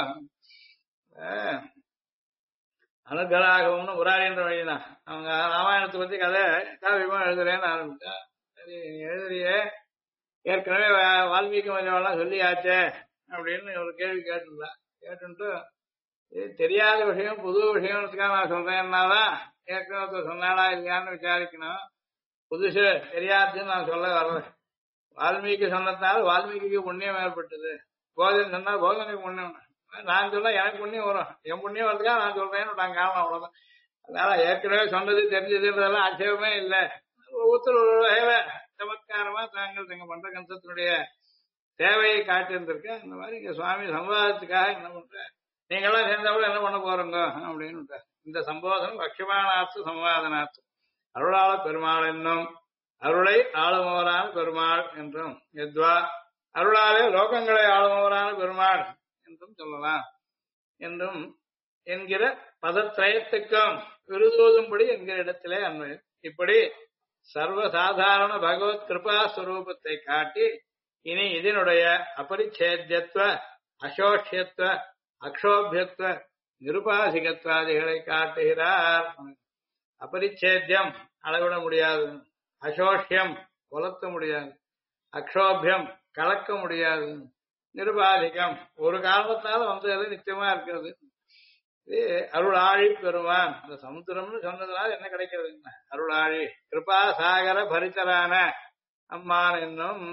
அனுகராகவும்னு உராயின்ற வழிதான். அவங்க ராமாயணத்தை பத்தி கதை காவியமா எழுதுறேன்னு ஆரம்பிச்சா. சரி எழுதுறியே, ஏற்கனவே வால்மீகி மஞ்சவெல்லாம் சொல்லியாச்சே அப்படின்னு ஒரு கேள்வி கேட்டுருந்தா. கேட்டுட்டு தெரியாத விஷயம் புது விஷயத்துக்காக நான் சொல்றேன்னாதான் ஏற்கனவே சொன்னாடா இல்லையான்னு விசாரிக்கணும். புதுசு தெரியாதுன்னு நான் சொல்ல வர்றேன். வால்மீகி சொன்னதுனால வால்மீகிக்கு புண்ணியம் ஏற்பட்டது, போதன் சொன்னா போதனுக்கு புண்ணியம். நான் சொன்னா எனக்கு புண்ணியம் வரும், என் புண்ணியம் வரதுக்காக நான் சொல்றேன்னு நான் காரணம், அவ்வளவுதான். அதனால ஏற்கனவே சொன்னது தெரிஞ்சதுன்றதெல்லாம் ஆட்சேபமே இல்லை. ஒவ்வொருத்தர் ஒரு வகையில சமத்காரமா தாங்கள் தங்க பண்ற கம்சத்தினுடைய தேவையை காட்டியிருந்திருக்கேன். இந்த மாதிரி இங்க சுவாமி சம்வாதத்துக்காக என்ன பண்ற, நீங்கெல்லாம் சேர்ந்தவங்க என்ன பண்ண போறோங்க அப்படின்னு. இந்த சம்போதனம் பக்ஷமானார்த்த சம்வாதனார்த்தம். அருளாள பெருமாள் என்னும் அருளை ஆளுமவரான பெருமாள் என்றும், எத்வா அருளாலே லோகங்களை ஆளுமவரான பெருமாள் என்றும் சொல்லலாம் என்றும் என்கிற பதத்திரயத்துக்கும் விருதோதும்படி என்கிற இடத்திலே அன்வயம். இப்படி சர்வசாதாரண பகவத் கிருபா ஸ்வரூபத்தை காட்டி இனி இதனுடைய அபரிச்சேத்யத்துவ அசோஷ்யத்துவ அக்ஷோபியத்துவ நிருபாசிகத்வாதிகளை காட்டுகிறார். அபரிச்சேத்தியம் அளவிட முடியாது, அசோஷ்யம் கொலத்த முடியாது, அக்ஷோபியம் கலக்க முடியாது, நிருபாதிகம் ஒரு காரணத்தால வந்தது நிச்சயமா இருக்கிறது. இது அருளாழி பெறுவான். அந்த சமுத்திரம்னு சொன்னதுனால என்ன கிடைக்கிறது, அருளாழி கிருபா சாகர பரித்தரான அம்மான் என்னும்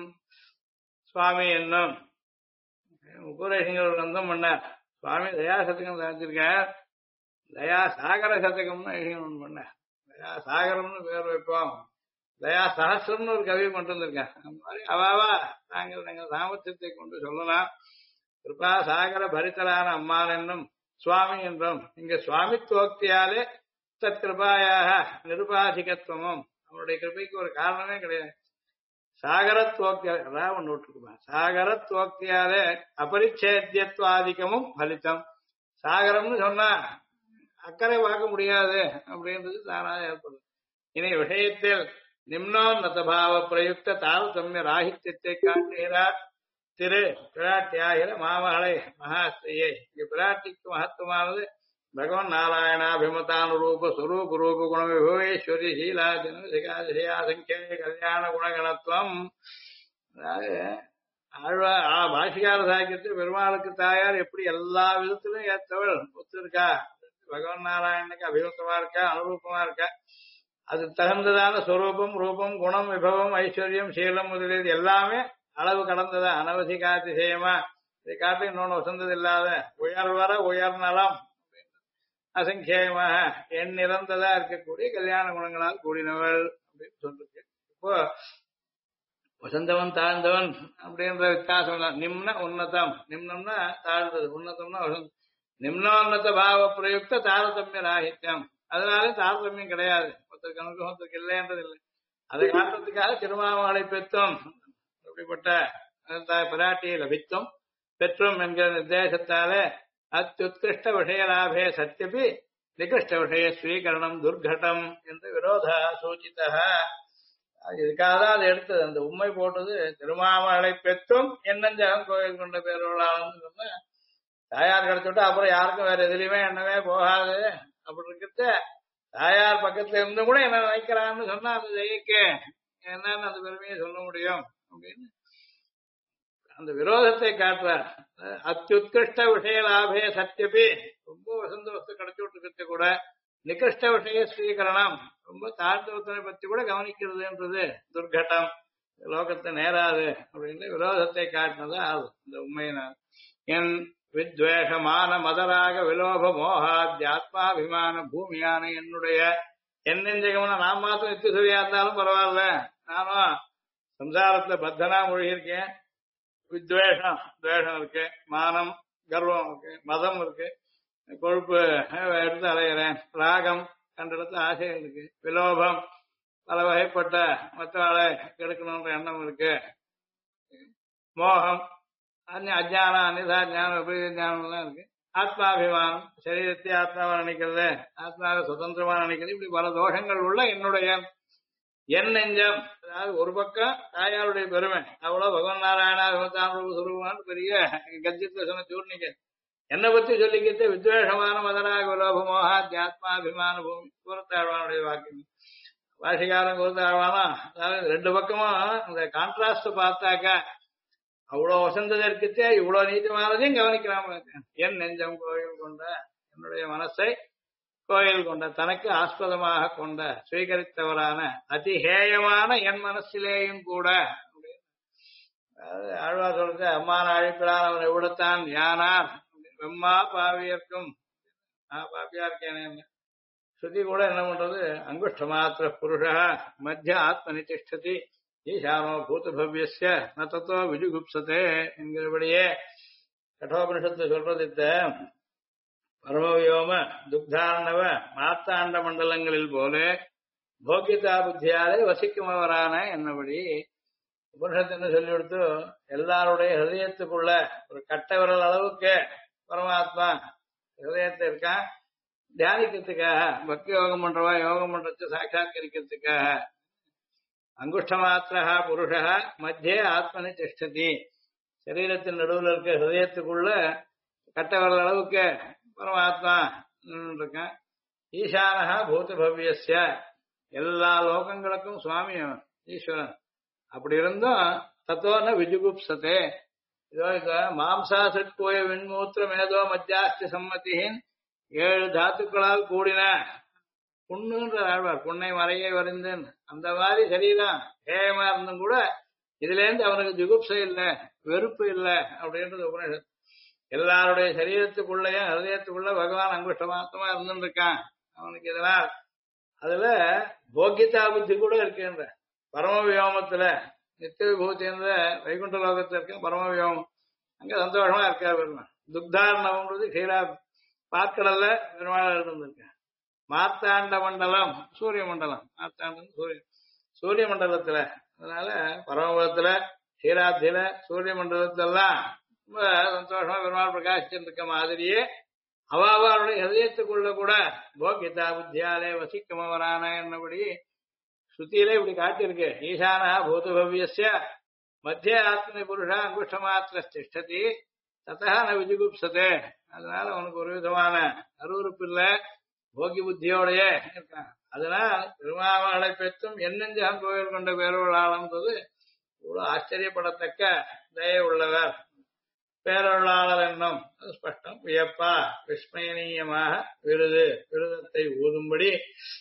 சுவாமி என்னும் உபதேசங்கள் கந்தம் பண்ணார். சுவாமி தயா சதகம் சாதிச்சிருக்கார். தயா சாகர சதகம்னு ஒண்ணு பண்ண, தயா சாகரம்னு பேர் வைப்போம், தயா சகசிரம்னு ஒரு கவி கொண்டு வந்திருக்கேன். அந்த மாதிரி அவாவா நாங்கள் எங்கள் சாமர்த்தியத்தை கொண்டு சொல்லலாம். கிருபா சாகர பரித்தரான அம்மான் என்னும் சுவாமி என்றும் இங்க சுவாமித்துவக்தியாலே தத் கிருபாயாக நிருபாதிகத்துவமும் அவனுடைய கிருபைக்கு ஒரு காரணமே கிடையாது. சாகரத்துவக்தியா அதான் ஒன்று விட்டுருக்குமா, சாகரத்துவக்தியாலே அபரிச்சேத்தியத்துவாதிகமும் பலித்தம். சாகரம்னு சொன்னா அக்கறை பார்க்க முடியாது அப்படின்றது தானாக ஏற்படும். இனி விஷயத்தில் நிம்னோன்னதபாவ பிரயுக்த தாரதமிய ராகித்யத்தை காட்டுகிறார் திரு பிராட்டியாகிற மாமகளை மகாஸ்திரியை. இங்க பிராட்டிக்கு மகத்துவமானது பகவன் நாராயணாபிமதானுரூப ஸ்வரூப ரூப குண விபவேஸ்வரி சீலா ஜனசிகா சங்கிய கல்யாண குணகணத்துவம். அதாவது பாஷிகார சாக்கியத்தில் பெருமாளுக்கு தாயார் எப்படி எல்லா விதத்திலும் ஏற்றவள் ஒத்துருக்கா, பகவன் நாராயணனுக்கு அபிமுகமா இருக்கா, அனுரூபமா இருக்கா, அது தகுந்ததான ஸ்வரூபம் ரூபம் குணம் விபவம் ஐஸ்வர்யம் சீலம் முதலியது எல்லாமே அளவு கடந்ததா அனவசிகாதிசயமா, இதை காட்டு இன்னொன்னு வசந்தது இல்லாத உயர்வர உயர்நலம் அசங்கேயமாக என் நிறந்ததா இருக்கக்கூடிய கல்யாண குணங்களால் கூடினவள் அப்படின்னு சொல்லிருக்கு. இப்போ வசந்தவன் தாழ்ந்தவன் அப்படின்ற வித்தியாசம் இல்லை. நிம்ன உன்னதம், நிம்னம்னா தாழ்ந்தது, உன்னதம்னா வசந்தம். நிம்னோன்னத பாவ பிரயுக்த தாரதமிய ராகித்யம், அதனால தாரதமியம் கிடையாது, ஒருத்தருக்கு அனுகிரகம் ஒருத்தருக்கு இல்லைன்றது இல்லை. அதை காட்டுறதுக்காக திருமாவளை பெற்றோம், அப்படிப்பட்ட பிராட்டியை லபித்தோம் பெற்றோம் என்கிற நிர்தேசத்தாலே அத்யுத்கிருஷ்ட விஷய லாபே சத்தியபி நிகிருஷ்ட விஷய ஸ்வீகரணம் துர்கட்டம் என்று விரோதா சூச்சிதா. இதுக்காக தான் அதை எடுத்தது. அந்த உண்மை போட்டது திருமாமலை பெற்றும் என்னஞ்சகம் கோயில் கொண்ட பேரோளாளன்னு சொன்ன தாயார் கிடைச்சுட்டு அப்புறம் யாருக்கும் வேற எதுலையுமே எண்ணமே போகாது. அப்படி இருக்கிறத தாயார் பக்கத்துல இருந்தும் கூட என்ன நினைக்கிறான்னு சொன்னா அந்த ஜெயிக்கு என்னன்னு அந்த பெருமையை சொல்ல முடியும் அப்படின்னு அந்த விரோதத்தை காட்டுறார். அத்யுத்கிருஷ்ட விஷய லாபே சத்தியபி, ரொம்ப வசந்த வஸ்து கிடைச்சு விட்டு கூட நிகிருஷ்ட விஷய ஸ்வீகரணம், ரொம்ப தாழ்ந்தவத்தனை பத்தி கூட கவனிக்கிறதுன்றது துர்கட்டம், லோகத்தை நேராது அப்படின்னு விரோதத்தை காட்டினதா ஆகுது இந்த உண்மையினால். என் வித்வேஷமான மதராக விலோப மோகாத்யாத்மாபிமான பூமியான என்னுடைய என்னெஞ்சகம்னா நான் மாத்திரம் நித்தியசுரியா இருந்தாலும் பரவாயில்ல, நானும் சம்சாரத்துல பத்தனா மொழியிருக்கேன். வித்வேஷம் துவேஷம் இருக்கு, மானம் கர்வம் இருக்கு, மதம் இருக்கு, கொழுப்பு எடுத்து அலையிறேன், ராகம் கண்ட இடத்துல ஆசை இருக்கு, விலோபம் பல வகைப்பட்ட மற்றவளை கெடுக்கணும்ன்ற எண்ணம் இருக்கு, மோகம் அஜானம் அனிதா ஞானம் விபரீத ஞானம் எல்லாம் இருக்கு, ஆத்மாபிமானம் சரீரத்தை ஆத்மாவை நினைக்கிறது, ஆத்மாவை சுதந்திரமா நினைக்கிறது, இப்படி பல தோஷங்கள் உள்ள என்னுடைய என் நெஞ்சம். அதாவது ஒரு பக்கம் தாயாருடைய பெருமை, அவ்வளவு பகவன் நாராயணா விமதான சுரூபான்னு பெரிய கஜித்ல சொன்ன சூர்ணிக என்னை பத்தி சொல்லிக்கிட்டு வித்வேஷமான மதராக விலோபமோகா தியாத்மாபிமான பூமி கூறத்தாழ்வானுடைய வாக்கியம். பாஷிகாரம் கூறத்தாழ்வானா அதாவது ரெண்டு பக்கமும் இந்த கான்ட்ராஸ்ட் பார்த்தாக்கா அவ்வளவு வசந்ததை இருக்கே இவ்வளவு நீதிமானதையும் கவனிக்கிறாம என் நெஞ்சம் கோயில் கொண்ட என்னுடைய மனசை கோயில் கொண்ட தனக்கு ஆஸ்பதமாக கொண்ட ஸ்வீகரித்தவரான அதிஹேயமான என் மனசிலேயும் கூட ஆழ்வா சொல்றது அம்மான அழைப்பிடான் அவன் எவ்வளத்தான் யானார் வெம்மா பாவியர்க்கும் பாப்பியா இருக்கேன். ஸ்ருதி கூட என்ன பண்றது அங்குஷ்ட மாத்திர புருஷ மத்திய ஆத்மனி திஷ்டதி ஈசானோ பூதபவ்யஸ்ய ந தத்தோ விஜுகுப்சதே என்கிறபடியே கட்டோபனிஷத்து சொல்றது பரமவியோம துக்தாண்டவ மாத்தாண்ட மண்டலங்களில் போல போக்கியதா புத்தியாலே வசிக்குமவரான என்னபடி உபனிஷத்து என்ன சொல்லி கொடுத்து எல்லாருடைய ஹிருதயத்துக்குள்ள ஒரு கட்ட விரல் அளவுக்கு பரமாத்மா ஹிருதயத்தை இருக்கான். தியானிக்கிறதுக்காக பக்தி யோகம் பண்றவா யோகம் பண்றது சாட்சாத்கரிக்கிறதுக்காக அங்குஷ்ட மாத்திரா புருஷா மத்தியே ஆத்மனி திஷ்டதி, சரீரத்தின் நடுவில் இருக்க ஹிருதயத்துக்குள்ள கட்ட விரல் அளவுக்கு பரமாத்மா இருக்கான். ஈசானஹா பூத பவ்யஸ்ய, எல்லா லோகங்களுக்கும் சுவாமி ஈஸ்வரன். அப்படி இருந்தும் தத்தோன விஜுகுப்சதே, இதோ இத மாம்சா சட்கோய விண்மூத்திரம் ஏதோ மத்தியாஸ்தி சம்மதியின் 7 தாத்துக்களால் கூடின புண்ணுன்ற ஆழ்வார், புண்ணை மறையை வரைந்தேன் அந்த மாதிரி சரீரம் ஏயமா இருந்தும் கூட இதுல இருந்து அவனுக்கு ஜுகுப்சை இல்லை, வெறுப்பு இல்லை அப்படின்றது உபநிஷத். எல்லாருடைய சரீரத்துக்குள்ளேயும் ஹிருதயத்துக்குள்ள பகவான் அங்குஷ்ட மாத்திரமா இருந்துட்டு இருக்கான் அவனுக்கு. இதனால் அதுல போக்கியதா புத்தி கூட இருக்குன்ற பரமவியோமத்துல நித்திய விபூதி என்ற வைகுண்ட லோகத்துல இருக்க பரமவியோமம் அங்க சந்தோஷமா இருக்கா பெருமாள். துக்தாரணம்ன்றது கீழா பாற்கடல்ல பெருமாள் இருந்திருக்க. மார்த்தாண்ட மண்டலம் சூரிய மண்டலம், மார்த்தாண்டம் சூரிய மண்டலத்துல, அதனால பரமபுரத்துல ஷீராத்தியில சூரிய மண்டலத்தெல்லாம் ரொம்ப சந்தோஷமா பெருமாள் பிரகாசிச்சிருக்க மாதிரியே அவளுடைய ஹிருதயத்துக்குள்ள கூட போக்கியதா புத்தியாலே வசிக்குமவரான என்னபடி ஸ்ருதியிலே இப்படி காட்டியிருக்கு. ஈசானா பூதபவ்யஸ்ய மத்திய ஆத்மனி புருஷா அங்குஷ்ட மாத்திர திஷ்டதி, தத்தா ந விஜுகுப்சதே. அதனால அவனுக்கு ஒரு விதமான அருவருப்பு இல்ல, போகி புத்தியோடைய இருக்கான். அதனால் திருமாவளை பெற்றும் எண்ணெஞ்சகம் கோயில் கொண்ட பேரொருளாளன்றது இவ்வளவு ஆச்சரியப்படத்தக்க தய உள்ளவர். பேரொருளாளர் என்னும் அது ஸ்பஷ்டம். வியப்பா விஸ்மயனீயமாக விருதத்தை ஊதும்படி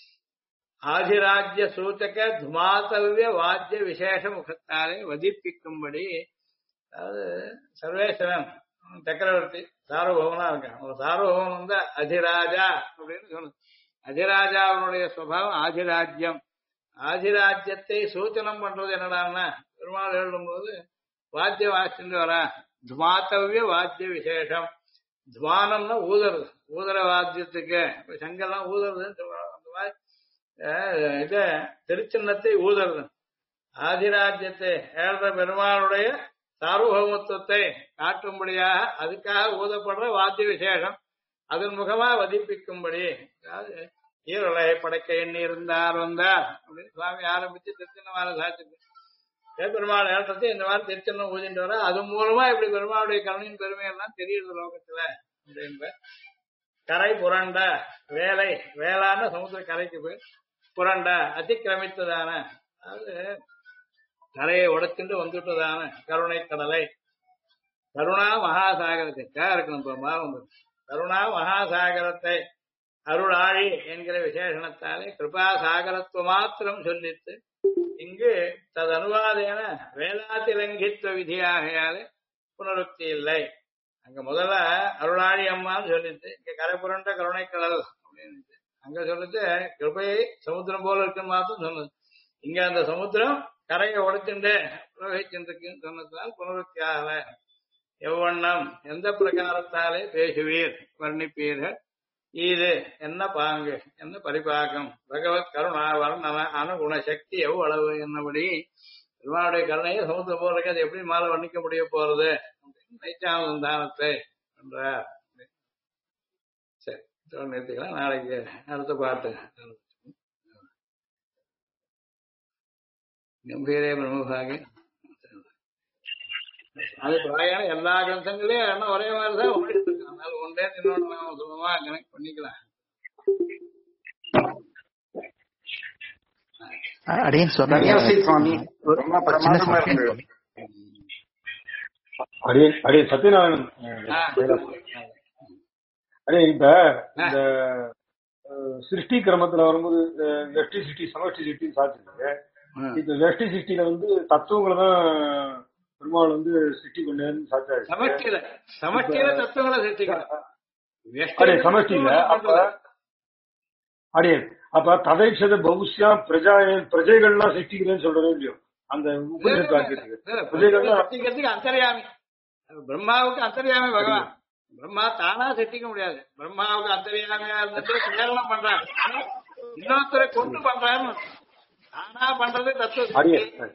ஆதிராஜ்ய சூச்சக துமாத்தவ்ய வாத்திய விசேஷ முகத்தாலே வதிப்பிக்கும்படி. அதாவது சர்வேஸ்வரன் சக்கரவர்த்தி சார்வபௌமனா இருக்கான். ஒரு சார்வபௌமன் வந்து அதிராஜா அப்படின்னு சொல்லு. அதிராஜாவுடைய சுபாவம் ஆதிராஜ்யம். ஆதிராஜ்யத்தை சூச்சனம் பண்றது என்னடான்னா பெருமாள் எழுதும்போது வாத்திய வாசிட்டு வரா. துமாத்தவ்ய வாத்திய விசேஷம். துவானம்னா ஊதுறது, ஊதர வாத்தியத்துக்கு இப்ப சங்கெல்லாம் ஊதுறதுன்னு சொல்றாங்க. அந்த மாதிரி இத திருச்சின்னத்தை ஊதுறது. ஆதிராஜ்யத்தை ஏழ்ற பெருமாளுடைய சார்வபௌமத்துவத்தை காட்டும்படியாக அதுக்காக ஊதப்படுற வாத்திய விசேஷம். அதன் முகமா வதிப்பிக்கும்படி. அதாவது ஈரலை படைக்க எண்ணி இருந்தார் வந்தார் அப்படின்னு சுவாமி ஆரம்பிச்சு திருச்சின்னமான சாட்சி பெருமாள் ஏற்றத்தை இந்த மாதிரி திருச்சின்னம் ஊதிட்டு வர. அது மூலமா இப்படி பெருமாளுடைய கருணையின் பெருமையெல்லாம் தெரியுது லோகத்துல அப்படின்ற. கரை புரண்ட வேலை, வேளான சமுத்திர கரைக்கு போய் புரண்ட அதிக்கிரமித்ததான, அதாவது கரையை உடைச்சுட்டு வந்துட்டதான கருணை கடலை. கருணா மகாசாகரத்தை இருக்கணும். வந்து கருணா மகாசாகரத்தை அருளாழி என்கிற விசேஷணத்தாலே கிருபா சாகரத்துவ மாத்திரம் சொல்லித்து இங்கு தது அனுவாதேன வேளாதிலங்கித்துவ விதியாகையாலே புனருக்தி இல்லை. அங்க முதல்ல அருளாழி அம்மான்னு சொல்லிட்டு இங்க கரை புரண்ட கருணை கடல் அப்படின்னு அங்க சொல்லிட்டு கிருபையை சமுத்திரம் போல இருக்குன்னு மாத்திரம் சொன்னது. இங்க அந்த சமுத்திரம் கரையை உடைச்சுண்டு பிரவகிச்சுருக்குன்னு சொன்னதுனால் புனருக்தி ஆகல. எவ்வண்ணம் எந்த பிரகாரத்தாலே பேசுவீர் வர்ணிப்பீர்கள். இது என்ன பாங்கு என்ன பரிபாகம். பகவத் கருணா வர்ணன அனுகுண சக்தி எவ்வளவு என்னபடி பெருமாளுடைய கருணையை சமுத்திரம் போல இருக்கு. அது எப்படி மேல வர்ணிக்க முடிய போறது அப்படின்னு நைச்சானந்தானத்தை என்றார். சரி, நிறுத்திக்கலாம். நாளைக்கு அடுத்த பாட்டு. கம்பீரே பிரம்மபாகி. அது பிராயம் எல்லா கிரந்தங்களையும் என்ன ஒரே மாதிரிதான் ஓடிட்டு இருக்கு. அதனால ஒன்றே இன்னொன்று நாம சுலபமா கனெக்ட் பண்ணிக்கலாம். அடியேன் சுவாமி அடியே சத்யநாராயணன் அடே இப்ப இந்த சிருஷ்டி கிரமத்துல வரும்போது வெஷ்டி சிருஷ்டி சமஷ்டி சிருஷ்டி சாத்திருக்கு. இந்த வெஷ்டி சிருஷ்டியில வந்து தத்துவங்களை தான் பெருமாள் வந்து சிருஷ்டி கொண்டேன்னு சாச்சாரு. சமஷ்டியில தத்துவங்களை சிருஷ்டிக்கல. அடே சமஷ்டியில அடே அப்ப ததைச்சத பகுஷ்யா பிரஜைகள்லாம் சிருஷ்டிக்கிறேன்னு சொல்றதோ இல்லையோ அந்த பிரஜைகள்லாம் அந்தர்யாமி. பிரம்மாவுக்கு அந்தர்யாமி பகவான். பிரம்மா தானா சிருஷ்டிக்க முடியாது. பிரம்மாவுக்கு அந்தர்யாமியா இருந்துட்டு பிரேரணம் பண்றான், இன்னொருத்தரை கொண்டு பண்றான்னு. தானா பண்றது தத்துவம்.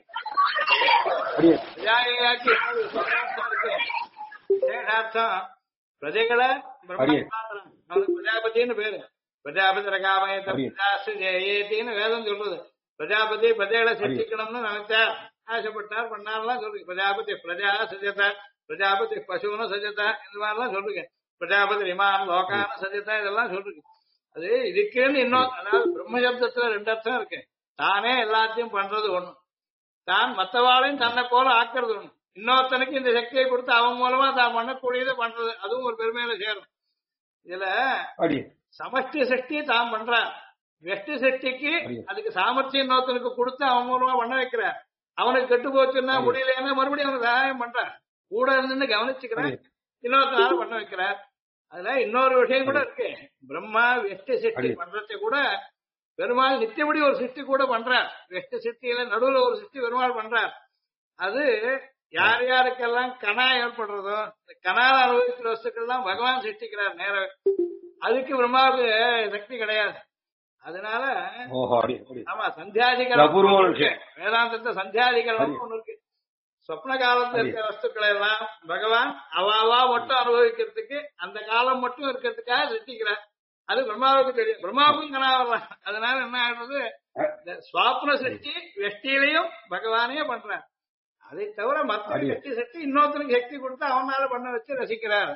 பிரஜைகளை பிரஜாபதினு பேரு. பிரஜாபதி ரகாமயத்தின்னு வேதம் சொல்றது. பிரஜாபதி பிரஜைகளை சிருஷ்டிக்கணும்னு நினைச்சார், ஆசைப்பட்டார், பண்ணார்லாம் சொல்றீங்க. பிரஜாபதி பிரஜா சஜதா, பிரஜாபதி பசுன்னு சஜதா, இந்த மாதிரிலாம் சொல்றீங்க. பிரஜாபதி விமானம் லோகான சஜதா, இதெல்லாம் சொல்றீங்க. அது இதுக்குன்னு இன்னும், அதாவது பிரம்மசப்தத்துல ரெண்டு அர்த்தம் இருக்கு. தானே எல்லாத்தையும் பண்றது ஒண்ணு, தான் மற்றவாளையும் தன்னை போல ஆக்குறது ஒண்ணு. இன்னொருத்தனுக்கு இந்த சக்தியை கொடுத்து அவன் மூலமா தான் பண்ணக்கூடியதை பண்றது, அதுவும் ஒரு பெருமையில சேரும். இதுல சமஷ்டி சக்தி தான் பண்றான். வெஷ்டி சக்திக்கு அதுக்கு சாமர்த்தியம் இன்னொருத்தனுக்கு கொடுத்து அவன் மூலமா பண்ண வைக்கிறார். அவனுக்கு கெட்டு போச்சுன்னா முடியலன்னா மறுபடியும் அவனுக்கு சகாயம் பண்றான். கூட இருந்து கவனிச்சுக்கிறான், இன்னொருத்தனால பண்ண வைக்கிறார். அதுல இன்னொரு விஷயம் கூட இருக்கு. பிரம்மா வெஷ்டி சக்தி பண்றதை கூட பெருமாள் நித்தியபடி ஒரு சிருஷ்டி கூட பண்றார். வெஷ்டி சிருஷ்டியில நடுவுல ஒரு சிருஷ்டி பெருமாள் பண்றார். அது யார் யாருக்கெல்லாம் கனா ஏற்படுறதோ கனால அனுபவிக்கிற வஸ்துக்கள்லாம் பகவான் சிருஷ்டிக்கிறார் நேரம். அதுக்கு பிரம்மாவுக்கு சக்தி கிடையாது. அதனால ஆமா சந்தியாதிகள் வேதாந்தத்தை சந்தியாதிகள் ஒண்ணு இருக்கு. சொப்ன காலத்துல இருக்கிற வஸ்துக்களை எல்லாம் பகவான் அவாவா மட்டும் அனுபவிக்கிறதுக்கு அந்த காலம் மட்டும் இருக்கிறதுக்காக சிருஷ்டிக்கிறார். அது பிரம்மாவுக்கு தெரியும், பிரம்மாவுக்கும் கனாவலாம். அதனால என்ன ஆகுறது, இந்த சுவாப்ன சிருஷ்டி வெஷ்டியிலையும் பகவானே பண்றார். அதை தவிர மற்ற சக்தி இன்னொருத்தருக்கு சக்தி கொடுத்து அவனால பண்ண வச்சு ரசிக்கிறார்.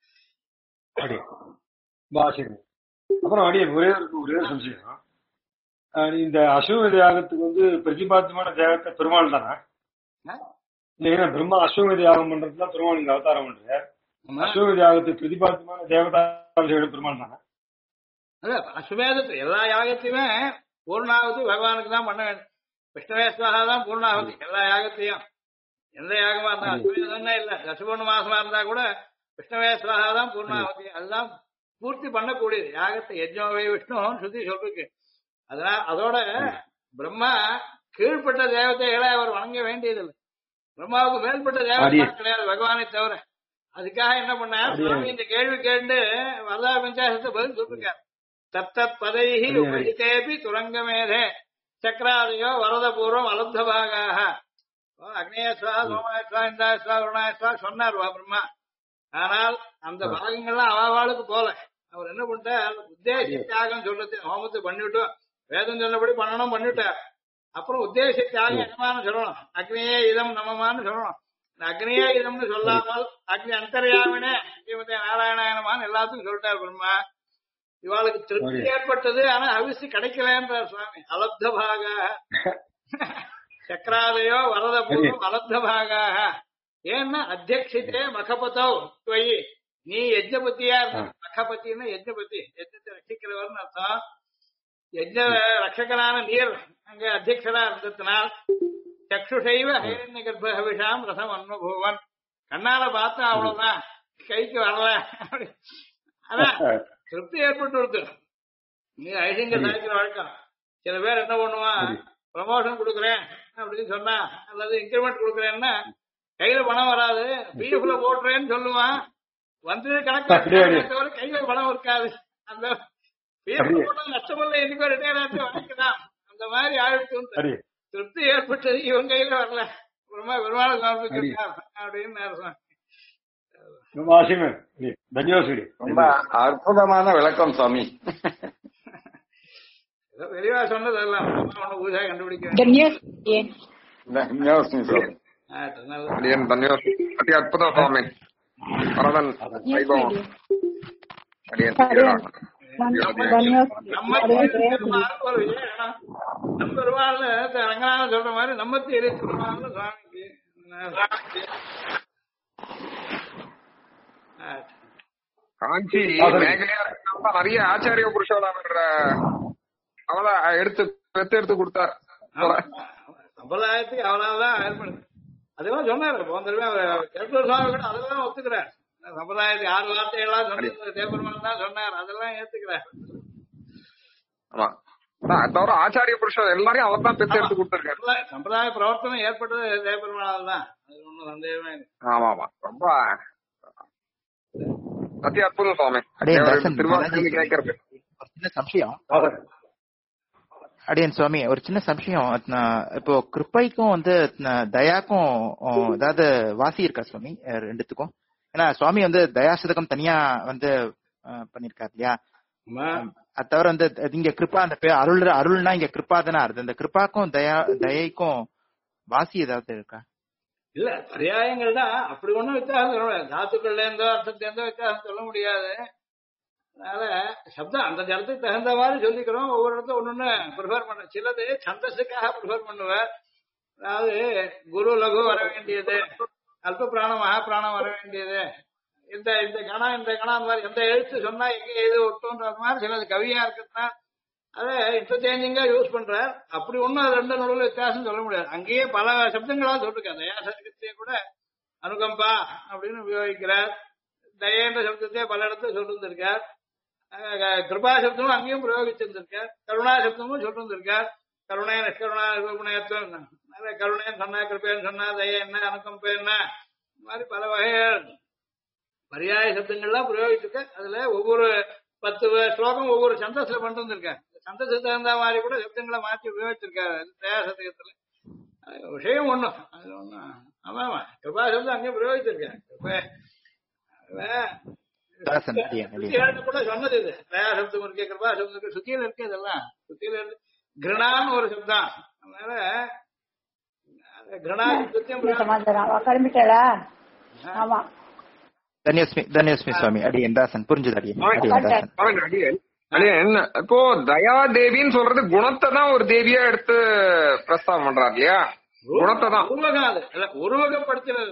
அப்புறம் அடியே ஒரே சம்சயம், இந்த அஸ்வமேத யாகத்துக்கு வந்து பிரதிபாத்தியமான தேவத்தை பெருமாள் தானே? இல்லைன்னா பிரம்மா அஸ்வமேத யாகம் பண்றதுதான் பெருமாள் இங்க அவதாரம் பண்றாரு. அஸ்வமேத யாகத்துக்கு பிரதிபாத்தியமான தேவதா பெருமாள் தானே? அஸ்வமேதத்தை எல்லா யாகத்தையுமே பூர்ணாவதி பகவானுக்கு தான் பண்ண வேண்டும். விஷ்ணுவேஸ்வரா தான் பூர்ணாவதி எல்லா யாகத்தையும். எந்த யாகமா இருந்தா அஸ்வமேதம்னா இல்ல, தசபூர்ண மாசமா இருந்தா கூட விஷ்ணுவேஸ்வரா தான் பூர்ணாவதி. அதுதான் பூர்த்தி பண்ணக்கூடியது யாகத்தை. யஜ்ஞோவை விஷ்ணு சுத்தி சொல்லிருக்கு. அதனால அதோட பிரம்மா கீழ்பட்ட தேவதைகளை அவர் வணங்க வேண்டியதில்லை. பிரம்மாவுக்கு மேல்பட்ட தேவதை கிடையாது பகவானை தவிர. அதுக்காக என்ன பண்ணார் சுவாமி, இந்த கேள்வி கேட்டு வரதா பஞ்சாசத்தை பதில் சொல்லிருக்கார். தத்தத் பதைஹி உபஜிதேபி துரங்கமேதே சக்கராதயோ வரதபூர்வம் அலப்தபாகாக. அக்னேயஸ்வா சோமாயஸ்வா இந்தாயஸ்வா வருணாயஸ்வா சொன்னார் பிரம்மா. ஆனால் அந்த பாகங்கள்லாம் அவாவாளுக்கு போல. அவர் என்ன பண்ணிட்டார், உத்தேச தியாகம் சொல்றது ஹோமத்தை பண்ணிவிட்டோம், வேதம் சொன்னபடி பண்ணணும் பண்ணிவிட்டார். அப்புறம் உத்தேச தியாகம் என்னமானு சொல்லணும், அக்னியே இதம் நமமானு சொல்லணும். அக்னியே இதம்னு சொல்லாமல் அக்னி அந்தர்யாமினே ஸ்ரீமதி நாராயணாயனமான்னு எல்லாத்துக்கும் சொல்லிட்டார் பிரம்மா. இவாளுக்கு திருப்தி ஏற்பட்டது, ஆனா அவிசி கிடைக்கலன்றார் சுவாமி. அலப்த பாக சக்கராதயோ வரதபூர்வம் அலப்த பாகாக. ஏன்னா அத்தியட்சித்தே மகபதோ துவயி, நீ யஜ்ஞபதியா இருந்த. மகபத்தின்னா யஜ்ஞபதி, யஜ்ஞத்தை ரட்சிக்கிறவர்னு அர்த்தம். யஜ்ஞ ரட்சகனான நீர் அங்க அத்தியட்சரா இருந்ததுனால் சக்ஷுஷைவ ஹைரண்ய கர்ப்ப ஹவிஷாம் ரசம் அன்மபூவன். கண்ணால பார்த்தா அவ்வளவுதான், கைக்கு வரல. ஆனா திருப்தி ஏற்பட்டு கொடுத்து நீ ஐசிங்க சாய்க்கிற வழக்கம். சில பேர் என்ன பண்ணுவான், ப்ரமோஷன் கொடுக்குறேன் அப்படின்னு சொன்னா அல்லது இன்கிரிமெண்ட் கொடுக்குறேன்னா கையில பணம் வராது, பிஎஃப்ல போட்டுறேன்னு சொல்லுவான். வந்து கணக்கு கையில பணம் இருக்காது. அந்த பிஎஃப் நஷ்டமில்ல, என்னைக்கோ ரிட்டையர் ஆச்சு வணக்கலாம். அந்த மாதிரி ஆயிடுச்சு. திருப்தி ஏற்பட்டது இவன் கையில வரல, பெருமாள் சமர்ப்பிக்கிறார் அப்படின்னு. ரொம்ப அற்புதமான விளக்கம் சுவாமி. வெளிவா சொன்னது எல்லாம் பூஜா கண்டுபிடிக்க அதி அற்புதம் சுவாமி. வரதன் நம்ம பெருமாள் ரங்கநாத சொல்ற மாதிரி நம்ம தேரி பெருமாள் சுவாமிக்கு. காஞ்சி மேகலையா இருக்கிறப்ப நிறைய ஆச்சாரிய புருஷோட அவளை எடுத்து கொடுத்தார். சம்பிரதாயத்துக்கு அவனால்தான் ஏற்படுது. அதெல்லாம் சொன்னாரு போன தடவை கேட்டூர் சுவாமி கூட அதெல்லாம் ஒத்துக்கிறார். சம்பிரதாயத்துக்கு 6 வார்த்தைகள்லாம் சொன்னது தேவபெருமான் தான் சொன்னார், அதெல்லாம் ஏத்துக்கிறார். ஆமா, தவிர ஆச்சாரிய புருஷன் எல்லாரையும் அவர் தான் பெற்று எடுத்து கொடுத்திருக்காரு. சம்பிரதாய பிரவர்த்தனம் ஏற்பட்டது தேவபெருமானால் தான், அது ஒன்றும் சந்தேகமே இல்லை. ஆமா ஆமா, ரொம்ப அதி அற்புதம் சுவாமி. கேட்கறது சின்ன சம்சயம் அடியன் சுவாமி, ஒரு சின்ன சம்சயம். இப்போ கிருப்பைக்கும் வந்து தயாக்கும் ஏதாவது வாசி இருக்கா சுவாமி ரெண்டுத்துக்கும்? ஏன்னா சுவாமி வந்து தயாசதகம் தனியா வந்து பண்ணிருக்காரு இல்லையா? அது தவிர வந்து இங்க கிருப்பா அந்த அருள்னா இங்க கிருப்பா தானே அர்த்தம். இந்த கிருப்பாக்கும் தயைக்கும் வாசி ஏதாவது இருக்கா? இல்ல, பரியாயங்கள் தான். அப்படி ஒண்ணும் வித்தியாசம் சொல்ல முடியாது. தாத்துக்கள்ல இருந்தோ அர்த்தத்துல இருந்தோ வித்தியாசம் சொல்ல முடியாது. அதனால சப்தம் அந்த இடத்துக்கு தகுந்த மாதிரி சொல்லிக்கிறோம். ஒவ்வொரு இடத்துல ஒண்ணு ப்ரிஃபர் பண்ண. சிலது சந்தஸுக்காக ப்ரிஃபர் பண்ணுவார். அதாவது குரு லகு வர வேண்டியது, அல்ப பிராணம் மகா பிராணம் வர வேண்டியது, இந்த கணம் இந்த கணம் அந்த மாதிரி எந்த எழுத்து சொன்னா எங்க எது ஒட்டுன்ற மாதிரி சிலது கவியா இருக்குன்னா அதை இன்டர்சேஞ்சிங்கா யூஸ் பண்றார். அப்படி ஒண்ணும் அது ரெண்டு நடுவில் வித்தியாசம் சொல்ல முடியாது. அங்கேயே பல சப்தங்களா சொல்லிருக்காரு. தயா சப்தத்தையே கூட அனுகம்பா அப்படின்னு உபயோகிக்கிறார். தயன்ற சப்தத்தையே பல இடத்துல சொல்லிருந்திருக்கார். கிருபா சப்தமும் அங்கேயும் பிரயோகிச்சிருந்திருக்கார். கருணா சப்தமும் சொல்லிருந்திருக்கார். கருணை நிஷ்கருணா நிர்குணத்துவம், கருணைன்னு சொன்னா கிருப்பேன்னு சொன்னா தய என்ன அனுகம்பே என்ன, இந்த மாதிரி பல வகைகள் பரியாய சப்தங்கள்லாம் பிரயோகிச்சிருக்க. அதுல ஒவ்வொரு 10 ஸ்லோகம் ஒவ்வொரு சந்தஸ்ல பண்ணிட்டு இருக்காரு. சந்தஸுக்கு தகுந்த மாதிரி கூட சப்தங்களை மாற்றி உபயோகிச்சிருக்காரு தயா சதகத்துல. விஷயம் ஒண்ணும் அது ஒண்ணும். ஆமா, கிருபா சப்தம் அங்கேயும் பிரயோகிச்சிருக்காரு. கூட சொன்னது இது தயா சப்தம் இருக்கு, கிருபா சப்தம் இருக்கு, சுத்தியில இருக்கு. இதெல்லாம் சுத்தியில இருக்கு. கிருணான்னு ஒரு சப்தம். அதனால சமாச்சாரம் அவ கிளம்பிட்டாளா? ஆமா தன்யோஸ்மி சுவாமி அடியன் தாசன் புரிஞ்சது அடியன் தாசன். என்ன இப்போ தயாதேவின்னு சொல்றது குணத்தை தான் ஒரு தேவியா எடுத்து பிரஸ்தாபம் பண்றாரு இல்லையா? குணத்தை தான் உருவகப்படுத்துறது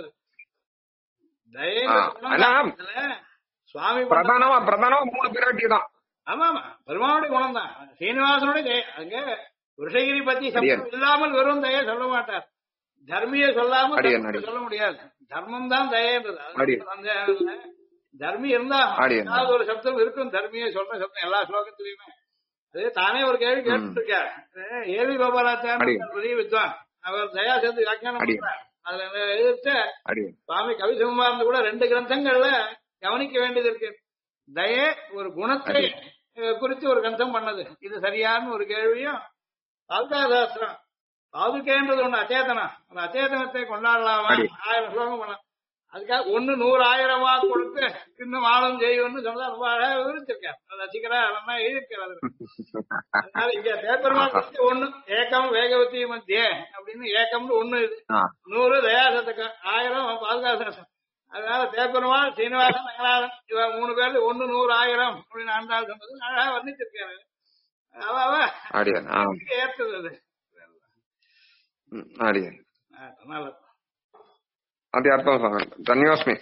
சுவாமி பிரதானமா 3 பிராட்டி தான். ஆமா ஆமா பெருமானுடைய குணம் தான். சீனிவாசனுடைய அங்க ரிஷகிரி பத்தி சப்தம் இல்லாமல் வெறும் தயை சொல்ல மாட்டார். தர்மிய சொல்லாமல் சொல்ல முடியாது. தர்மம் தான் தயன்றது. தர்மி இருந்தா ஏதாவது ஒரு சப்தம் இருக்கும். தர்மிய சொல்ற சப்தம் எல்லா ஸ்லோகத்திலயுமே. அதே தானே ஒரு கேள்வி கேட்டு இருக்கார். ஏவி கோபாலாச்சாரிய பெரிய வித்வான். அவர் தயா சேர்ந்து வியாக்கியானம் பண்றார். அதுல எதிர்த்து சுவாமி கவி சிவகுமார் கூட 2 கிரந்தங்கள்ல கவனிக்க வேண்டியது இருக்கு. தயே ஒரு குணத்தை குறித்து ஒரு கிரந்தம் பண்ணது. இது சரியான ஒரு கேள்வியும் பாதுகாசாஸ்திரம் பாதுகேன்றது ஒண்ணு அச்சேதனம். அந்த அச்சேதனத்தை கொண்டாடலாமா? 1000 ஸ்லோகம் பண்ணலாம். அதுக்காக 100,000 கொடுத்து இன்னும் ஆளும் செய்யும்னு சொன்னா ரொம்ப அழகா விவரிச்சிருக்காரு. ரசிகரா நல்லா எழுதியிருக்காரு. அதனால இங்க தேப்பெருமாள் ஒண்ணு ஏக்கம் வேகவதி மத்திய அப்படின்னு ஏக்கம்னு ஒண்ணு இது 100 தயாசத்துக்கு 1000 பாதுகாசாஸ்திரம். அதனால தேப்பெருமாள் சீனிவாசன் ரங்கநாதன் இவ 3 பேர்ல 100, 100,000 அப்படின்னு ஆண்டாள் சொன்னது அழகா வர்ணிச்சிருக்காரு. ஏற்றது அது அர்த்தம். தன்யோஸ்மி.